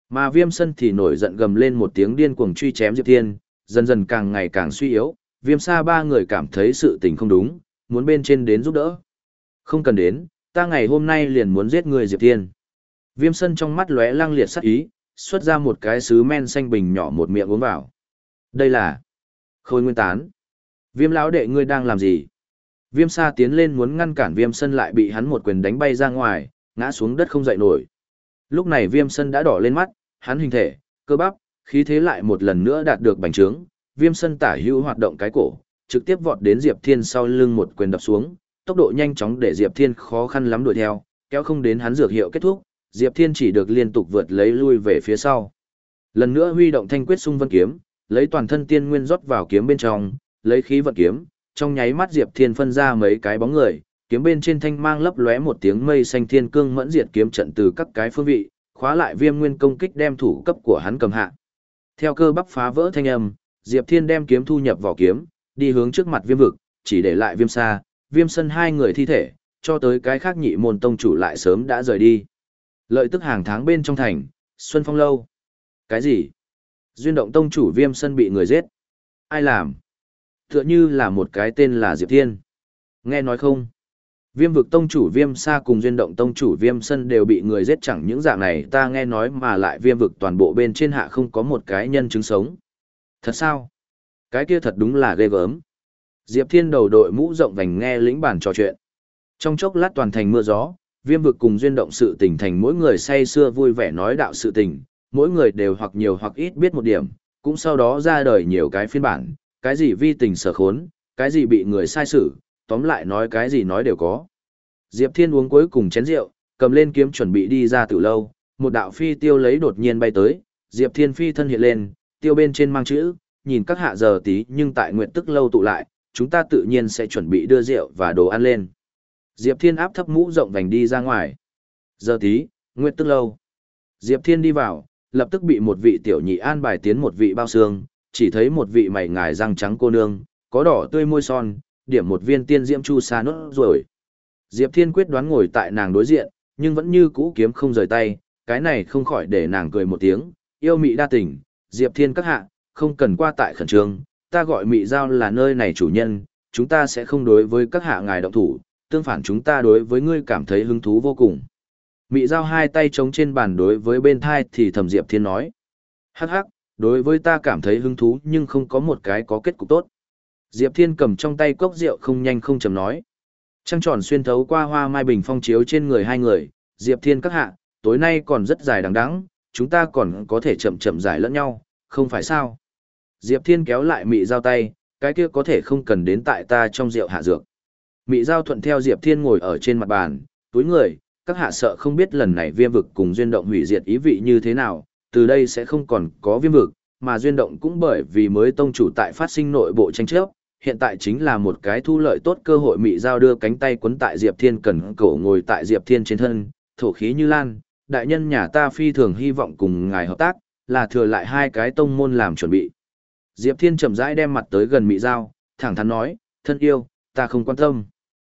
Mà Viêm Sân thì nổi giận gầm lên một tiếng điên cuồng truy chém Diệp Thiên, dần dần càng ngày càng suy yếu, Viêm Sa ba người cảm thấy sự tình không đúng, muốn bên trên đến giúp đỡ. Không cần đến, ta ngày hôm nay liền muốn giết người Diệp Thiên. Viêm Sân trong mắt lóe lăng liệt sắc ý, xuất ra một cái sứ men xanh bình nhỏ một miệng uống vào. Đây là Khôi Nguyên Tán. Viêm lão đệ ngươi đang làm gì? Viêm Sa tiến lên muốn ngăn cản Viêm Sân lại bị hắn một quyền đánh bay ra ngoài, ngã xuống đất không dậy nổi. Lúc này Viêm Sân đã đỏ lên mắt, hắn hình thể, cơ bắp, khí thế lại một lần nữa đạt được bành trướng, Viêm Sân tả hữu hoạt động cái cổ, trực tiếp vọt đến Diệp Thiên sau lưng một quyền đập xuống, tốc độ nhanh chóng để Diệp Thiên khó khăn lắm đuổi theo, kéo không đến hắn dược hiệu kết thúc, Diệp Thiên chỉ được liên tục vượt lấy lui về phía sau. Lần nữa huy động Thanh Quyết Xung Vân kiếm, lấy toàn thân tiên nguyên rót vào kiếm bên trong, lấy khí vận kiếm, trong nháy mắt Diệp Thiên phân ra mấy cái bóng người, kiếm bên trên thanh mang lấp lóe một tiếng mây xanh thiên cương mẫn diệt kiếm trận từ các cái phương vị, khóa lại Viêm Nguyên công kích đem thủ cấp của hắn cầm hạ. Theo cơ bắp phá vỡ thanh âm, Diệp Thiên đem kiếm thu nhập vào kiếm, đi hướng trước mặt Viêm vực, chỉ để lại Viêm Sa, Viêm Sân hai người thi thể, cho tới cái khác nhị môn tông chủ lại sớm đã rời đi. Lợi tức hàng tháng bên trong thành, Xuân Phong lâu. Cái gì? Duyên động tông chủ Viêm Sân bị người giết. Ai làm? Tựa như là một cái tên là Diệp Thiên. Nghe nói không? Viêm vực tông chủ Viêm Sa cùng duyên động tông chủ Viêm Sân đều bị người giết, chẳng những dạng này ta nghe nói mà lại viêm vực toàn bộ bên trên hạ không có một cái nhân chứng sống. Thật sao? Cái kia thật đúng là ghê gớm. Diệp Thiên đầu đội mũ rộng vành nghe lĩnh bản trò chuyện. Trong chốc lát toàn thành mưa gió, viêm vực cùng duyên động sự tình thành mỗi người say sưa vui vẻ nói đạo sự tình, mỗi người đều hoặc nhiều hoặc ít biết một điểm, cũng sau đó ra đời nhiều cái phiên bản, cái gì vi tình sở khốn, cái gì bị người sai xử, tóm lại nói cái gì nói đều có. Diệp Thiên uống cuối cùng chén rượu, cầm lên kiếm chuẩn bị đi ra từ lâu, một đạo phi tiêu lấy đột nhiên bay tới, Diệp Thiên phi thân hiện lên, tiêu bên trên mang chữ, nhìn các hạ giờ tí nhưng tại nguyện tức lâu tụ lại, chúng ta tự nhiên sẽ chuẩn bị đưa rượu và đồ ăn lên. Diệp Thiên áp thấp mũ rộng vành đi ra ngoài. Giờ tí, nguyện tức lâu. Diệp Thiên đi vào, lập tức bị một vị tiểu nhị an bài tiến một vị bao xương, chỉ thấy một vị mày ngài răng trắng cô nương, có đỏ tươi môi son, điểm một viên tiên diễm chu sa nốt rồi. Diệp Thiên quyết đoán ngồi tại nàng đối diện, nhưng vẫn như cũ kiếm không rời tay, cái này không khỏi để nàng cười một tiếng, yêu mị đa tình, Diệp Thiên các hạ, không cần qua tại khẩn trương, ta gọi mị giao là nơi này chủ nhân, chúng ta sẽ không đối với các hạ ngài động thủ, tương phản chúng ta đối với ngươi cảm thấy hứng thú vô cùng. Mị giao hai tay chống trên bàn đối với bên thai thì thầm Diệp Thiên nói. Hắc hắc, đối với ta cảm thấy hứng thú nhưng không có một cái có kết cục tốt. Diệp Thiên cầm trong tay cốc rượu không nhanh không chậm nói. Trăng tròn xuyên thấu qua hoa mai bình phong chiếu trên người hai người, Diệp Thiên các hạ, tối nay còn rất dài đằng đẵng, chúng ta còn có thể chậm chậm giải lẫn nhau, không phải sao? Diệp Thiên kéo lại mị giao tay, cái kia có thể không cần đến tại ta trong rượu hạ dược. Mị giao thuận theo Diệp Thiên ngồi ở trên mặt bàn, túi người, các hạ sợ không biết lần này viêm vực cùng duyên động hủy diệt ý vị như thế nào, từ đây sẽ không còn có viêm vực, mà duyên động cũng bởi vì mới tông chủ tại phát sinh nội bộ tranh chấp, hiện tại chính là một cái thu lợi tốt cơ hội. Mị giao đưa cánh tay quấn tại Diệp Thiên cần cổ ngồi tại Diệp Thiên trên thân, thổ khí như lan, đại nhân nhà ta phi thường hy vọng cùng ngài hợp tác, là thừa lại hai cái tông môn làm chuẩn bị. Diệp Thiên chậm rãi đem mặt tới gần Mị giao, thẳng thắn nói, thân yêu, ta không quan tâm.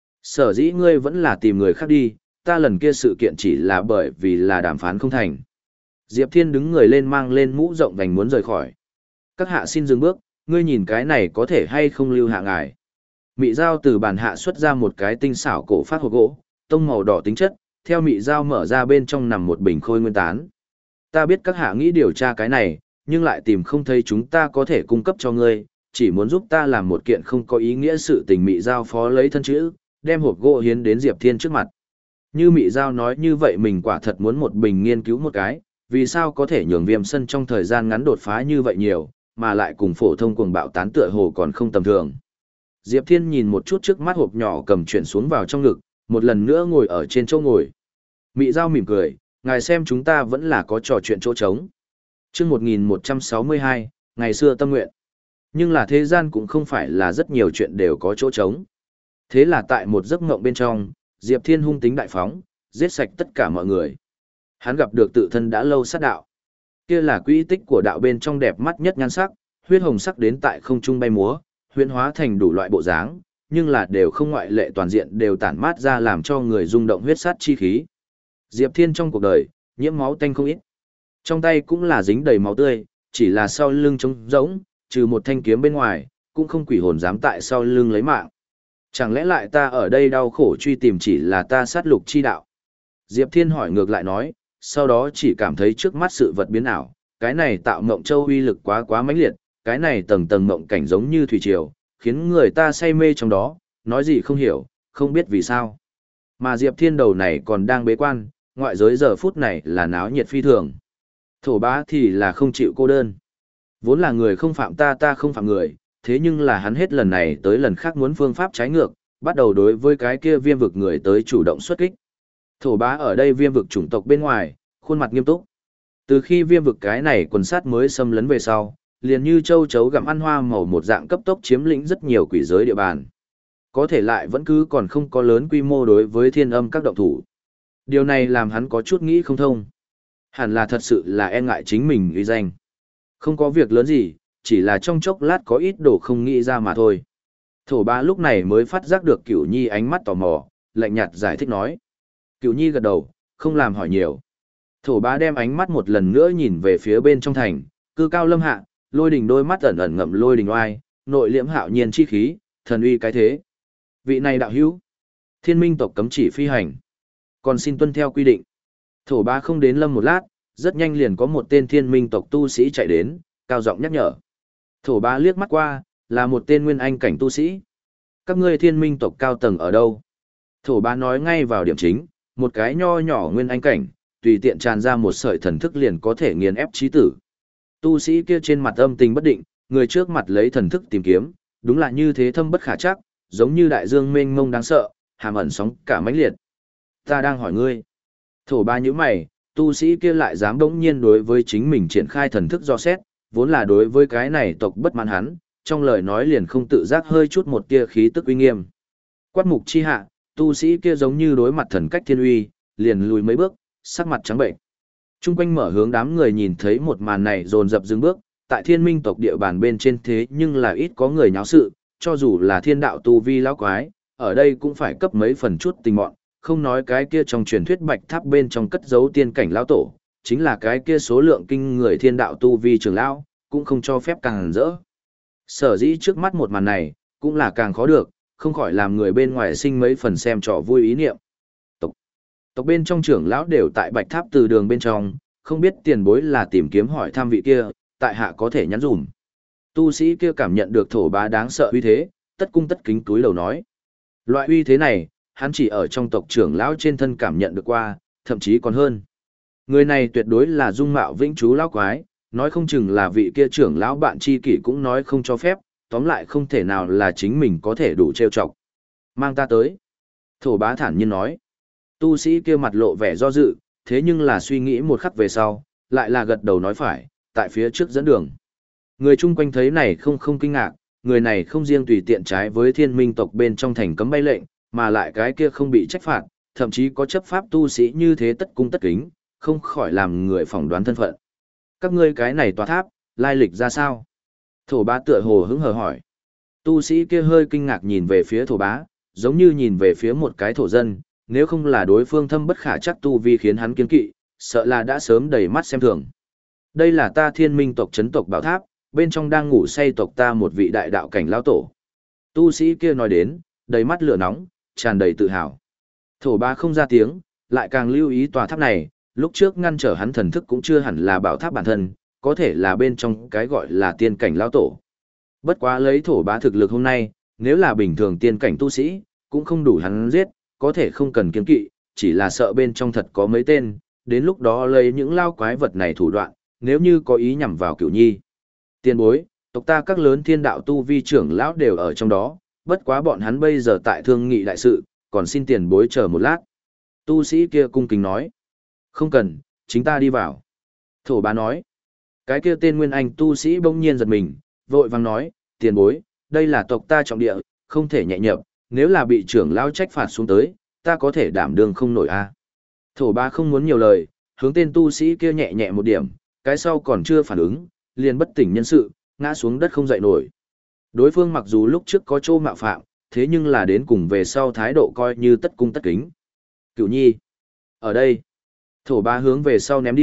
Sở dĩ ngươi vẫn là tìm người khác đi, ta lần kia sự kiện chỉ là bởi vì là đàm phán không thành. Diệp Thiên đứng người lên mang lên mũ rộng vành muốn rời khỏi. Các hạ xin dừng bước, ngươi nhìn cái này có thể hay không lưu hạ ngài. Mị giao từ bàn hạ xuất ra một cái tinh xảo cổ phát hộp gỗ, tông màu đỏ tính chất, theo mị giao mở ra bên trong nằm một bình khôi nguyên tán. Ta biết các hạ nghĩ điều tra cái này, nhưng lại tìm không thấy chúng ta có thể cung cấp cho ngươi, chỉ muốn giúp ta làm một kiện không có ý nghĩa sự tình. Mị giao phó lấy thân chữ, đem hộp gỗ hiến đến Diệp Thiên trước mặt. Như Mị giao nói như vậy mình quả thật muốn một bình nghiên cứu một cái, vì sao có thể nhường Viêm Sân trong thời gian ngắn đột phá như vậy nhiều, mà lại cùng phổ thông cuồng bạo tán tựa hồ còn không tầm thường. Diệp Thiên nhìn một chút trước mắt hộp nhỏ cầm chuyển xuống vào trong ngực, một lần nữa ngồi ở trên chỗ ngồi. Mị giao mỉm cười, ngài xem chúng ta vẫn là có trò chuyện chỗ trống. Chương một nghìn một trăm sáu mươi hai, ngày xưa tâm nguyện. Nhưng là thế gian cũng không phải là rất nhiều chuyện đều có chỗ trống. Thế là tại một giấc mộng bên trong, Diệp Thiên hung tính đại phóng, giết sạch tất cả mọi người. Hắn gặp được tự thân đã lâu sát đạo. Kia là quỹ tích của đạo bên trong đẹp mắt nhất nhan sắc, huyết hồng sắc đến tại không trung bay múa, huyễn hóa thành đủ loại bộ dáng, nhưng là đều không ngoại lệ toàn diện đều tản mát ra làm cho người rung động huyết sát chi khí. Diệp Thiên trong cuộc đời, nhiễm máu tanh không ít. Trong tay cũng là dính đầy máu tươi, chỉ là sau lưng trống rỗng, trừ một thanh kiếm bên ngoài, cũng không quỷ hồn dám tại sau lưng lấy mạng. Chẳng lẽ lại ta ở đây đau khổ truy tìm chỉ là ta sát lục chi đạo? Diệp Thiên hỏi ngược lại nói, sau đó chỉ cảm thấy trước mắt sự vật biến ảo, cái này tạo mộng châu uy lực quá quá mãnh liệt, cái này tầng tầng mộng cảnh giống như thủy triều, khiến người ta say mê trong đó, nói gì không hiểu, không biết vì sao. Mà Diệp Thiên đầu này còn đang bế quan, ngoại giới giờ phút này là náo nhiệt phi thường. Thổ bá thì là không chịu cô đơn. Vốn là người không phạm ta ta không phạm người, thế nhưng là hắn hết lần này tới lần khác muốn phương pháp trái ngược, bắt đầu đối với cái kia viêm vực người tới chủ động xuất kích. Thổ bá ở đây viêm vực chủng tộc bên ngoài, khuôn mặt nghiêm túc. Từ khi viêm vực cái này quần sát mới xâm lấn về sau, liền như châu chấu gặm ăn hoa màu một dạng cấp tốc chiếm lĩnh rất nhiều quỷ giới địa bàn. Có thể lại vẫn cứ còn không có lớn quy mô đối với thiên âm các động thủ. Điều này làm hắn có chút nghĩ không thông. Hẳn là thật sự là e ngại chính mình uy danh. Không có việc lớn gì, chỉ là trong chốc lát có ít đồ không nghĩ ra mà thôi. Thổ bá lúc này mới phát giác được Cửu Nhi ánh mắt tò mò, lạnh nhạt giải thích nói. Cửu Nhi gật đầu, không làm hỏi nhiều. Thổ bá đem ánh mắt một lần nữa nhìn về phía bên trong thành, cư cao lâm hạ, lôi đình đôi mắt ẩn ẩn ngậm lôi đình oai, nội liễm hạo nhiên chi khí, thần uy cái thế. Vị này đạo hữu, thiên minh tộc cấm chỉ phi hành, còn xin tuân theo quy định. Thổ bá không đến lâm một lát, rất nhanh liền có một tên thiên minh tộc tu sĩ chạy đến, cao giọng nhắc nhở. Thổ bá liếc mắt qua, là một tên nguyên anh cảnh tu sĩ. Các ngươi thiên minh tộc cao tầng ở đâu? Thổ bá nói ngay vào điểm chính, một cái nho nhỏ nguyên anh cảnh, tùy tiện tràn ra một sợi thần thức liền có thể nghiền ép chí tử. Tu sĩ kia trên mặt âm tình bất định, người trước mặt lấy thần thức tìm kiếm, đúng là như thế thâm bất khả chắc, giống như đại dương mênh mông đáng sợ, hàm ẩn sóng cả mãnh liệt. Ta đang hỏi ngươi. Thổ ba nhíu mày, tu sĩ kia lại dám đống nhiên đối với chính mình triển khai thần thức do xét, vốn là đối với cái này tộc bất mãn hắn, trong lời nói liền không tự giác hơi chút một tia khí tức uy nghiêm. Quát mục chi hạ, tu sĩ kia giống như đối mặt thần cách thiên uy, liền lùi mấy bước, sắc mặt trắng bệnh. Trung quanh mở hướng đám người nhìn thấy một màn này dồn dập dừng bước, tại thiên minh tộc địa bàn bên trên thế nhưng là ít có người nháo sự, cho dù là thiên đạo tu vi lão quái, ở đây cũng phải cấp mấy phần chút tình mọn, không nói cái kia trong truyền thuyết bạch tháp bên trong cất giấu tiên cảnh lão tổ, chính là cái kia số lượng kinh người thiên đạo tu vi trưởng lão, cũng không cho phép càng rỡ. Sở dĩ trước mắt một màn này, cũng là càng khó được, không khỏi làm người bên ngoài sinh mấy phần xem trò vui ý niệm. Tộc, tộc bên trong trưởng lão đều tại bạch tháp từ đường bên trong, không biết tiền bối là tìm kiếm hỏi thăm vị kia, tại hạ có thể nhắn dùm. Tu sĩ kia cảm nhận được thổ bá đáng sợ uy thế, tất cung tất kính túi đầu nói. Loại uy thế này, hắn chỉ ở trong tộc trưởng lão trên thân cảm nhận được qua, thậm chí còn hơn. Người này tuyệt đối là dung mạo vĩnh chú lão quái, nói không chừng là vị kia trưởng lão bạn tri kỷ cũng nói không cho phép, tóm lại không thể nào là chính mình có thể đủ trêu chọc. Mang ta tới. Thổ bá thản nhiên nói. Tu sĩ kia mặt lộ vẻ do dự, thế nhưng là suy nghĩ một khắc về sau, lại là gật đầu nói phải, tại phía trước dẫn đường. Người chung quanh thấy này không không kinh ngạc, người này không riêng tùy tiện trái với thiên minh tộc bên trong thành cấm bay lệnh, mà lại cái kia không bị trách phạt, thậm chí có chấp pháp tu sĩ như thế tất cung tất kính, không khỏi làm người phỏng đoán thân phận. Các ngươi cái này tòa tháp, lai lịch ra sao? Thổ bá tựa hồ hứng hờ hỏi. Tu sĩ kia hơi kinh ngạc nhìn về phía thổ bá, giống như nhìn về phía một cái thổ dân, nếu không là đối phương thâm bất khả chắc tu vi khiến hắn kiên kỵ, sợ là đã sớm đầy mắt xem thường. Đây là ta thiên minh tộc chấn tộc bảo tháp, bên trong đang ngủ say tộc ta một vị đại đạo cảnh lao tổ. Tu sĩ kia nói đến, đầy mắt lửa nóng, tràn đầy tự hào. Thổ bá không ra tiếng, lại càng lưu ý tòa tháp này, lúc trước ngăn trở hắn thần thức cũng chưa hẳn là bảo tháp bản thân, có thể là bên trong cái gọi là tiên cảnh lao tổ. Bất quá lấy thổ bá thực lực hôm nay, nếu là bình thường tiên cảnh tu sĩ, cũng không đủ hắn giết, có thể không cần kiên kỵ, chỉ là sợ bên trong thật có mấy tên, đến lúc đó lấy những lao quái vật này thủ đoạn, nếu như có ý nhằm vào Cửu Nhi. Tiên bối, tộc ta các lớn thiên đạo tu vi trưởng lão đều ở trong đó, bất quá bọn hắn bây giờ tại thương nghị đại sự, còn xin tiền bối chờ một lát. Tu sĩ kia cung kính nói. Không cần, chính ta đi vào. Thổ bá nói. Cái kia tên nguyên anh tu sĩ bỗng nhiên giật mình, vội vàng nói, tiền bối, đây là tộc ta trọng địa, không thể nhẹ nhập, nếu là bị trưởng lão trách phạt xuống tới, ta có thể đảm đương không nổi a. Thổ bá không muốn nhiều lời, hướng tên tu sĩ kia nhẹ nhẹ một điểm, cái sau còn chưa phản ứng, liền bất tỉnh nhân sự, ngã xuống đất không dậy nổi. Đối phương mặc dù lúc trước có chỗ mạo phạm, thế nhưng là đến cùng về sau thái độ coi như tất cung tất kính. Cửu Nhi, ở đây. Thổ bá hướng về sau ném đi,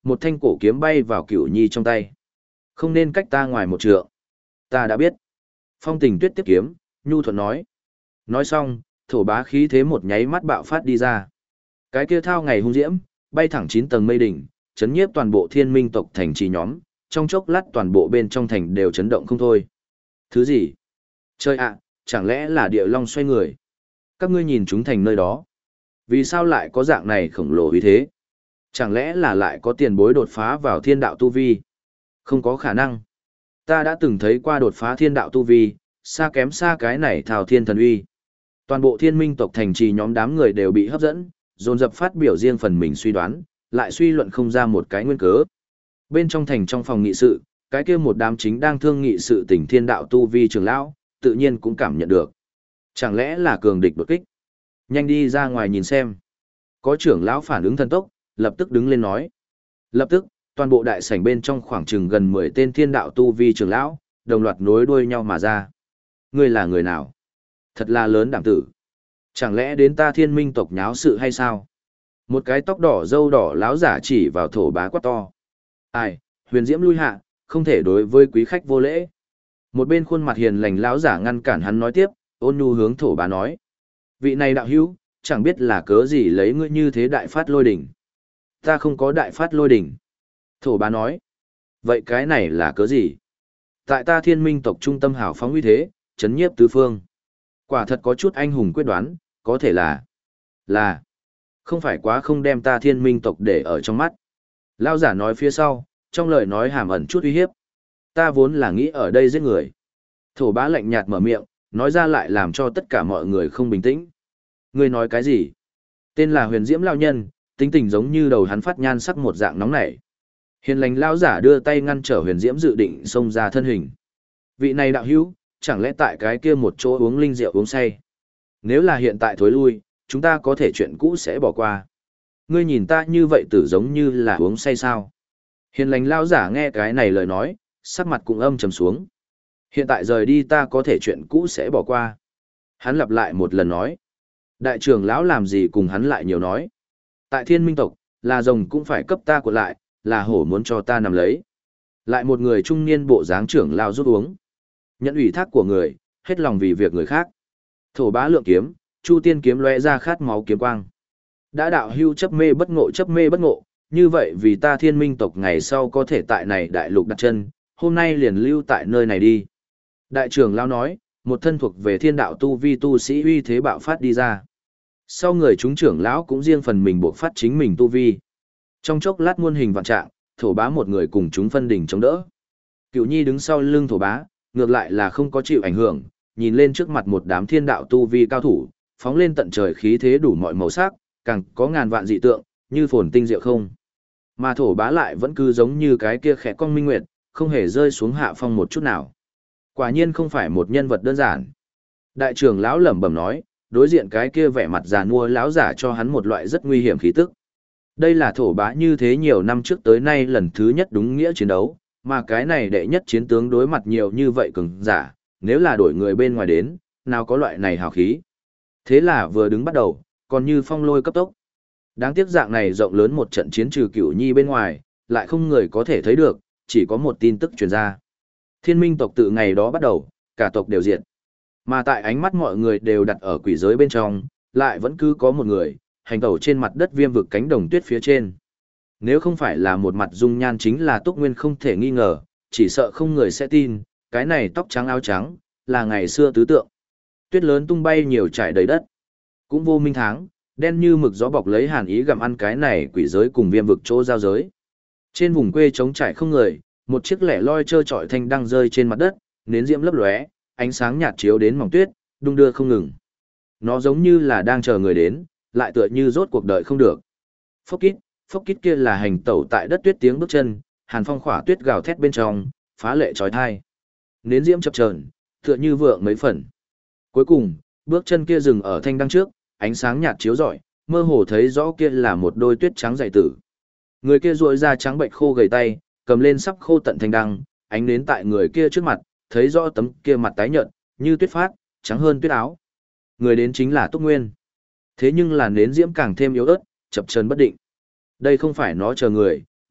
một thanh cổ kiếm bay vào Cửu Nhi trong tay. Không nên cách ta ngoài một trượng. Ta đã biết. Phong Tình Tuyết tiếp kiếm, nhu thuận nói. Nói xong, thổ bá khí thế một nháy mắt bạo phát đi ra. Cái kia thao ngày hung diễm, bay thẳng chín tầng mây đỉnh, chấn nhiếp toàn bộ thiên minh tộc thành trì nhóm, trong chốc lát toàn bộ bên trong thành đều chấn động không thôi. Thứ gì? Chơi ạ, chẳng lẽ là địa long xoay người? Các ngươi nhìn chúng thành nơi đó. Vì sao lại có dạng này khổng lồ uy thế? Chẳng lẽ là lại có tiền bối đột phá vào thiên đạo tu vi? Không có khả năng. Ta đã từng thấy qua đột phá thiên đạo tu vi, xa kém xa cái này thao thiên thần uy. Toàn bộ thiên minh tộc thành trì nhóm đám người đều bị hấp dẫn, dồn dập phát biểu riêng phần mình suy đoán, lại suy luận không ra một cái nguyên cớ. Bên trong thành trong phòng nghị sự, cái kia một đám chính đang thương nghị sự tình thiên đạo tu vi trưởng lão, tự nhiên cũng cảm nhận được. Chẳng lẽ là cường địch đột kích? Nhanh đi ra ngoài nhìn xem. Có trưởng lão phản ứng thần tốc, lập tức đứng lên nói. Lập tức, toàn bộ đại sảnh bên trong khoảng chừng gần mười tên thiên đạo tu vi trưởng lão, đồng loạt nối đuôi nhau mà ra. Ngươi là người nào? Thật là lớn đảm tử. Chẳng lẽ đến ta thiên minh tộc nháo sự hay sao? Một cái tóc đỏ râu đỏ láo giả chỉ vào thổ bá quát to. Ai, huyền diễm lui hạ, không thể đối với quý khách vô lễ. Một bên khuôn mặt hiền lành láo giả ngăn cản hắn nói tiếp, ôn nhu hướng thổ bá nói. Vị này đạo hữu, chẳng biết là cớ gì lấy ngươi như thế đại phát lôi đỉnh. Ta không có đại phát lôi đỉnh. Thổ bá nói. Vậy cái này là cớ gì? Tại ta thiên minh tộc trung tâm hào phóng uy thế, chấn nhiếp tứ phương. Quả thật có chút anh hùng quyết đoán, có thể là... Là... Không phải quá không đem ta thiên minh tộc để ở trong mắt. Lao giả nói phía sau, trong lời nói hàm ẩn chút uy hiếp. Ta vốn là nghĩ ở đây giết người. Thổ bá lạnh nhạt mở miệng, nói ra lại làm cho tất cả mọi người không bình tĩnh. Ngươi nói cái gì? Tên là huyền diễm lao nhân, tính tình giống như đầu hắn phát nhan sắc một dạng nóng nảy. Hiền lành lao giả đưa tay ngăn trở huyền diễm dự định xông ra thân hình. Vị này đạo hữu, chẳng lẽ tại cái kia một chỗ uống linh rượu uống say? Nếu là hiện tại thối lui, chúng ta có thể chuyện cũ sẽ bỏ qua. Ngươi nhìn ta như vậy tử giống như là uống say sao? Hiền lành lao giả nghe cái này lời nói, sắc mặt cũng âm trầm xuống. Hiện tại rời đi ta có thể chuyện cũ sẽ bỏ qua. Hắn lặp lại một lần nói. Đại trưởng lão làm gì cùng hắn lại nhiều nói. Tại thiên minh tộc, là rồng cũng phải cấp ta của lại, là hổ muốn cho ta nằm lấy. Lại một người trung niên bộ dáng trưởng lao rút uống. Nhận ủy thác của người, hết lòng vì việc người khác. Thổ bá lượng kiếm, chu tiên kiếm lóe ra khát máu kiếm quang. Đã đạo hưu chấp mê bất ngộ chấp mê bất ngộ, như vậy vì ta thiên minh tộc ngày sau có thể tại này đại lục đặt chân, hôm nay liền lưu tại nơi này đi. Đại trưởng lao nói, một thân thuộc về thiên đạo tu vi tu sĩ uy thế bạo phát đi ra. Sau người chúng trưởng lão cũng riêng phần mình buộc phát chính mình tu vi. Trong chốc lát muôn hình vạn trạng, thổ bá một người cùng chúng phân đỉnh chống đỡ. Cửu Nhi đứng sau lưng thổ bá, ngược lại là không có chịu ảnh hưởng, nhìn lên trước mặt một đám thiên đạo tu vi cao thủ, phóng lên tận trời khí thế đủ mọi màu sắc, càng có ngàn vạn dị tượng, như phồn tinh diệu không. Mà thổ bá lại vẫn cứ giống như cái kia khẽ cong minh nguyệt, không hề rơi xuống hạ phong một chút nào. Quả nhiên không phải một nhân vật đơn giản. Đại trưởng lão lẩm bẩm nói, đối diện cái kia vẻ mặt già nua lão giả cho hắn một loại rất nguy hiểm khí tức. Đây là thổ bá như thế nhiều năm trước tới nay lần thứ nhất đúng nghĩa chiến đấu, mà cái này đệ nhất chiến tướng đối mặt nhiều như vậy cường giả, nếu là đổi người bên ngoài đến, nào có loại này hào khí. Thế là vừa đứng bắt đầu, còn như phong lôi cấp tốc. Đáng tiếc dạng này rộng lớn một trận chiến trừ Cửu Nhi bên ngoài, lại không người có thể thấy được, chỉ có một tin tức truyền ra. Thiên minh tộc từ ngày đó bắt đầu, cả tộc đều diệt. Mà tại ánh mắt mọi người đều đặt ở quỷ giới bên trong, lại vẫn cứ có một người, hành tẩu trên mặt đất viêm vực cánh đồng tuyết phía trên. Nếu không phải là một mặt dung nhan chính là Túc Nguyên không thể nghi ngờ, chỉ sợ không người sẽ tin, cái này tóc trắng áo trắng, là ngày xưa tứ tượng. Tuyết lớn tung bay nhiều trải đầy đất. Cũng vô minh tháng, đen như mực gió bọc lấy hàn ý gặm ăn cái này quỷ giới cùng viêm vực chỗ giao giới. Trên vùng quê trống trải không người, một chiếc lẻ loi trơ trọi thanh đang rơi trên mặt đất, nến diễm lấp lóe, ánh sáng nhạt chiếu đến mỏng tuyết, đung đưa không ngừng. Nó giống như là đang chờ người đến, lại tựa như rốt cuộc đời không được. Phốc kít, phốc kít kia là hành tẩu tại đất tuyết tiếng bước chân, hàn phong khỏa tuyết gào thét bên trong, phá lệ trói thai. Nến diễm chập chờn, tựa như vượng mấy phần. Cuối cùng, bước chân kia dừng ở thanh đăng trước, ánh sáng nhạt chiếu rọi, mơ hồ thấy rõ kia là một đôi tuyết trắng dày tử. Người kia duỗi ra trắng bệnh khô gầy tay, cầm lên sắp khô tận thanh đăng, ánh nến tại người kia trước mặt, thấy rõ tấm kia mặt tái nhợt, như tuyết phát, trắng hơn tuyết áo. Người đến chính là Túc Nguyên. Thế nhưng là nến diễm càng thêm yếu ớt, chập chờn bất định. Đây không phải nó chờ người,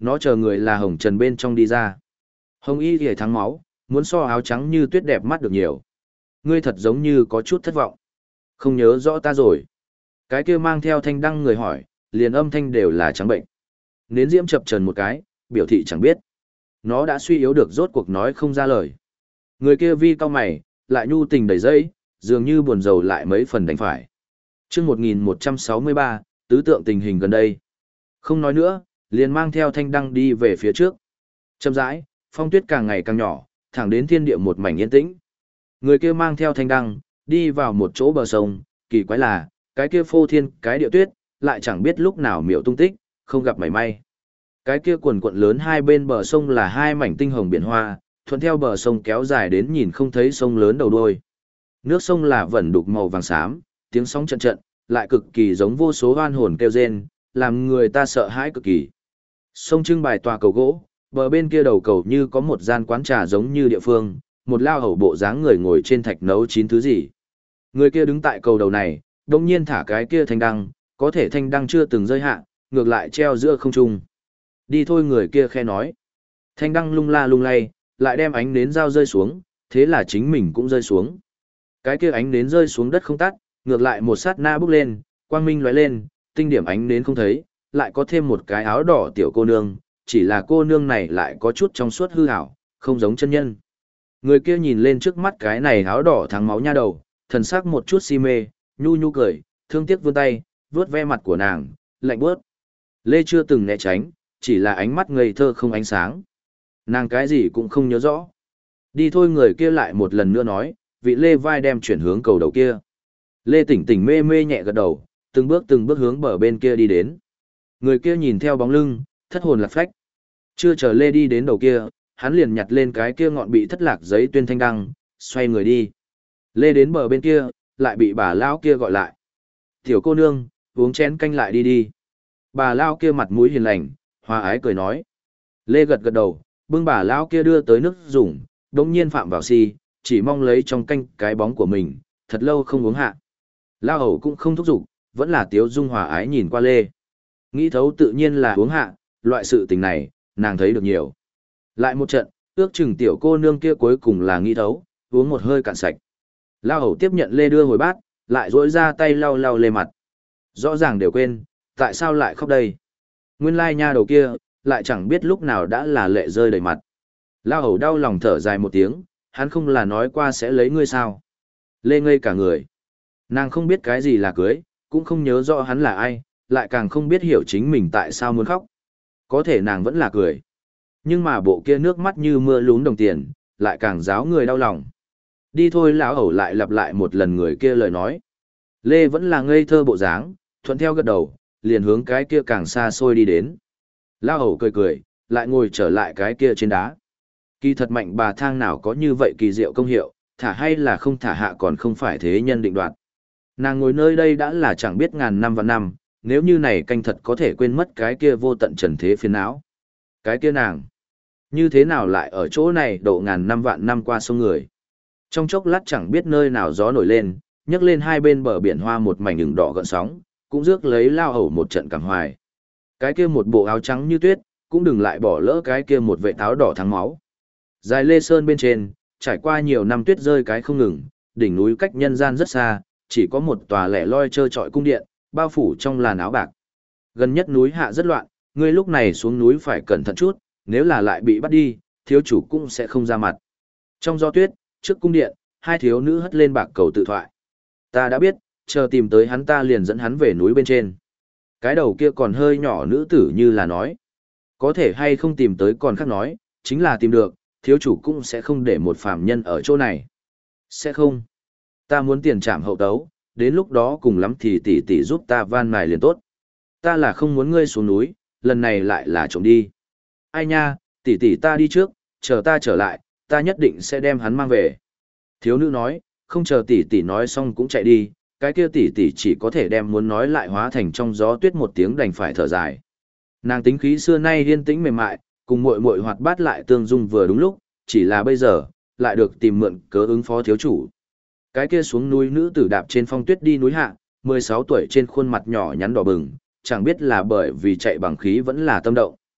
nó chờ người là Hồng Trần bên trong đi ra. Hồng y thì thắng máu, muốn so áo trắng như tuyết đẹp mắt được nhiều. Ngươi thật giống như có chút thất vọng. Không nhớ rõ ta rồi. Cái kia mang theo thanh đăng người hỏi, liền âm thanh đều là trắng bệnh. Nến diễm chập chờn một cái, biểu thị chẳng biết. Nó đã suy yếu được rốt cuộc nói không ra lời. Người kia vi cao mày, lại nhu tình đầy dây, dường như buồn rầu lại mấy phần đánh phải. Trước một nghìn một trăm sáu mươi ba, tứ tượng tình hình gần đây. Không nói nữa, liền mang theo thanh đăng đi về phía trước. Chậm rãi, phong tuyết càng ngày càng nhỏ, thẳng đến thiên địa một mảnh yên tĩnh. Người kia mang theo thanh đăng, đi vào một chỗ bờ sông, kỳ quái là, cái kia phô thiên, cái địa tuyết, lại chẳng biết lúc nào miểu tung tích, không gặp mảy may. Cái kia quần quận lớn hai bên bờ sông là hai mảnh tinh hồng biển hoa, thuận theo bờ sông kéo dài đến nhìn không thấy sông lớn đầu đuôi. Nước sông là vẩn đục màu vàng xám, tiếng sóng trận trận, lại cực kỳ giống vô số oan hồn kêu rên, làm người ta sợ hãi cực kỳ. Sông trưng bày tòa cầu gỗ, bờ bên kia đầu cầu như có một gian quán trà giống như địa phương, một lao hầu bộ dáng người ngồi trên thạch nấu chín thứ gì. Người kia đứng tại cầu đầu này, đồng nhiên thả cái kia thanh đăng, có thể thanh đăng chưa từng rơi hạ, ngược lại treo giữa không trung. Đi thôi, người kia khe nói. Thanh đăng lung la lung lay, lại đem ánh nến dao rơi xuống, thế là chính mình cũng rơi xuống. Cái kia ánh nến rơi xuống đất không tắt, ngược lại một sát na bốc lên, quang minh lóe lên, tinh điểm ánh nến không thấy, lại có thêm một cái áo đỏ tiểu cô nương, chỉ là cô nương này lại có chút trong suốt hư ảo, không giống chân nhân. Người kia nhìn lên trước mắt cái này áo đỏ thắng máu nha đầu, thần sắc một chút si mê, nhu nhu cười, thương tiếc vươn tay, vuốt ve mặt của nàng, lạnh bước. Lê chưa từng né tránh, chỉ là ánh mắt ngây thơ không ánh sáng. Nàng cái gì cũng không nhớ rõ. Đi thôi, người kia lại một lần nữa nói, vị Lê vai đem chuyển hướng cầu đầu kia. Lê tỉnh tỉnh mê mê nhẹ gật đầu, từng bước từng bước hướng bờ bên kia đi đến. Người kia nhìn theo bóng lưng, thất hồn lạc phách. Chưa chờ Lê đi đến đầu kia, hắn liền nhặt lên cái kia ngọn bị thất lạc giấy tuyên thanh đăng, xoay người đi. Lê đến bờ bên kia, lại bị bà lão kia gọi lại. Tiểu cô nương, uống chén canh lại đi đi. Bà lão kia mặt mũi hiền lành, hòa ái cười nói. Lê gật gật đầu, bưng bà lão kia đưa tới nước dùng, đống nhiên phạm vào si, chỉ mong lấy trong canh cái bóng của mình, thật lâu không uống hạ. Lão hầu cũng không thúc giục, vẫn là tiếu dung hòa ái nhìn qua Lê. Nghĩ thấu tự nhiên là uống hạ, loại sự tình này, nàng thấy được nhiều. Lại một trận, ước chừng tiểu cô nương kia cuối cùng là nghĩ thấu, uống một hơi cạn sạch. Lão hầu tiếp nhận Lê đưa hồi bát, lại duỗi ra tay lau lau Lê mặt. Rõ ràng đều quên, tại sao lại khóc đây? Nguyên lai nha đầu kia, lại chẳng biết lúc nào đã là lệ rơi đầy mặt. Lão hầu đau lòng thở dài một tiếng, hắn không là nói qua sẽ lấy ngươi sao? Lê ngây cả người. Nàng không biết cái gì là cưới, cũng không nhớ rõ hắn là ai, lại càng không biết hiểu chính mình tại sao muốn khóc. Có thể nàng vẫn là cười. Nhưng mà bộ kia nước mắt như mưa lún đồng tiền, lại càng giáo người đau lòng. Đi thôi, lão hầu lại lặp lại một lần người kia lời nói. Lê vẫn là ngây thơ bộ dáng, thuận theo gật đầu, liền hướng cái kia càng xa xôi đi đến. Lão hầu cười cười, lại ngồi trở lại cái kia trên đá. Kỳ thật mạnh bà thang nào có như vậy kỳ diệu công hiệu, thả hay là không thả hạ còn không phải thế nhân định đoạt. Nàng ngồi nơi đây đã là chẳng biết ngàn năm và năm, nếu như này canh thật có thể quên mất cái kia vô tận trần thế phiền não. Cái kia nàng, như thế nào lại ở chỗ này độ ngàn năm vạn năm qua sông người. Trong chốc lát chẳng biết nơi nào gió nổi lên, nhấc lên hai bên bờ biển hoa một mảnh ửng đỏ gợn sóng, cũng rước lấy lao hầu một trận cảm hoài. Cái kia một bộ áo trắng như tuyết, cũng đừng lại bỏ lỡ cái kia một vệ áo đỏ thắng máu. Dài Lê Sơn bên trên, trải qua nhiều năm tuyết rơi cái không ngừng, đỉnh núi cách nhân gian rất xa, chỉ có một tòa lẻ loi trơ trọi cung điện, bao phủ trong làn áo bạc. Gần nhất núi hạ rất loạn, ngươi lúc này xuống núi phải cẩn thận chút, nếu là lại bị bắt đi, thiếu chủ cũng sẽ không ra mặt. Trong gió tuyết, trước cung điện, hai thiếu nữ hất lên bạc cầu tự thoại. Ta đã biết, chờ tìm tới hắn ta liền dẫn hắn về núi bên trên. Cái đầu kia còn hơi nhỏ nữ tử như là nói. Có thể hay không tìm tới còn khác nói, chính là tìm được, thiếu chủ cũng sẽ không để một phàm nhân ở chỗ này. Sẽ không. Ta muốn tiền trảm hậu tấu, đến lúc đó cùng lắm thì tỷ tỷ giúp ta van mài liền tốt. Ta là không muốn ngươi xuống núi, lần này lại là trộm đi. Ai nha, tỷ tỷ ta đi trước, chờ ta trở lại, ta nhất định sẽ đem hắn mang về. Thiếu nữ nói, không chờ tỷ tỷ nói xong cũng chạy đi, cái kia tỷ tỷ chỉ có thể đem muốn nói lại hóa thành trong gió tuyết một tiếng đành phải thở dài. Nàng tính khí xưa nay yên tĩnh mềm mại, cùng muội muội hoạt bát lại tương dung vừa đúng lúc, chỉ là bây giờ, lại được tìm mượn cớ ứng phó thiếu chủ. Cái kia xuống núi nữ tử đạp trên phong tuyết đi núi hạ, mười sáu tuổi trên khuôn mặt nhỏ nhắn đỏ bừng, chẳng biết là bởi vì chạy bằng khí vẫn là tâm động.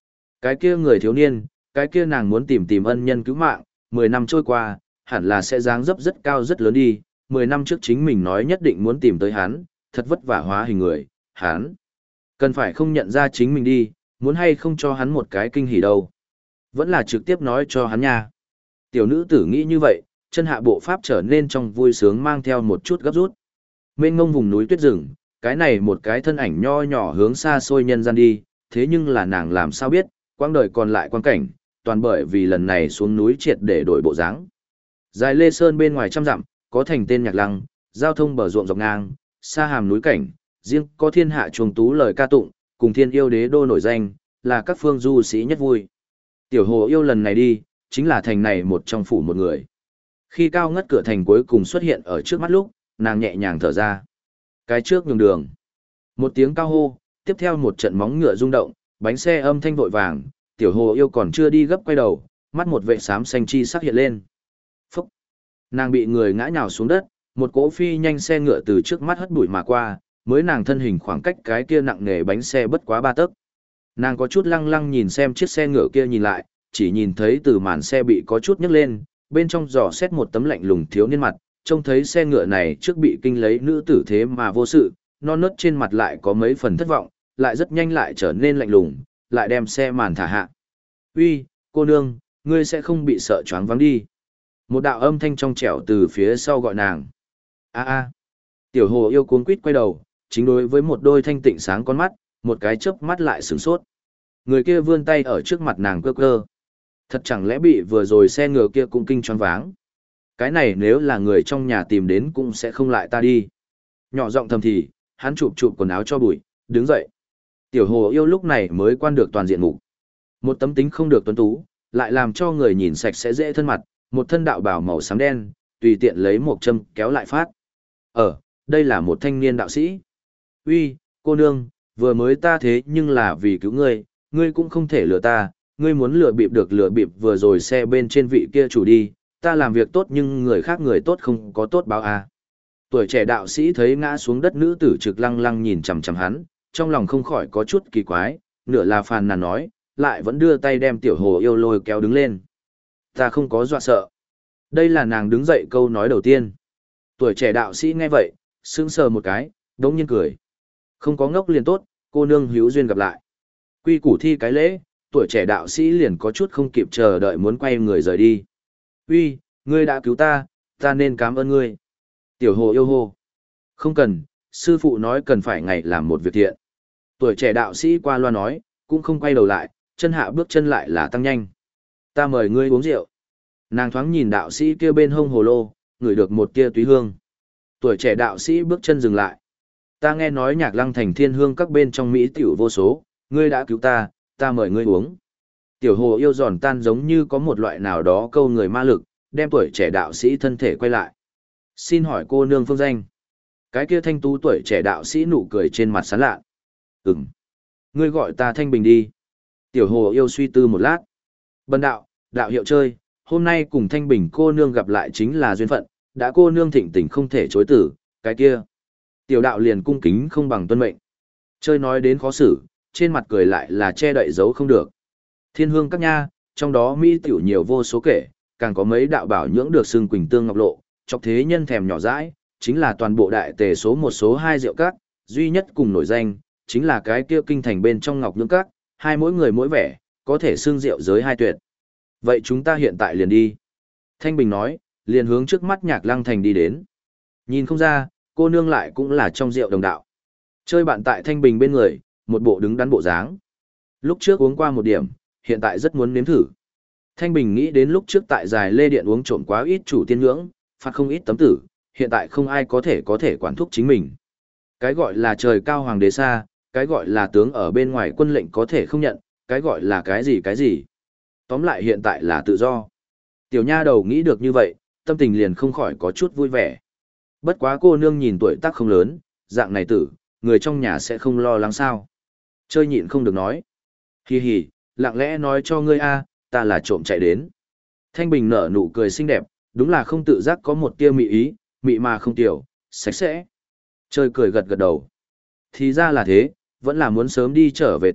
Cái kia người thiếu niên, cái kia nàng muốn tìm tìm ân nhân cứu mạng, mười năm trôi qua, hẳn là sẽ dáng dấp rất cao rất lớn đi, mười năm trước chính mình nói nhất định muốn tìm tới hắn, thật vất vả hóa hình người, hắn. Cần phải không nhận ra chính mình đi, muốn hay không cho hắn một cái kinh hỉ đâu. Vẫn là trực tiếp nói cho hắn nha. Tiểu nữ tử nghĩ như vậy, chân hạ bộ pháp trở nên trong vui sướng mang theo một chút gấp rút. Mênh mông vùng núi tuyết rừng, cái này một cái thân ảnh nho nhỏ hướng xa xôi nhân gian đi, thế nhưng là nàng làm sao biết, quãng đời còn lại quang cảnh, toàn bởi vì lần này xuống núi triệt để đổi bộ dáng. Dài Lê Sơn bên ngoài trăm dặm, có thành tên Nhạc Lăng, giao thông bờ ruộng dọc ngang, xa hàm núi cảnh, riêng có thiên hạ chuồng tú lời ca tụng, cùng thiên yêu đế đô nổi danh, là các phương du sĩ nhất vui. Tiểu hồ yêu lần này đi, chính là thành này một trong phủ một người. Khi cao ngất cửa thành cuối cùng xuất hiện ở trước mắt lúc, nàng nhẹ nhàng thở ra. Cái trước nhường đường. Một tiếng cao hô, tiếp theo một trận móng ngựa rung động, bánh xe âm thanh vội vàng, tiểu hồ yêu còn chưa đi gấp quay đầu, mắt một vệ xám xanh chi sắc hiện lên. Phúc! Nàng bị người ngã nhào xuống đất, một cỗ phi nhanh xe ngựa từ trước mắt hất bụi mà qua, mới nàng thân hình khoảng cách cái kia nặng nề bánh xe bất quá ba tấc. Nàng có chút lăng lăng nhìn xem chiếc xe ngựa kia nhìn lại, chỉ nhìn thấy từ màn xe bị có chút nhấc lên, bên trong giò xét một tấm lạnh lùng thiếu niên mặt, trông thấy xe ngựa này trước bị kinh lấy nữ tử thế mà vô sự, non nớt trên mặt lại có mấy phần thất vọng, lại rất nhanh lại trở nên lạnh lùng, lại đem xe màn thả hạ. Uy, cô nương, ngươi sẽ không bị sợ choáng váng đi. Một đạo âm thanh trong trẻo từ phía sau gọi nàng. A a. Tiểu hồ yêu cuống quýt quay đầu, chính đối với một đôi thanh tịnh sáng con mắt, một cái chớp mắt lại sửng sốt. Người kia vươn tay ở trước mặt nàng cơ cơ. Thật chẳng lẽ bị vừa rồi xe ngựa kia cũng kinh choáng váng. Cái này nếu là người trong nhà tìm đến cũng sẽ không lại ta đi. Nhỏ giọng thầm thì, hắn chụp chụp quần áo cho bụi, đứng dậy. Tiểu hồ yêu lúc này mới quan được toàn diện mục. Một tấm tính không được tuấn tú, lại làm cho người nhìn sạch sẽ dễ thân mặt, một thân đạo bào màu xám đen, tùy tiện lấy một châm kéo lại phát. Ở, đây là một thanh niên đạo sĩ. Uy, cô nương, vừa mới ta thế nhưng là vì cứu ngươi, ngươi cũng không thể lừa ta, ngươi muốn lừa bịp được lừa bịp vừa rồi xe bên trên vị kia chủ đi, ta làm việc tốt nhưng người khác người tốt không có tốt báo à. Tuổi trẻ đạo sĩ thấy ngã xuống đất nữ tử trực lăng lăng nhìn chằm chằm hắn, trong lòng không khỏi có chút kỳ quái, nửa là phàn nàn nói, lại vẫn đưa tay đem tiểu hồ yêu lôi kéo đứng lên. Ta không có dọa sợ. Đây là nàng đứng dậy câu nói đầu tiên. Tuổi trẻ đạo sĩ nghe vậy, sững sờ một cái, đống nhiên cười. Không có ngốc liền tốt, cô nương hữu duyên gặp lại. Quy củ thi cái lễ, tuổi trẻ đạo sĩ liền có chút không kịp chờ đợi muốn quay người rời đi. Uy, ngươi đã cứu ta, ta nên cảm ơn ngươi. Tiểu hồ yêu hô. Không cần, sư phụ nói cần phải ngày làm một việc thiện. Tuổi trẻ đạo sĩ qua loa nói, cũng không quay đầu lại, chân hạ bước chân lại là tăng nhanh. Ta mời ngươi uống rượu. Nàng thoáng nhìn đạo sĩ kia bên hông hồ lô, ngửi được một tia túy hương. Tuổi trẻ đạo sĩ bước chân dừng lại. Ta nghe nói Nhạc Lăng thành thiên hương các bên trong Mỹ tiểu vô số, ngươi đã cứu ta, ta mời ngươi uống. Tiểu hồ yêu giòn tan giống như có một loại nào đó câu người ma lực, đem tuổi trẻ đạo sĩ thân thể quay lại. Xin hỏi cô nương phương danh. Cái kia thanh tú tuổi trẻ đạo sĩ nụ cười trên mặt sán lạ. Ừm. Ngươi gọi ta Thanh Bình đi. Tiểu hồ yêu suy tư một lát. Bần đạo, đạo hiệu chơi, hôm nay cùng Thanh Bình cô nương gặp lại chính là duyên phận, đã cô nương thịnh tình không thể chối tử, cái kia. Tiểu đạo liền cung kính không bằng tuân mệnh. Chơi nói đến khó xử, trên mặt cười lại là che đậy giấu không được. Thiên hương các nha, trong đó Mỹ tiểu nhiều vô số kể, càng có mấy đạo bảo nhưỡng được xưng quỳnh tương ngọc lộ, chọc thế nhân thèm nhỏ dãi, chính là toàn bộ đại tề số một số hai rượu các, duy nhất cùng nổi danh, chính là cái kia kinh thành bên trong ngọc nhưỡng các, hai mỗi người mỗi vẻ, có thể xưng rượu giới hai tuyệt. Vậy chúng ta hiện tại liền đi. Thanh Bình nói, liền hướng trước mắt Nhạc Lăng thành đi đến. Nhìn không ra, cô nương lại cũng là trong rượu đồng đạo. Chơi bạn tại Thanh Bình bên người, một bộ đứng đắn bộ dáng. Lúc trước uống qua một điểm, hiện tại rất muốn nếm thử. Thanh Bình nghĩ đến lúc trước tại Dài Lê Điện uống trộm quá ít chủ tiên ngưỡng, phạt không ít tấm tử, hiện tại không ai có thể có thể quản thúc chính mình. Cái gọi là trời cao hoàng đế xa, cái gọi là tướng ở bên ngoài quân lệnh có thể không nhận, cái gọi là cái gì cái gì. Tóm lại hiện tại là tự do. Tiểu nha đầu nghĩ được như vậy, tâm tình liền không khỏi có chút vui vẻ. Bất quá cô nương nhìn tuổi tác không lớn, dạng này tử, người trong nhà sẽ không lo lắng sao. Chơi nhịn không được nói. Hì hì, lặng lẽ nói cho ngươi a, ta là trộm chạy đến. Thanh Bình nở nụ cười xinh đẹp, đúng là không tự giác có một tia mị ý, mị mà không tiểu, sạch sẽ. Chơi cười gật gật đầu. Thì ra là thế, vẫn là muốn sớm đi trở về tốt,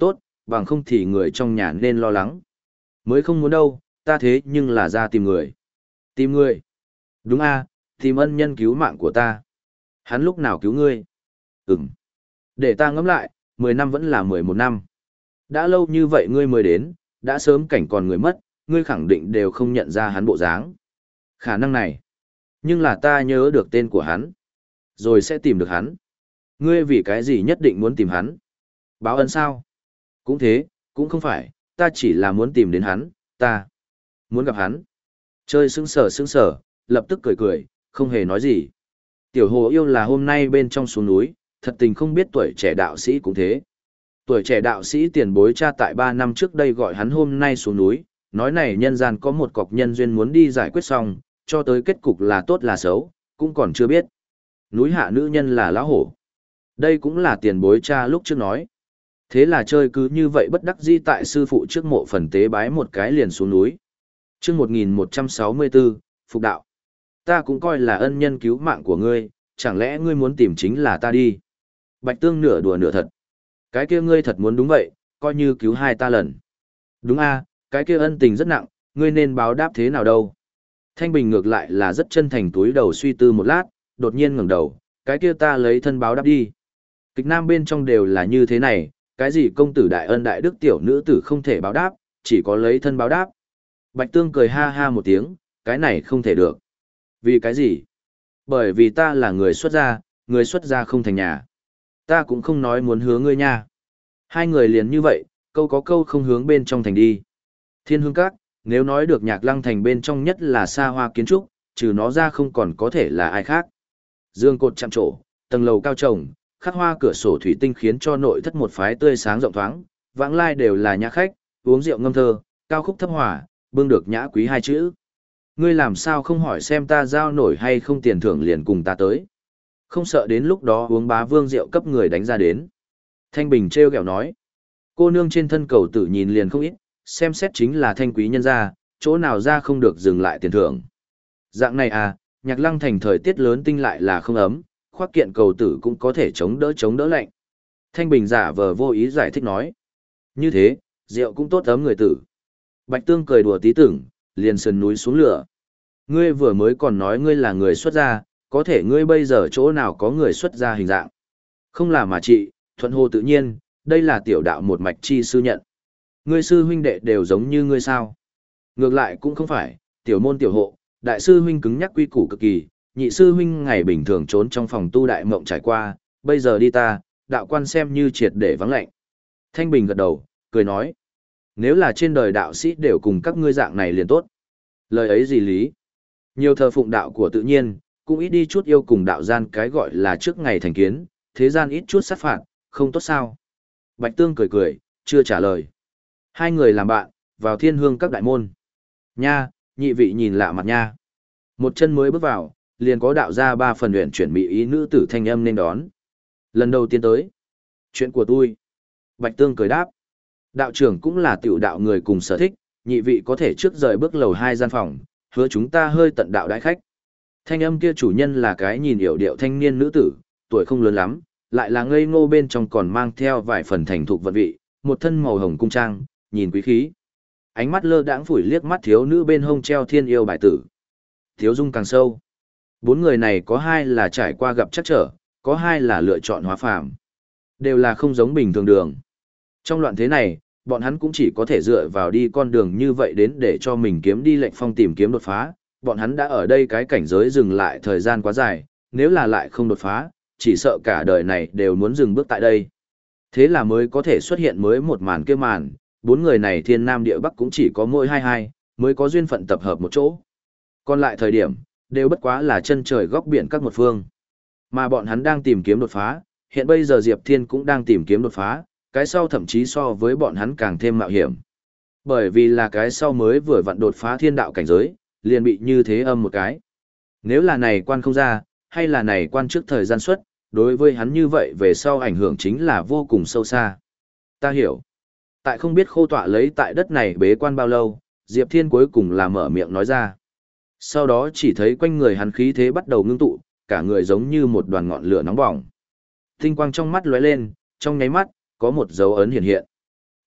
bằng không thì người trong nhà nên lo lắng. Mới không muốn đâu, ta thế nhưng là ra tìm người. Tìm người? Đúng a, tìm ân nhân cứu mạng của ta. Hắn lúc nào cứu ngươi? Ừm. Để ta ngẫm lại, mười năm vẫn là mười một năm. Đã lâu như vậy ngươi mới đến, đã sớm cảnh còn người mất, ngươi khẳng định đều không nhận ra hắn bộ dáng. Khả năng này. Nhưng là ta nhớ được tên của hắn. Rồi sẽ tìm được hắn. Ngươi vì cái gì nhất định muốn tìm hắn? Báo ân sao? Cũng thế, cũng không phải, ta chỉ là muốn tìm đến hắn, ta muốn gặp hắn. Chơi sững sờ sững sờ, lập tức cười cười, không hề nói gì. Tiểu Hồ Yêu là hôm nay bên trong xuống núi, thật tình không biết tuổi trẻ đạo sĩ cũng thế. Tuổi trẻ đạo sĩ tiền bối cha tại ba năm trước đây gọi hắn hôm nay xuống núi, nói này nhân gian có một cọc nhân duyên muốn đi giải quyết xong, cho tới kết cục là tốt là xấu, cũng còn chưa biết. Núi hạ nữ nhân là lão hổ. Đây cũng là tiền bối cha lúc trước nói. Thế là chơi cứ như vậy bất đắc dĩ tại sư phụ trước mộ phần tế bái một cái liền xuống núi. Chương một nghìn một trăm sáu mươi bốn, Phục đạo. Ta cũng coi là ân nhân cứu mạng của ngươi, chẳng lẽ ngươi muốn tìm chính là ta đi? Bạch Tương nửa đùa nửa thật. Cái kia ngươi thật muốn đúng vậy, coi như cứu hai ta lần. Đúng a, cái kia ân tình rất nặng, ngươi nên báo đáp thế nào đâu? Thanh Bình ngược lại là rất chân thành túi đầu suy tư một lát, đột nhiên ngẩng đầu, cái kia ta lấy thân báo đáp đi. Kịch nam bên trong đều là như thế này, cái gì công tử đại ân đại đức tiểu nữ tử không thể báo đáp, chỉ có lấy thân báo đáp. Bạch Tương cười ha ha một tiếng, cái này không thể được. Vì cái gì? Bởi vì ta là người xuất gia, người xuất gia không thành nhà. Ta cũng không nói muốn hứa ngươi nha. Hai người liền như vậy, câu có câu không hướng bên trong thành đi. Thiên Hương Các, nếu nói được Nhạc Lăng thành bên trong nhất là xa hoa kiến trúc, trừ nó ra không còn có thể là ai khác. Dương cột chạm trổ, tầng lầu cao trồng, khắc hoa cửa sổ thủy tinh khiến cho nội thất một phái tươi sáng rộng thoáng, vãng lai đều là nhã khách, uống rượu ngâm thơ, cao khúc thấp hòa, bưng được nhã quý hai chữ. Ngươi làm sao không hỏi xem ta giao nổi hay không tiền thưởng liền cùng ta tới. Không sợ đến lúc đó uống bá vương rượu cấp người đánh ra đến. Thanh Bình treo kẹo nói. Cô nương trên thân cầu tử nhìn liền không ít, xem xét chính là thanh quý nhân gia, chỗ nào ra không được dừng lại tiền thưởng. Dạng này à, Nhạc Lăng thành thời tiết lớn tinh lại là không ấm, khoác kiện cầu tử cũng có thể chống đỡ chống đỡ lạnh. Thanh Bình giả vờ vô ý giải thích nói. Như thế, rượu cũng tốt ấm người tử. Bạch Tương cười đùa tí tưởng, liền sườn núi xuống lửa. Ngươi vừa mới còn nói ngươi là người xuất gia, có thể ngươi bây giờ chỗ nào có người xuất gia hình dạng. Không là mà chị, thuận hồ tự nhiên, đây là tiểu đạo một mạch chi sư nhận. Ngươi sư huynh đệ đều giống như ngươi sao? Ngược lại cũng không phải, tiểu môn tiểu hộ, đại sư huynh cứng nhắc quy củ cực kỳ, nhị sư huynh ngày bình thường trốn trong phòng tu đại mộng trải qua, bây giờ đi ta, đạo quan xem như triệt để vắng lạnh. Thanh Bình gật đầu, cười nói. Nếu là trên đời đạo sĩ đều cùng các ngươi dạng này liền tốt. Lời ấy gì lý? Nhiều thờ phụng đạo của tự nhiên, cũng ít đi chút yêu cùng đạo gian cái gọi là trước ngày thành kiến, thế gian ít chút sát phạt, không tốt sao? Bạch Tương cười cười, chưa trả lời. Hai người làm bạn, vào Thiên Hương Các đại môn. Nha, nhị vị nhìn lạ mặt nha. Một chân mới bước vào, liền có đạo ra ba phần luyện chuyển mỹ ý nữ tử thanh âm nên đón. Lần đầu tiên tới. Chuyện của tôi. Bạch Tương cười đáp. Đạo trưởng cũng là tiểu đạo người cùng sở thích, nhị vị có thể trước rời bước lầu hai gian phòng, hứa chúng ta hơi tận đạo đãi khách. Thanh âm kia chủ nhân là cái nhìn yểu điệu thanh niên nữ tử, tuổi không lớn lắm, lại là ngây ngô bên trong còn mang theo vài phần thành thục vận vị, một thân màu hồng cung trang, nhìn quý khí. Ánh mắt lơ đãng phủi liếc mắt thiếu nữ bên hông treo thiên yêu bài tử. Thiếu dung càng sâu. Bốn người này có hai là trải qua gặp chắc trở, có hai là lựa chọn hóa phàm. Đều là không giống bình thường đường. Trong loạn thế này, bọn hắn cũng chỉ có thể dựa vào đi con đường như vậy đến để cho mình kiếm đi lệnh phong tìm kiếm đột phá. Bọn hắn đã ở đây cái cảnh giới dừng lại thời gian quá dài, nếu là lại không đột phá, chỉ sợ cả đời này đều muốn dừng bước tại đây. Thế là mới có thể xuất hiện mới một màn kia màn, bốn người này thiên nam địa bắc cũng chỉ có mỗi hai hai, mới có duyên phận tập hợp một chỗ. Còn lại thời điểm, đều bất quá là chân trời góc biển các một phương. Mà bọn hắn đang tìm kiếm đột phá, hiện bây giờ Diệp Thiên cũng đang tìm kiếm đột phá, cái sau thậm chí so với bọn hắn càng thêm mạo hiểm. Bởi vì là cái sau mới vừa vặn đột phá thiên đạo cảnh giới, liền bị như thế âm một cái. Nếu là này quan không ra, hay là này quan trước thời gian xuất, đối với hắn như vậy về sau ảnh hưởng chính là vô cùng sâu xa. Ta hiểu. Tại không biết khô tọa lấy tại đất này bế quan bao lâu, Diệp Thiên cuối cùng là mở miệng nói ra. Sau đó chỉ thấy quanh người hắn khí thế bắt đầu ngưng tụ, cả người giống như một đoàn ngọn lửa nóng bỏng. Tinh quang trong mắt lóe lên, trong nháy mắt, có một dấu ấn hiện hiện.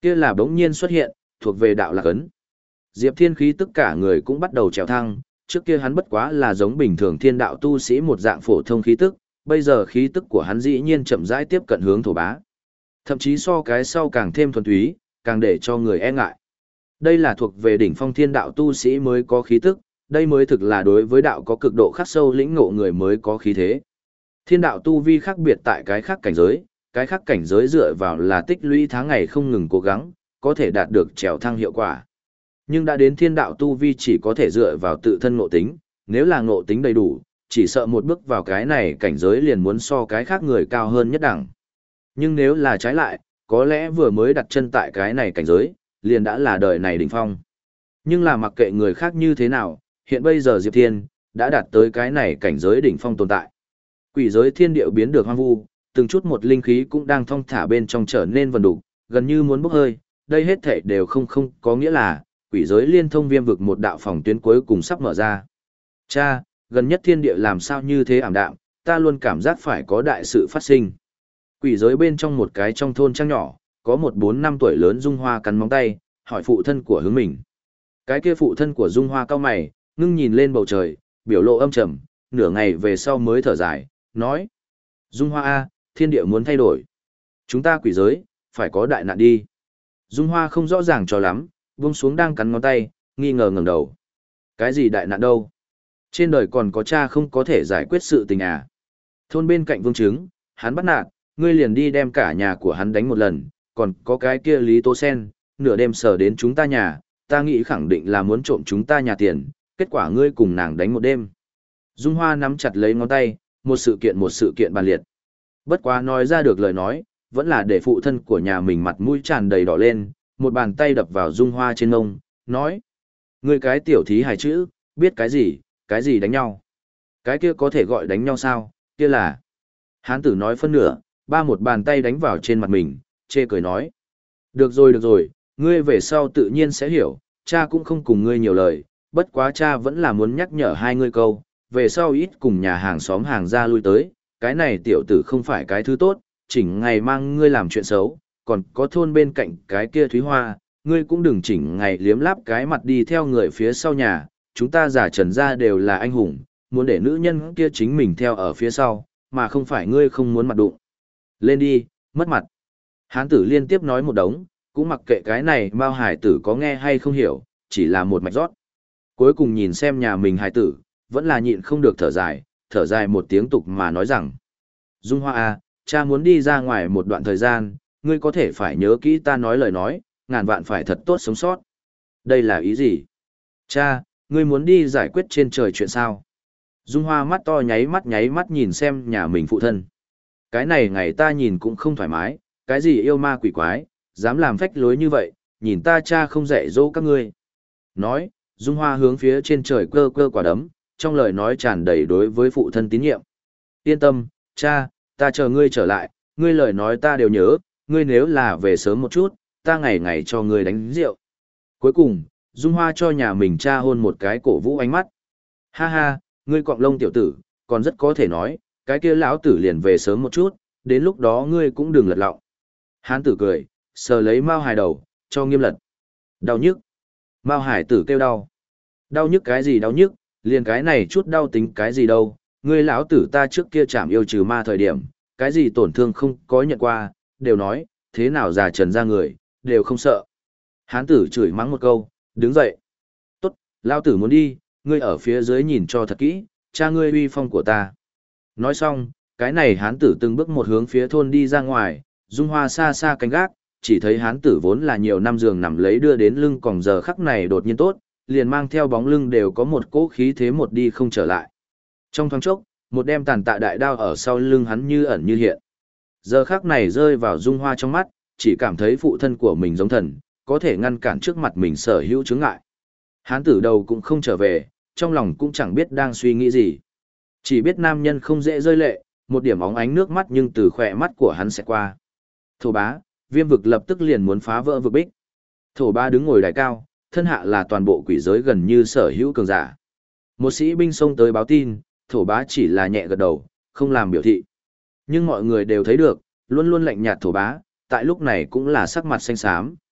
Kia là bỗng nhiên xuất hiện, thuộc về đạo lạc ấn. Diệp Thiên khí tất cả người cũng bắt đầu trèo thăng, trước kia hắn bất quá là giống bình thường thiên đạo tu sĩ một dạng phổ thông khí tức, bây giờ khí tức của hắn dĩ nhiên chậm rãi tiếp cận hướng thổ bá. Thậm chí so cái sau càng thêm thuần túy, càng để cho người e ngại. Đây là thuộc về đỉnh phong thiên đạo tu sĩ mới có khí tức, đây mới thực là đối với đạo có cực độ khắc sâu lĩnh ngộ người mới có khí thế. Thiên đạo tu vi khác biệt tại cái khác cảnh giới, cái khác cảnh giới dựa vào là tích lũy tháng ngày không ngừng cố gắng, có thể đạt được trèo thăng hiệu quả. Nhưng đã đến thiên đạo tu vi chỉ có thể dựa vào tự thân ngộ tính, nếu là ngộ tính đầy đủ, chỉ sợ một bước vào cái này cảnh giới liền muốn so cái khác người cao hơn nhất đẳng. Nhưng nếu là trái lại, có lẽ vừa mới đặt chân tại cái này cảnh giới, liền đã là đời này đỉnh phong. Nhưng là mặc kệ người khác như thế nào, hiện bây giờ Diệp Thiên đã đạt tới cái này cảnh giới đỉnh phong tồn tại. Quỷ giới thiên địa biến được hoang vu, từng chút một linh khí cũng đang thong thả bên trong trở nên vần đục, gần như muốn bốc hơi, đây hết thảy đều không không có nghĩa là quỷ giới liên thông viêm vực một đạo phòng tuyến cuối cùng sắp mở ra. Cha, gần nhất thiên địa làm sao như thế ảm đạm, ta luôn cảm giác phải có đại sự phát sinh. Quỷ giới bên trong một cái trong thôn trang nhỏ, có một bốn năm tuổi lớn Dung Hoa cắn móng tay, hỏi phụ thân của hướng mình. Cái kia phụ thân của Dung Hoa cau mày, ngưng nhìn lên bầu trời, biểu lộ âm trầm, nửa ngày về sau mới thở dài, nói. Dung Hoa A, thiên địa muốn thay đổi. Chúng ta quỷ giới, phải có đại nạn đi. Dung Hoa không rõ ràng cho lắm, buông xuống đang cắn ngón tay, nghi ngờ ngẩng đầu. Cái gì đại nạn đâu? Trên đời còn có cha không có thể giải quyết sự tình à? Thôn bên cạnh Vương Trứng, hắn bắt nạt, ngươi liền đi đem cả nhà của hắn đánh một lần, còn có cái kia Lý Tô Sen, nửa đêm sờ đến chúng ta nhà, ta nghĩ khẳng định là muốn trộm chúng ta nhà tiền, kết quả ngươi cùng nàng đánh một đêm. Dung Hoa nắm chặt lấy ngón tay, một sự kiện một sự kiện bàn liệt. Bất quá nói ra được lời nói, vẫn là để phụ thân của nhà mình mặt mũi tràn đầy đỏ lên, một bàn tay đập vào Dung Hoa trên ngông, nói. Ngươi cái tiểu thí hài chữ, biết cái gì, cái gì đánh nhau. Cái kia có thể gọi đánh nhau sao, kia là. Hán tử nói phân nửa, ba một bàn tay đánh vào trên mặt mình, chê cười nói. Được rồi được rồi, ngươi về sau tự nhiên sẽ hiểu, cha cũng không cùng ngươi nhiều lời, bất quá cha vẫn là muốn nhắc nhở hai ngươi câu, về sau ít cùng nhà hàng xóm hàng ra lui tới, cái này tiểu tử không phải cái thứ tốt, chỉnh ngày mang ngươi làm chuyện xấu, còn có thôn bên cạnh cái kia Thúy Hoa, ngươi cũng đừng chỉnh ngày liếm láp cái mặt đi theo người phía sau nhà, chúng ta giả trần ra đều là anh hùng, muốn để nữ nhân kia chính mình theo ở phía sau, mà không phải ngươi không muốn mặt đụng. Lên đi, mất mặt. Hán tử liên tiếp nói một đống, cũng mặc kệ cái này Mao hải tử có nghe hay không hiểu, chỉ là một mạch rót. Cuối cùng nhìn xem nhà mình hải tử, vẫn là nhịn không được thở dài, thở dài một tiếng tục mà nói rằng. Dung Hoa à, cha muốn đi ra ngoài một đoạn thời gian, ngươi có thể phải nhớ kỹ ta nói lời nói, ngàn vạn phải thật tốt sống sót. Đây là ý gì? Cha, ngươi muốn đi giải quyết trên trời chuyện sao? Dung Hoa mắt to nháy mắt nháy mắt nhìn xem nhà mình phụ thân. Cái này ngày ta nhìn cũng không thoải mái, cái gì yêu ma quỷ quái, dám làm phách lối như vậy, nhìn ta cha không dạy dỗ các ngươi. Nói, Dung Hoa hướng phía trên trời cơ cơ quả đấm, trong lời nói tràn đầy đối với phụ thân tín nhiệm. Yên tâm, cha, ta chờ ngươi trở lại, ngươi lời nói ta đều nhớ, ngươi nếu là về sớm một chút, ta ngày ngày cho ngươi đánh rượu. Cuối cùng, Dung Hoa cho nhà mình cha hôn một cái cổ vũ ánh mắt. Ha ha, ngươi cọng lông tiểu tử, còn rất có thể nói, cái kia lão tử liền về sớm một chút, đến lúc đó ngươi cũng đừng lật lọng. Hán tử cười, sờ lấy Mao Hải đầu, cho nghiêm lật. Đau nhức. Mao Hải tử kêu đau. Đau nhức cái gì đau nhức, liền cái này chút đau tính cái gì đâu, ngươi lão tử ta trước kia chạm yêu trừ ma thời điểm, cái gì tổn thương không có nhận qua, đều nói, thế nào già trần ra người, đều không sợ. Hán tử chửi mắng một câu, đứng dậy. Tốt, lão tử muốn đi, ngươi ở phía dưới nhìn cho thật kỹ, cha ngươi uy phong của ta. Nói xong, cái này hán tử từng bước một hướng phía thôn đi ra ngoài, Dung Hoa xa xa canh gác, chỉ thấy hán tử vốn là nhiều năm giường nằm lấy đưa đến lưng còn giờ khắc này đột nhiên tốt, liền mang theo bóng lưng đều có một cỗ khí thế một đi không trở lại. Trong thoáng chốc, một đem tàn tạ đại đao ở sau lưng hắn như ẩn như hiện. Giờ khắc này rơi vào Dung Hoa trong mắt, chỉ cảm thấy phụ thân của mình giống thần, có thể ngăn cản trước mặt mình sở hữu chướng ngại. Hán tử đầu cũng không trở về, trong lòng cũng chẳng biết đang suy nghĩ gì. Chỉ biết nam nhân không dễ rơi lệ, một điểm óng ánh nước mắt nhưng từ khỏe mắt của hắn sẽ qua. Thổ bá, viêm vực lập tức liền muốn phá vỡ vực bích. Thổ bá đứng ngồi đài cao, thân hạ là toàn bộ quỷ giới gần như sở hữu cường giả. Một sĩ binh xông tới báo tin, thổ bá chỉ là nhẹ gật đầu, không làm biểu thị. Nhưng mọi người đều thấy được, luôn luôn lạnh nhạt thổ bá, tại lúc này cũng là sắc mặt xanh xám.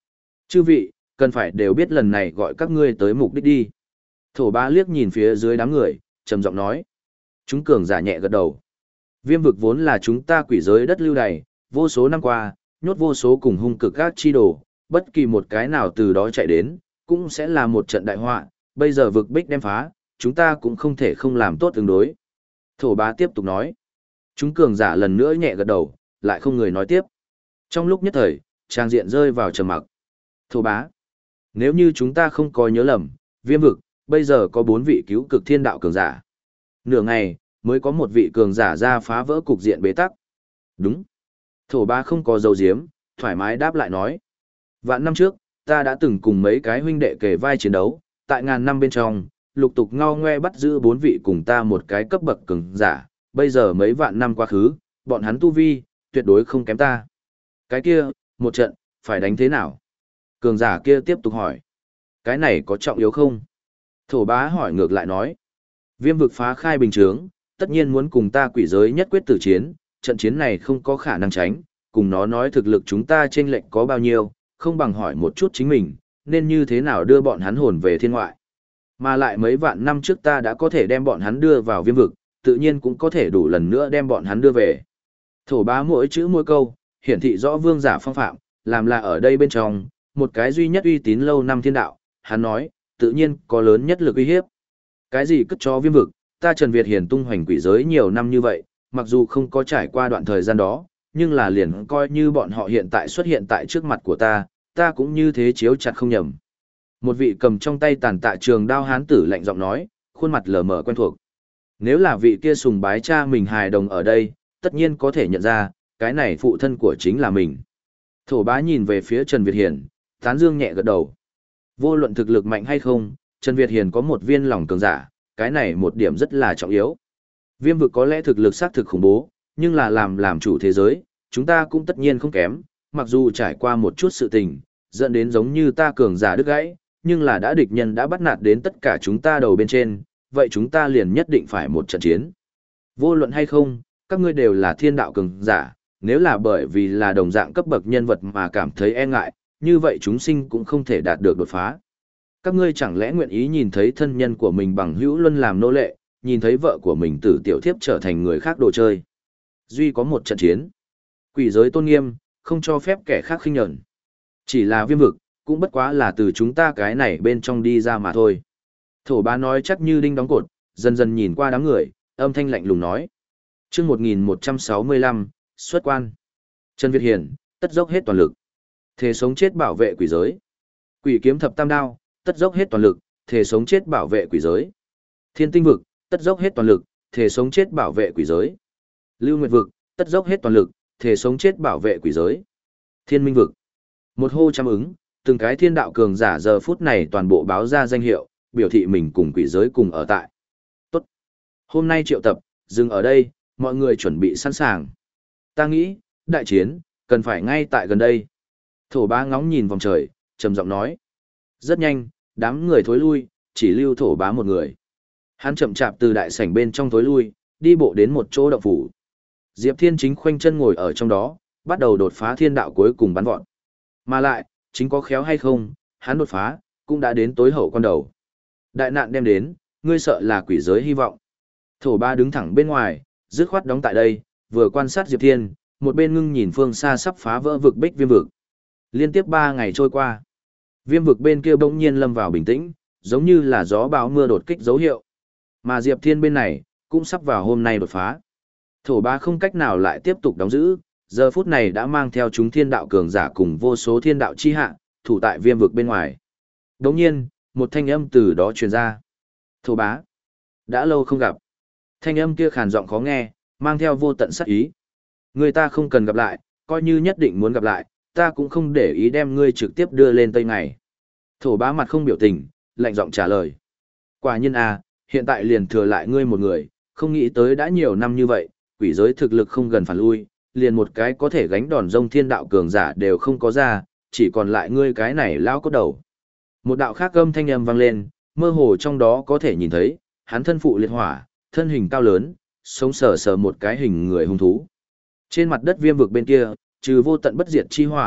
Chư vị, cần phải đều biết lần này gọi các ngươi tới mục đích đi. Thổ bá liếc nhìn phía dưới đám người, trầm giọng nói. Chúng cường giả nhẹ gật đầu. Viêm vực vốn là chúng ta quỷ giới đất lưu đày, vô số năm qua, nhốt vô số cùng hung cực các chi đồ, bất kỳ một cái nào từ đó chạy đến, cũng sẽ là một trận đại họa, bây giờ vực bích đem phá, chúng ta cũng không thể không làm tốt tương đối. Thổ bá tiếp tục nói. Chúng cường giả lần nữa nhẹ gật đầu, lại không người nói tiếp. Trong lúc nhất thời, trang diện rơi vào trầm mặc. Thổ bá. Nếu như chúng ta không có nhớ lầm, viêm vực, bây giờ có bốn vị cứu cực thiên đạo cường giả. Nửa ngày, mới có một vị cường giả ra phá vỡ cục diện bế tắc. Đúng. Thổ bá không có dấu diếm, thoải mái đáp lại nói. Vạn năm trước, ta đã từng cùng mấy cái huynh đệ kề vai chiến đấu, tại ngàn năm bên trong, lục tục ngao ngoe bắt giữ bốn vị cùng ta một cái cấp bậc cường giả, bây giờ mấy vạn năm quá khứ, bọn hắn tu vi, tuyệt đối không kém ta. Cái kia, một trận, phải đánh thế nào? Cường giả kia tiếp tục hỏi. Cái này có trọng yếu không? Thổ bá hỏi ngược lại nói. Viêm vực phá khai bình chướng, tất nhiên muốn cùng ta quỷ giới nhất quyết tử chiến, trận chiến này không có khả năng tránh, cùng nó nói thực lực chúng ta chênh lệch có bao nhiêu, không bằng hỏi một chút chính mình, nên như thế nào đưa bọn hắn hồn về thiên ngoại. Mà lại mấy vạn năm trước ta đã có thể đem bọn hắn đưa vào viêm vực, tự nhiên cũng có thể đủ lần nữa đem bọn hắn đưa về. Thổ bá mỗi chữ mỗi câu, hiển thị rõ vương giả phong phạm, làm là ở đây bên trong, một cái duy nhất uy tín lâu năm thiên đạo, hắn nói, tự nhiên có lớn nhất lực uy hiếp. Cái gì cất cho viêm vực, ta Trần Việt Hiền tung hoành quỷ giới nhiều năm như vậy, mặc dù không có trải qua đoạn thời gian đó, nhưng là liền coi như bọn họ hiện tại xuất hiện tại trước mặt của ta, ta cũng như thế chiếu chặt không nhầm. Một vị cầm trong tay tàn tạ trường đao hán tử lạnh giọng nói, khuôn mặt lờ mờ quen thuộc. Nếu là vị kia sùng bái cha mình hài đồng ở đây, tất nhiên có thể nhận ra, cái này phụ thân của chính là mình. Thổ bá nhìn về phía Trần Việt Hiền, tán dương nhẹ gật đầu. Vô luận thực lực mạnh hay không, Trần Việt Hiền có một viên lòng cường giả, cái này một điểm rất là trọng yếu. Viêm vực có lẽ thực lực xác thực khủng bố, nhưng là làm làm chủ thế giới, chúng ta cũng tất nhiên không kém, mặc dù trải qua một chút sự tình, dẫn đến giống như ta cường giả đứt gãy, nhưng là đã địch nhân đã bắt nạt đến tất cả chúng ta đầu bên trên, vậy chúng ta liền nhất định phải một trận chiến. Vô luận hay không, các ngươi đều là thiên đạo cường giả, nếu là bởi vì là đồng dạng cấp bậc nhân vật mà cảm thấy e ngại, như vậy chúng sinh cũng không thể đạt được đột phá. Các ngươi chẳng lẽ nguyện ý nhìn thấy thân nhân của mình bằng hữu luân làm nô lệ, nhìn thấy vợ của mình tử tiểu thiếp trở thành người khác đồ chơi. Duy có một trận chiến. Quỷ giới tôn nghiêm, không cho phép kẻ khác khinh nhẫn. Chỉ là viêm vực, cũng bất quá là từ chúng ta cái này bên trong đi ra mà thôi. Thổ bá nói chắc như đinh đóng cột, dần dần nhìn qua đám người, âm thanh lạnh lùng nói. Chương một nghìn một trăm sáu mươi lăm, xuất quan. Trần Việt Hiền, tất dốc hết toàn lực. Thề sống chết bảo vệ quỷ giới. Quỷ kiếm thập tam đao, tất dốc hết toàn lực, thề sống chết bảo vệ quỷ giới. Thiên tinh vực, tất dốc hết toàn lực, thề sống chết bảo vệ quỷ giới. Lưu Nguyệt vực, tất dốc hết toàn lực, thề sống chết bảo vệ quỷ giới. Thiên Minh vực. Một hô chăm ứng, từng cái thiên đạo cường giả giờ phút này toàn bộ báo ra danh hiệu, biểu thị mình cùng quỷ giới cùng ở tại. Tốt. Hôm nay triệu tập, dừng ở đây, mọi người chuẩn bị sẵn sàng. Ta nghĩ, đại chiến, cần phải ngay tại gần đây. Thổ bá ngóng nhìn vòng trời, trầm giọng nói. Rất nhanh, đám người thối lui, chỉ lưu thổ bá một người. Hắn chậm chạp từ đại sảnh bên trong thối lui, đi bộ đến một chỗ động phủ. Diệp Thiên chính khoanh chân ngồi ở trong đó, bắt đầu đột phá thiên đạo cuối cùng bắn vọt. Mà lại, chính có khéo hay không, hắn đột phá, cũng đã đến tối hậu con đầu. Đại nạn đem đến, ngươi sợ là quỷ giới hy vọng. Thổ ba đứng thẳng bên ngoài, dứt khoát đóng tại đây, vừa quan sát Diệp Thiên, một bên ngưng nhìn phương xa sắp phá vỡ vực bích viêm vực. Liên tiếp ba ngày trôi qua, viêm vực bên kia bỗng nhiên lâm vào bình tĩnh, giống như là gió bão mưa đột kích dấu hiệu. Mà Diệp Thiên bên này, cũng sắp vào hôm nay đột phá. Thổ ba không cách nào lại tiếp tục đóng giữ, giờ phút này đã mang theo chúng thiên đạo cường giả cùng vô số thiên đạo chi hạ, thủ tại viêm vực bên ngoài. Đồng nhiên, một thanh âm từ đó truyền ra. Thổ bá, đã lâu không gặp. Thanh âm kia khàn giọng khó nghe, mang theo vô tận sát ý. Người ta không cần gặp lại, coi như nhất định muốn gặp lại, ta cũng không để ý đem ngươi trực tiếp đưa lên Tây Ngày. Thổ bá mặt không biểu tình, lạnh giọng trả lời. Quả nhiên à, hiện tại liền thừa lại ngươi một người, không nghĩ tới đã nhiều năm như vậy, quỷ giới thực lực không gần phản lui, liền một cái có thể gánh đòn rông thiên đạo cường giả đều không có ra, chỉ còn lại ngươi cái này lao cốt đầu. Một đạo khác âm thanh âm vang lên, mơ hồ trong đó có thể nhìn thấy, hắn thân phụ liệt hỏa, thân hình cao lớn, sống sờ sờ một cái hình người hung thú. Trên mặt đất viêm vực bên kia, trừ vô tận bất diệt chi hỏa,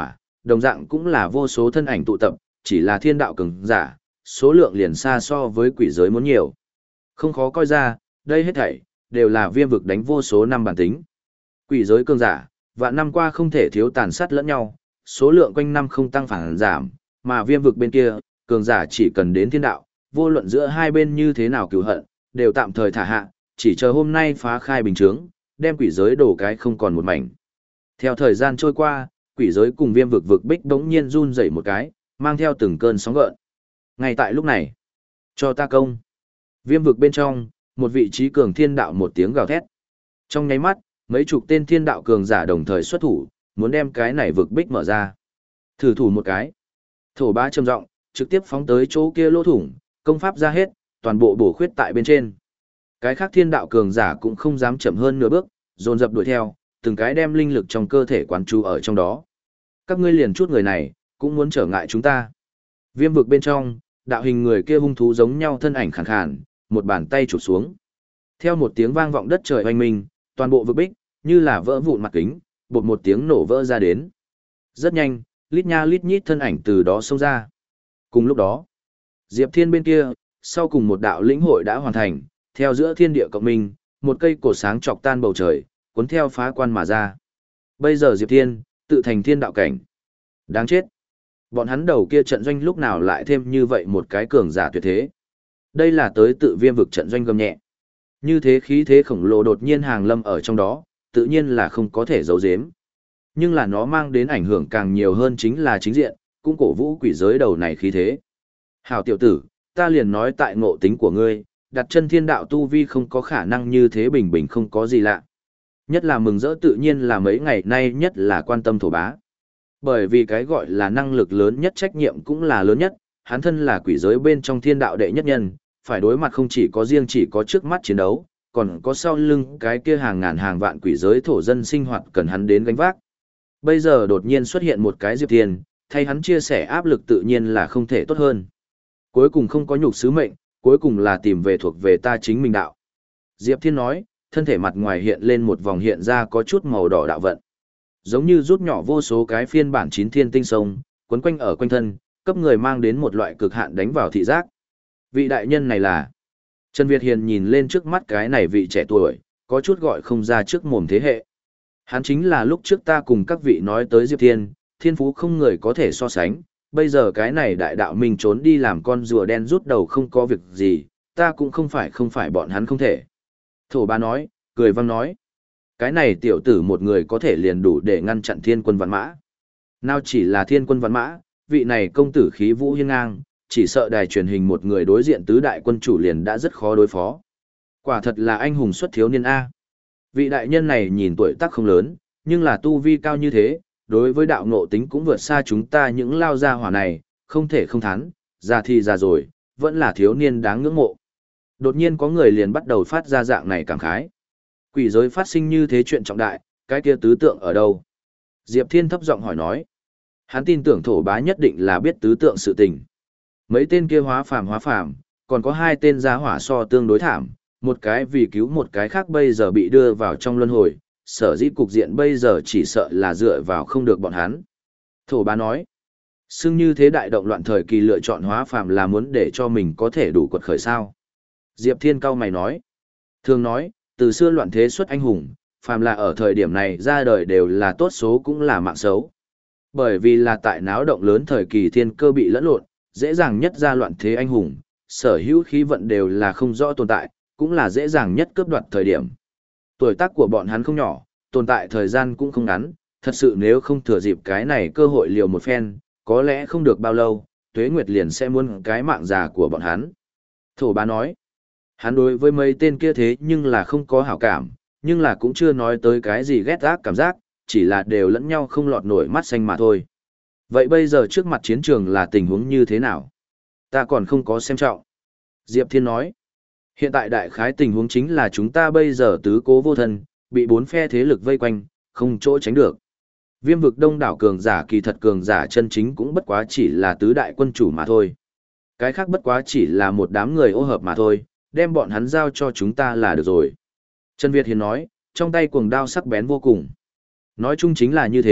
đồng dạng cũng là vô số thân ảnh tụ tập, chỉ là thiên đạo cường giả, số lượng liền xa so với quỷ giới muốn nhiều. Không khó coi ra, đây hết thảy đều là viêm vực đánh vô số năm bản tính. Quỷ giới cường giả, vạn năm qua không thể thiếu tàn sát lẫn nhau, số lượng quanh năm không tăng phản giảm, mà viêm vực bên kia, cường giả chỉ cần đến thiên đạo, vô luận giữa hai bên như thế nào cừu hận, đều tạm thời thả hạ, chỉ chờ hôm nay phá khai bình chướng, đem quỷ giới đổ cái không còn một mảnh. Theo thời gian trôi qua, quỷ giới cùng viêm vực vực bích đống nhiên run dậy một cái, mang theo từng cơn sóng gợn. Ngay tại lúc này, cho ta công. Viêm vực bên trong, một vị trí cường thiên đạo một tiếng gào thét. Trong nháy mắt, mấy chục tên thiên đạo cường giả đồng thời xuất thủ, muốn đem cái này vực bích mở ra. Thử thủ một cái. Thổ bá trầm giọng, trực tiếp phóng tới chỗ kia lỗ thủng, công pháp ra hết, toàn bộ bổ khuyết tại bên trên. Cái khác thiên đạo cường giả cũng không dám chậm hơn nửa bước, dồn dập đuổi theo, từng cái đem linh lực trong cơ thể quán chú ở trong đó. Các ngươi liền chút người này, cũng muốn trở ngại chúng ta. Viêm vực bên trong, đạo hình người kia hung thú giống nhau thân ảnh khàn khàn, một bàn tay chụp xuống. Theo một tiếng vang vọng đất trời oanh minh, toàn bộ vực bích, như là vỡ vụn mặt kính, bột một tiếng nổ vỡ ra đến. Rất nhanh, lít nha lít nhít thân ảnh từ đó xông ra. Cùng lúc đó, Diệp Thiên bên kia, sau cùng một đạo lĩnh hội đã hoàn thành, theo giữa thiên địa cộng minh, một cây cổ sáng chọc tan bầu trời, cuốn theo phá quan mà ra. Bây giờ Diệp Thiên, tự thành thiên đạo cảnh. Đáng chết. Bọn hắn đầu kia trận doanh lúc nào lại thêm như vậy một cái cường giả tuyệt thế. Đây là tới tự viêm vực trận doanh gầm nhẹ. Như thế khí thế khổng lồ đột nhiên hàng lâm ở trong đó, tự nhiên là không có thể giấu giếm. Nhưng là nó mang đến ảnh hưởng càng nhiều hơn chính là chính diện, cũng cổ vũ quỷ giới đầu này khí thế. Hảo tiểu tử, ta liền nói tại ngộ tính của ngươi, đặt chân thiên đạo tu vi không có khả năng như thế bình bình không có gì lạ. Nhất là mừng rỡ tự nhiên là mấy ngày nay nhất là quan tâm thổ bá. Bởi vì cái gọi là năng lực lớn nhất trách nhiệm cũng là lớn nhất, hắn thân là quỷ giới bên trong thiên đạo đệ nhất nhân, phải đối mặt không chỉ có riêng chỉ có trước mắt chiến đấu, còn có sau lưng cái kia hàng ngàn hàng vạn quỷ giới thổ dân sinh hoạt cần hắn đến gánh vác. Bây giờ đột nhiên xuất hiện một cái Diệp Thiên, thay hắn chia sẻ áp lực tự nhiên là không thể tốt hơn. Cuối cùng không có nhục sứ mệnh, cuối cùng là tìm về thuộc về ta chính mình đạo. Diệp Thiên nói, thân thể mặt ngoài hiện lên một vòng hiện ra có chút màu đỏ đạo vận. Giống như rút nhỏ vô số cái phiên bản chín thiên tinh sông, quấn quanh ở quanh thân, cấp người mang đến một loại cực hạn đánh vào thị giác. Vị đại nhân này là... Trần Việt Hiền nhìn lên trước mắt cái này vị trẻ tuổi, có chút gọi không ra trước mồm thế hệ. Hắn chính là lúc trước ta cùng các vị nói tới Diệp Thiên, thiên phú không người có thể so sánh, bây giờ cái này đại đạo mình trốn đi làm con rùa đen rút đầu không có việc gì, ta cũng không phải không phải bọn hắn không thể. Thổ ba nói, cười vang nói, cái này tiểu tử một người có thể liền đủ để ngăn chặn thiên quân vạn mã. Nào chỉ là thiên quân vạn mã, vị này công tử khí vũ hiên ngang, chỉ sợ đài truyền hình một người đối diện tứ đại quân chủ liền đã rất khó đối phó. Quả thật là anh hùng xuất thiếu niên A. Vị đại nhân này nhìn tuổi tác không lớn, nhưng là tu vi cao như thế, đối với đạo ngộ tính cũng vượt xa chúng ta những lao gia hỏa này, không thể không thán, già thì già rồi, vẫn là thiếu niên đáng ngưỡng mộ. Đột nhiên có người liền bắt đầu phát ra dạng này cảm khái. Quỷ giới phát sinh như thế chuyện trọng đại, cái kia tứ tượng ở đâu? Diệp Thiên thấp giọng hỏi nói. Hắn tin tưởng thổ bá nhất định là biết tứ tượng sự tình. Mấy tên kia hóa phàm hóa phàm, còn có hai tên giá hỏa so tương đối thảm, một cái vì cứu một cái khác bây giờ bị đưa vào trong luân hồi, sở dĩ cục diện bây giờ chỉ sợ là dựa vào không được bọn hắn. Thổ bá nói, xưng như thế đại động loạn thời kỳ lựa chọn hóa phàm là muốn để cho mình có thể đủ quật khởi sao. Diệp Thiên cao mày nói, thường nói, từ xưa loạn thế xuất anh hùng, phàm là ở thời điểm này ra đời đều là tốt số cũng là mạng xấu. Bởi vì là tại náo động lớn thời kỳ thiên cơ bị lẫn lộn, dễ dàng nhất ra loạn thế anh hùng, sở hữu khí vận đều là không rõ tồn tại, cũng là dễ dàng nhất cướp đoạt thời điểm. Tuổi tác của bọn hắn không nhỏ, tồn tại thời gian cũng không ngắn, thật sự nếu không thừa dịp cái này cơ hội liều một phen, có lẽ không được bao lâu, Tuế Nguyệt liền sẽ muốn cái mạng già của bọn hắn. Thổ bá nói, hắn đối với mấy tên kia thế nhưng là không có hảo cảm, nhưng là cũng chưa nói tới cái gì ghét ác cảm giác, chỉ là đều lẫn nhau không lọt nổi mắt xanh mà thôi. Vậy bây giờ trước mặt chiến trường là tình huống như thế nào? Ta còn không có xem trọng. Diệp Thiên nói, hiện tại đại khái tình huống chính là chúng ta bây giờ tứ cố vô thân, bị bốn phe thế lực vây quanh, không chỗ tránh được. Viêm vực đông đảo cường giả kỳ thật cường giả chân chính cũng bất quá chỉ là tứ đại quân chủ mà thôi. Cái khác bất quá chỉ là một đám người ô hợp mà thôi, đem bọn hắn giao cho chúng ta là được rồi. Trần Việt Hiền nói, trong tay cuồng đao sắc bén vô cùng. Nói chung chính là như thế,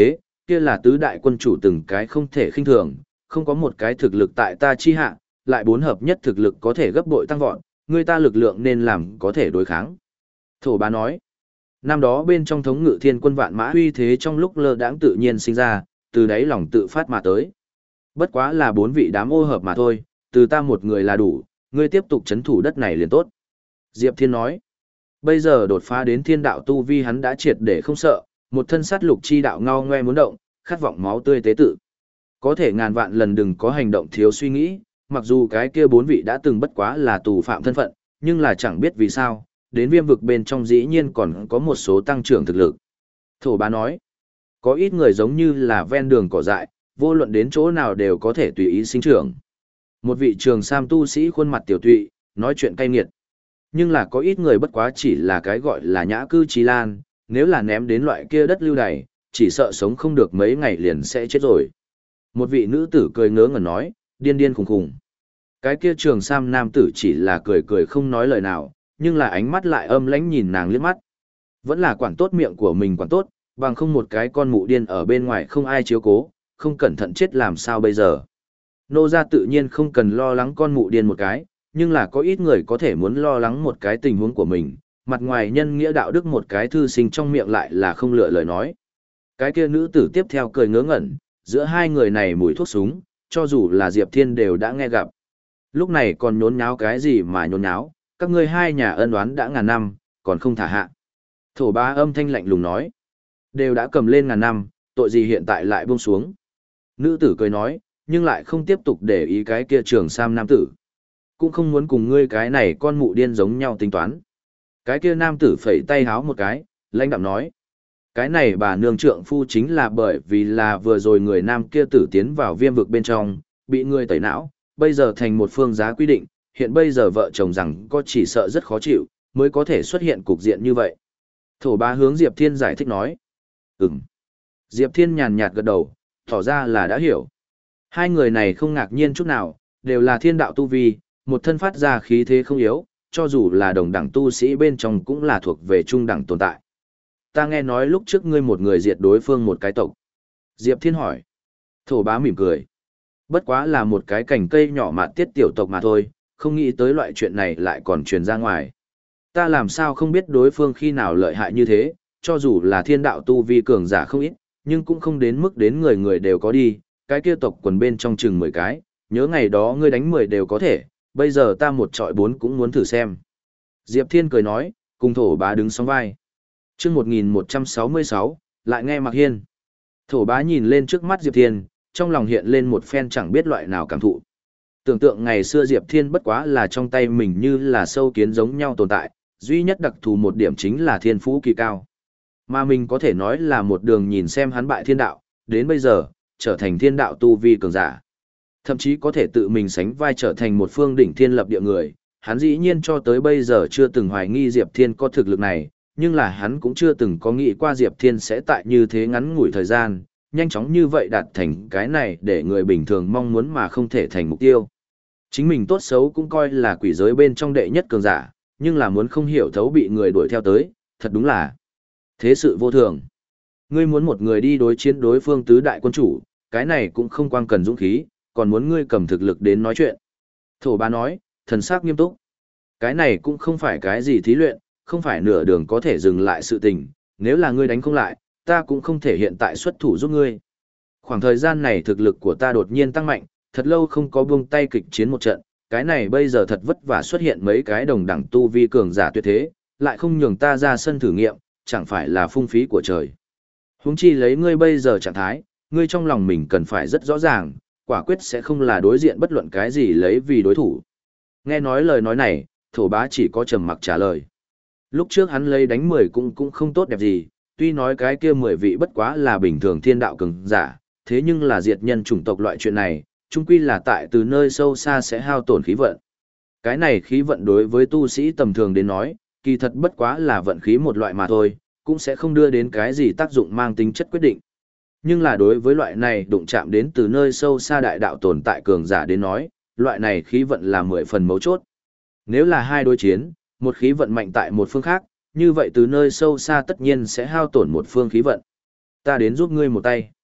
kia là tứ đại quân chủ từng cái không thể khinh thường, không có một cái thực lực tại ta chi hạ, lại bốn hợp nhất thực lực có thể gấp bội tăng vọt, người ta lực lượng nên làm có thể đối kháng. Thổ bá nói, năm đó bên trong thống ngự thiên quân vạn mã uy thế trong lúc lơ đãng tự nhiên sinh ra, từ đáy lòng tự phát mà tới. Bất quá là bốn vị đám ô hợp mà thôi, từ ta một người là đủ, ngươi tiếp tục chấn thủ đất này liền tốt. Diệp Thiên nói, bây giờ đột phá đến thiên đạo tu vi hắn đã triệt để không sợ, một thân sát lục chi đạo ngao ngoe muốn động, khát vọng máu tươi tế tự. Có thể ngàn vạn lần đừng có hành động thiếu suy nghĩ, mặc dù cái kia bốn vị đã từng bất quá là tù phạm thân phận, nhưng là chẳng biết vì sao, đến viêm vực bên trong dĩ nhiên còn có một số tăng trưởng thực lực. Thổ bá nói, có ít người giống như là ven đường cỏ dại, vô luận đến chỗ nào đều có thể tùy ý sinh trưởng. Một vị trường sam tu sĩ khuôn mặt tiểu tụy, nói chuyện cay nghiệt. Nhưng là có ít người bất quá chỉ là cái gọi là nhã cư trí lan, nếu là ném đến loại kia đất lưu đày, chỉ sợ sống không được mấy ngày liền sẽ chết rồi. Một vị nữ tử cười ngớ ngẩn nói, điên điên khùng khùng. Cái kia trường sam nam tử chỉ là cười cười không nói lời nào, nhưng là ánh mắt lại âm lãnh nhìn nàng liếc mắt. Vẫn là quản tốt miệng của mình quản tốt, bằng không một cái con mụ điên ở bên ngoài không ai chiếu cố, không cẩn thận chết làm sao bây giờ. Nô gia tự nhiên không cần lo lắng con mụ điên một cái, nhưng là có ít người có thể muốn lo lắng một cái tình huống của mình, mặt ngoài nhân nghĩa đạo đức một cái thư sinh trong miệng lại là không lựa lời nói. Cái kia nữ tử tiếp theo cười ngớ ngẩn, giữa hai người này mùi thuốc súng, cho dù là Diệp Thiên đều đã nghe gặp. Lúc này còn nhốn nháo cái gì mà nhốn nháo, các ngươi hai nhà ân oán đã ngàn năm, còn không thả hạ. Thổ bá âm thanh lạnh lùng nói, đều đã cầm lên ngàn năm, tội gì hiện tại lại buông xuống. Nữ tử cười nói, nhưng lại không tiếp tục để ý cái kia trường sam nam tử. Cũng không muốn cùng ngươi cái này con mụ điên giống nhau tính toán. Cái kia nam tử phẩy tay háo một cái, lãnh đạm nói. Cái này bà nương trượng phu chính là bởi vì là vừa rồi người nam kia tử tiến vào viêm vực bên trong, bị người tẩy não, bây giờ thành một phương giá quy định, hiện bây giờ vợ chồng rằng có chỉ sợ rất khó chịu, mới có thể xuất hiện cục diện như vậy. Thổ bá hướng Diệp Thiên giải thích nói. Ừm. Diệp Thiên nhàn nhạt gật đầu, tỏ ra là đã hiểu. Hai người này không ngạc nhiên chút nào, đều là thiên đạo tu vi, một thân phát ra khí thế không yếu, cho dù là đồng đẳng tu sĩ bên trong cũng là thuộc về trung đẳng tồn tại. Ta nghe nói lúc trước ngươi một người diệt đối phương một cái tộc. Diệp Thiên hỏi. Thổ bá mỉm cười. Bất quá là một cái cành cây nhỏ mạt tiết tiểu tộc mà thôi, không nghĩ tới loại chuyện này lại còn truyền ra ngoài. Ta làm sao không biết đối phương khi nào lợi hại như thế, cho dù là thiên đạo tu vi cường giả không ít, nhưng cũng không đến mức đến người người đều có đi, cái kia tộc quần bên trong chừng mười cái, nhớ ngày đó ngươi đánh mười đều có thể, bây giờ ta một trọi bốn cũng muốn thử xem. Diệp Thiên cười nói, cùng thổ bá đứng song vai. Trước một nghìn một trăm sáu mươi sáu, lại nghe Mạc Hiên. Thổ bá nhìn lên trước mắt Diệp Thiên, trong lòng hiện lên một phen chẳng biết loại nào cảm thụ. Tưởng tượng ngày xưa Diệp Thiên bất quá là trong tay mình như là sâu kiến giống nhau tồn tại, duy nhất đặc thù một điểm chính là thiên phú kỳ cao. Mà mình có thể nói là một đường nhìn xem hắn bại thiên đạo, đến bây giờ, trở thành thiên đạo tu vi cường giả. Thậm chí có thể tự mình sánh vai trở thành một phương đỉnh thiên lập địa người, hắn dĩ nhiên cho tới bây giờ chưa từng hoài nghi Diệp Thiên có thực lực này, nhưng là hắn cũng chưa từng có nghĩ qua Diệp Thiên sẽ tại như thế ngắn ngủi thời gian, nhanh chóng như vậy đạt thành cái này để người bình thường mong muốn mà không thể thành mục tiêu. Chính mình tốt xấu cũng coi là quỷ giới bên trong đệ nhất cường giả, nhưng là muốn không hiểu thấu bị người đuổi theo tới, thật đúng là thế sự vô thường. Ngươi muốn một người đi đối chiến đối phương tứ đại quân chủ, cái này cũng không quang cần dũng khí, còn muốn ngươi cầm thực lực đến nói chuyện. Thổ bá nói, thần sắc nghiêm túc. Cái này cũng không phải cái gì thí luyện, không phải nửa đường có thể dừng lại sự tình, nếu là ngươi đánh không lại, ta cũng không thể hiện tại xuất thủ giúp ngươi. Khoảng thời gian này thực lực của ta đột nhiên tăng mạnh, thật lâu không có buông tay kịch chiến một trận, cái này bây giờ thật vất vả xuất hiện mấy cái đồng đẳng tu vi cường giả tuyệt thế, lại không nhường ta ra sân thử nghiệm, chẳng phải là phung phí của trời. Huống chi lấy ngươi bây giờ trạng thái, ngươi trong lòng mình cần phải rất rõ ràng, quả quyết sẽ không là đối diện bất luận cái gì lấy vì đối thủ. Nghe nói lời nói này, thổ bá chỉ có trầm mặc trả lời. Lúc trước hắn lấy đánh mười cũng cũng không tốt đẹp gì, tuy nói cái kia mười vị bất quá là bình thường thiên đạo cường giả, thế nhưng là diệt nhân chủng tộc loại chuyện này, chung quy là tại từ nơi sâu xa sẽ hao tổn khí vận. Cái này khí vận đối với tu sĩ tầm thường đến nói, kỳ thật bất quá là vận khí một loại mà thôi, cũng sẽ không đưa đến cái gì tác dụng mang tính chất quyết định. Nhưng là đối với loại này đụng chạm đến từ nơi sâu xa đại đạo tồn tại cường giả đến nói, loại này khí vận là mười phần mấu chốt. Nếu là hai đối chiến, một khí vận mạnh tại một phương khác, như vậy từ nơi sâu xa tất nhiên sẽ hao tổn một phương khí vận. Ta đến giúp ngươi một tay.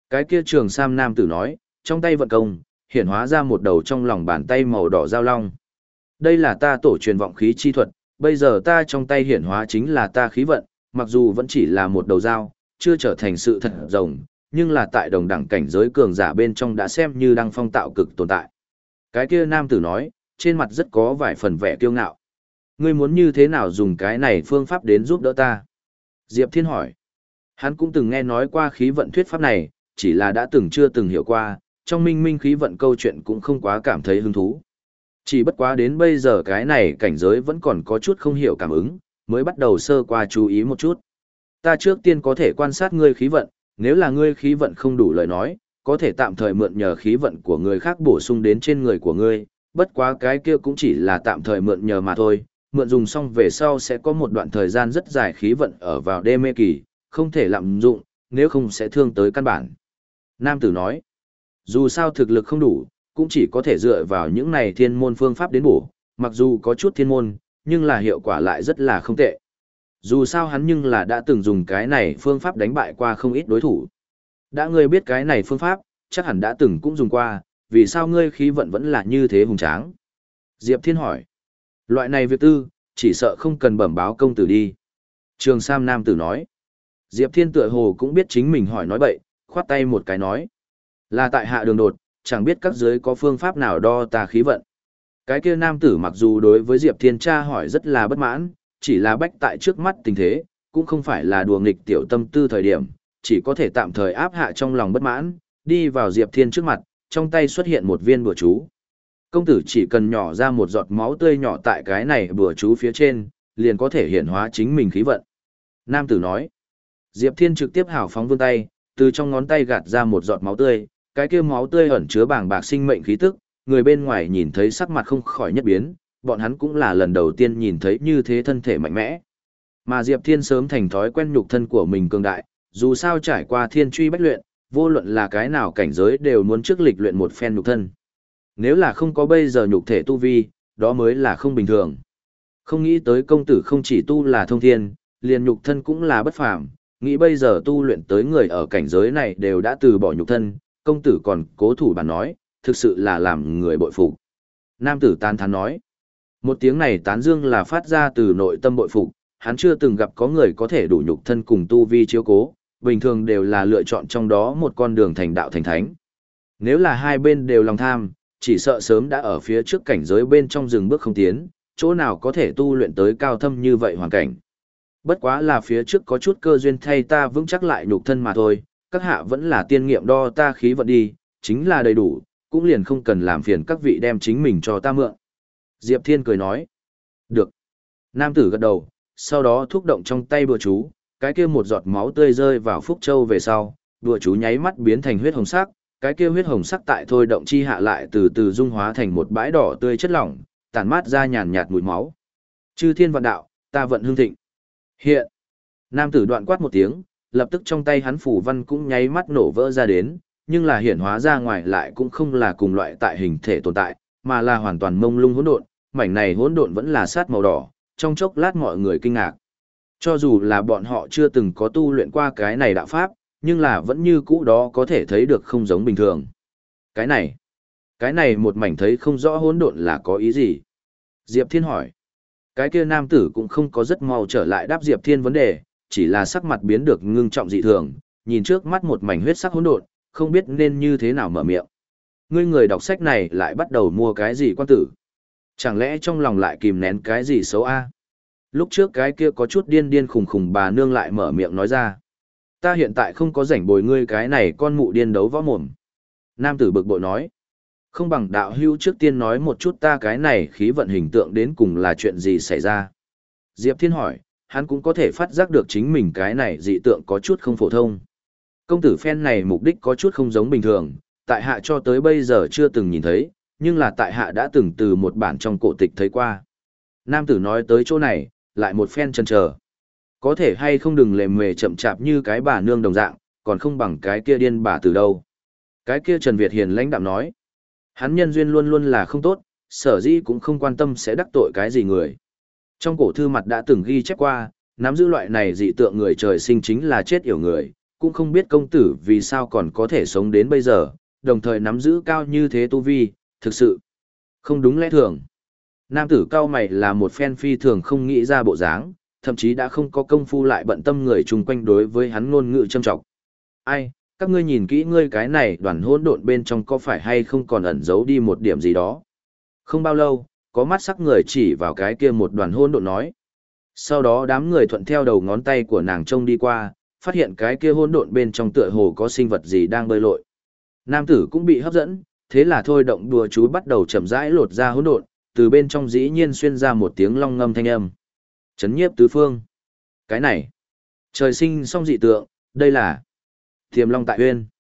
Cái kia trường sam nam tử nói, trong tay vận công, hiện hóa ra một đầu trong lòng bàn tay màu đỏ giao long. Đây là ta tổ truyền vọng khí chi thuật, bây giờ ta trong tay hiển hóa chính là ta khí vận, mặc dù vẫn chỉ là một đầu dao, chưa trở thành sự thật rồng, nhưng là tại đồng đẳng cảnh giới cường giả bên trong đã xem như đang phong tạo cực tồn tại. Cái kia nam tử nói, trên mặt rất có vài phần vẻ kiêu ngạo. Ngươi muốn như thế nào dùng cái này phương pháp đến giúp đỡ ta? Diệp Thiên hỏi. Hắn cũng từng nghe nói qua khí vận thuyết pháp này, chỉ là đã từng chưa từng hiểu qua, trong minh minh khí vận câu chuyện cũng không quá cảm thấy hứng thú. Chỉ bất quá đến bây giờ cái này cảnh giới vẫn còn có chút không hiểu cảm ứng, mới bắt đầu sơ qua chú ý một chút. Ta trước tiên có thể quan sát ngươi khí vận, nếu là ngươi khí vận không đủ lời nói, có thể tạm thời mượn nhờ khí vận của người khác bổ sung đến trên người của ngươi, bất quá cái kia cũng chỉ là tạm thời mượn nhờ mà thôi, mượn dùng xong về sau sẽ có một đoạn thời gian rất dài khí vận ở vào đê mê kỳ, không thể lạm dụng, nếu không sẽ thương tới căn bản. Nam tử nói, dù sao thực lực không đủ, cũng chỉ có thể dựa vào những này thiên môn phương pháp đến bổ, mặc dù có chút thiên môn, nhưng là hiệu quả lại rất là không tệ. Dù sao hắn nhưng là đã từng dùng cái này phương pháp đánh bại qua không ít đối thủ. Đã ngươi biết cái này phương pháp, chắc hẳn đã từng cũng dùng qua, vì sao ngươi khí vận vẫn là như thế hùng tráng? Diệp Thiên hỏi. Loại này việc tư, chỉ sợ không cần bẩm báo công tử đi. Trường Sam Nam tử nói. Diệp Thiên tựa hồ cũng biết chính mình hỏi nói bậy, khoát tay một cái nói. Là tại hạ đường đột, chẳng biết các dưới có phương pháp nào đo ta khí vận. Cái kia nam tử mặc dù đối với Diệp Thiên tra hỏi rất là bất mãn, chỉ là bách tại trước mắt tình thế, cũng không phải là đùa nghịch tiểu tâm tư thời điểm, chỉ có thể tạm thời áp hạ trong lòng bất mãn, đi vào Diệp Thiên trước mặt, trong tay xuất hiện một viên bùa chú. Công tử chỉ cần nhỏ ra một giọt máu tươi nhỏ tại cái này bùa chú phía trên, liền có thể hiện hóa chính mình khí vận. Nam tử nói. Diệp Thiên trực tiếp hào phóng vươn tay, từ trong ngón tay gạt ra một giọt máu tươi, cái kia máu tươi ẩn chứa bàng bạc sinh mệnh khí tức, người bên ngoài nhìn thấy sắc mặt không khỏi nhất biến, bọn hắn cũng là lần đầu tiên nhìn thấy như thế thân thể mạnh mẽ. Mà Diệp Thiên sớm thành thói quen nhục thân của mình cường đại, dù sao trải qua thiên truy bách luyện, vô luận là cái nào cảnh giới đều muốn trước lịch luyện một phen nhục thân. Nếu là không có bây giờ nhục thể tu vi, đó mới là không bình thường. Không nghĩ tới công tử không chỉ tu là thông thiên, liền nhục thân cũng là bất phàm, nghĩ bây giờ tu luyện tới người ở cảnh giới này đều đã từ bỏ nhục thân, công tử còn cố thủ bản nói, thực sự là làm người bội phục. Nam tử tán thán nói. Một tiếng này tán dương là phát ra từ nội tâm bội phục, hắn chưa từng gặp có người có thể đủ nhục thân cùng tu vi chiếu cố, bình thường đều là lựa chọn trong đó một con đường thành đạo thành thánh. Nếu là hai bên đều lòng tham, chỉ sợ sớm đã ở phía trước cảnh giới bên trong rừng bước không tiến, chỗ nào có thể tu luyện tới cao thâm như vậy hoàn cảnh. Bất quá là phía trước có chút cơ duyên thay ta vững chắc lại nhục thân mà thôi, các hạ vẫn là tiên nghiệm đo ta khí vận đi, chính là đầy đủ, cũng liền không cần làm phiền các vị đem chính mình cho ta mượn. Diệp Thiên cười nói. Được. Nam tử gật đầu, sau đó thúc động trong tay bùa chú, cái kia một giọt máu tươi rơi vào Phúc Châu về sau, bùa chú nháy mắt biến thành huyết hồng sắc, cái kia huyết hồng sắc tại thôi động chi hạ lại từ từ dung hóa thành một bãi đỏ tươi chất lỏng, tản mát ra nhàn nhạt mùi máu. Chư thiên vạn đạo, ta vận hương thịnh. Hiện. Nam tử đoạn quát một tiếng, lập tức trong tay hắn phủ văn cũng nháy mắt nổ vỡ ra đến, nhưng là hiển hóa ra ngoài lại cũng không là cùng loại tại hình thể tồn tại, mà là hoàn toàn mông lung hỗn độn, mảnh này hỗn độn vẫn là sát màu đỏ, trong chốc lát mọi người kinh ngạc. Cho dù là bọn họ chưa từng có tu luyện qua cái này đạo pháp, nhưng là vẫn như cũ đó có thể thấy được không giống bình thường. Cái này, cái này một mảnh thấy không rõ hỗn độn là có ý gì? Diệp Thiên hỏi. Cái kia nam tử cũng không có rất mau trở lại đáp Diệp Thiên vấn đề, chỉ là sắc mặt biến được ngưng trọng dị thường, nhìn trước mắt một mảnh huyết sắc hỗn độn, không biết nên như thế nào mở miệng. Ngươi người đọc sách này lại bắt đầu mua cái gì quan tử? Chẳng lẽ trong lòng lại kìm nén cái gì xấu a? Lúc trước cái kia có chút điên điên khùng khùng bà nương lại mở miệng nói ra. Ta hiện tại không có rảnh bồi ngươi cái này con mụ điên đấu võ mồm. Nam tử bực bội nói. Không bằng đạo hưu trước tiên nói một chút ta cái này khí vận hình tượng đến cùng là chuyện gì xảy ra. Diệp Thiên hỏi, hắn cũng có thể phát giác được chính mình cái này dị tượng có chút không phổ thông. Công tử phen này mục đích có chút không giống bình thường, tại hạ cho tới bây giờ chưa từng nhìn thấy, nhưng là tại hạ đã từng từ một bản trong cổ tịch thấy qua. Nam tử nói tới chỗ này, lại một phen chần chờ. Có thể hay không đừng lề mề chậm chạp như cái bà nương đồng dạng, còn không bằng cái kia điên bà từ đâu. Cái kia Trần Việt Hiền lãnh đạm nói. Hắn nhân duyên luôn luôn là không tốt, sở dĩ cũng không quan tâm sẽ đắc tội cái gì người. Trong cổ thư mặt đã từng ghi chép qua, nắm giữ loại này dị tượng người trời sinh chính là chết yểu người, cũng không biết công tử vì sao còn có thể sống đến bây giờ, đồng thời nắm giữ cao như thế tu vi, thực sự không đúng lẽ thường. Nam tử cao mày là một phen phi thường không nghĩ ra bộ dáng, thậm chí đã không có công phu lại bận tâm người chung quanh đối với hắn ngôn ngữ châm trọng. Ai, các ngươi nhìn kỹ ngươi cái này đoàn hỗn độn bên trong có phải hay không còn ẩn giấu đi một điểm gì đó. Không bao lâu, có mắt sắc người chỉ vào cái kia một đoàn hỗn độn nói. Sau đó đám người thuận theo đầu ngón tay của nàng trông đi qua, phát hiện cái kia hỗn độn bên trong tựa hồ có sinh vật gì đang bơi lội. Nam tử cũng bị hấp dẫn, thế là thôi động đùa chú bắt đầu chậm rãi lột ra hỗn độn, từ bên trong dĩ nhiên xuyên ra một tiếng long ngâm thanh âm. Chấn nhiếp tứ phương. Cái này, trời sinh song dị tượng, đây là Tiềm Long tại Uyên.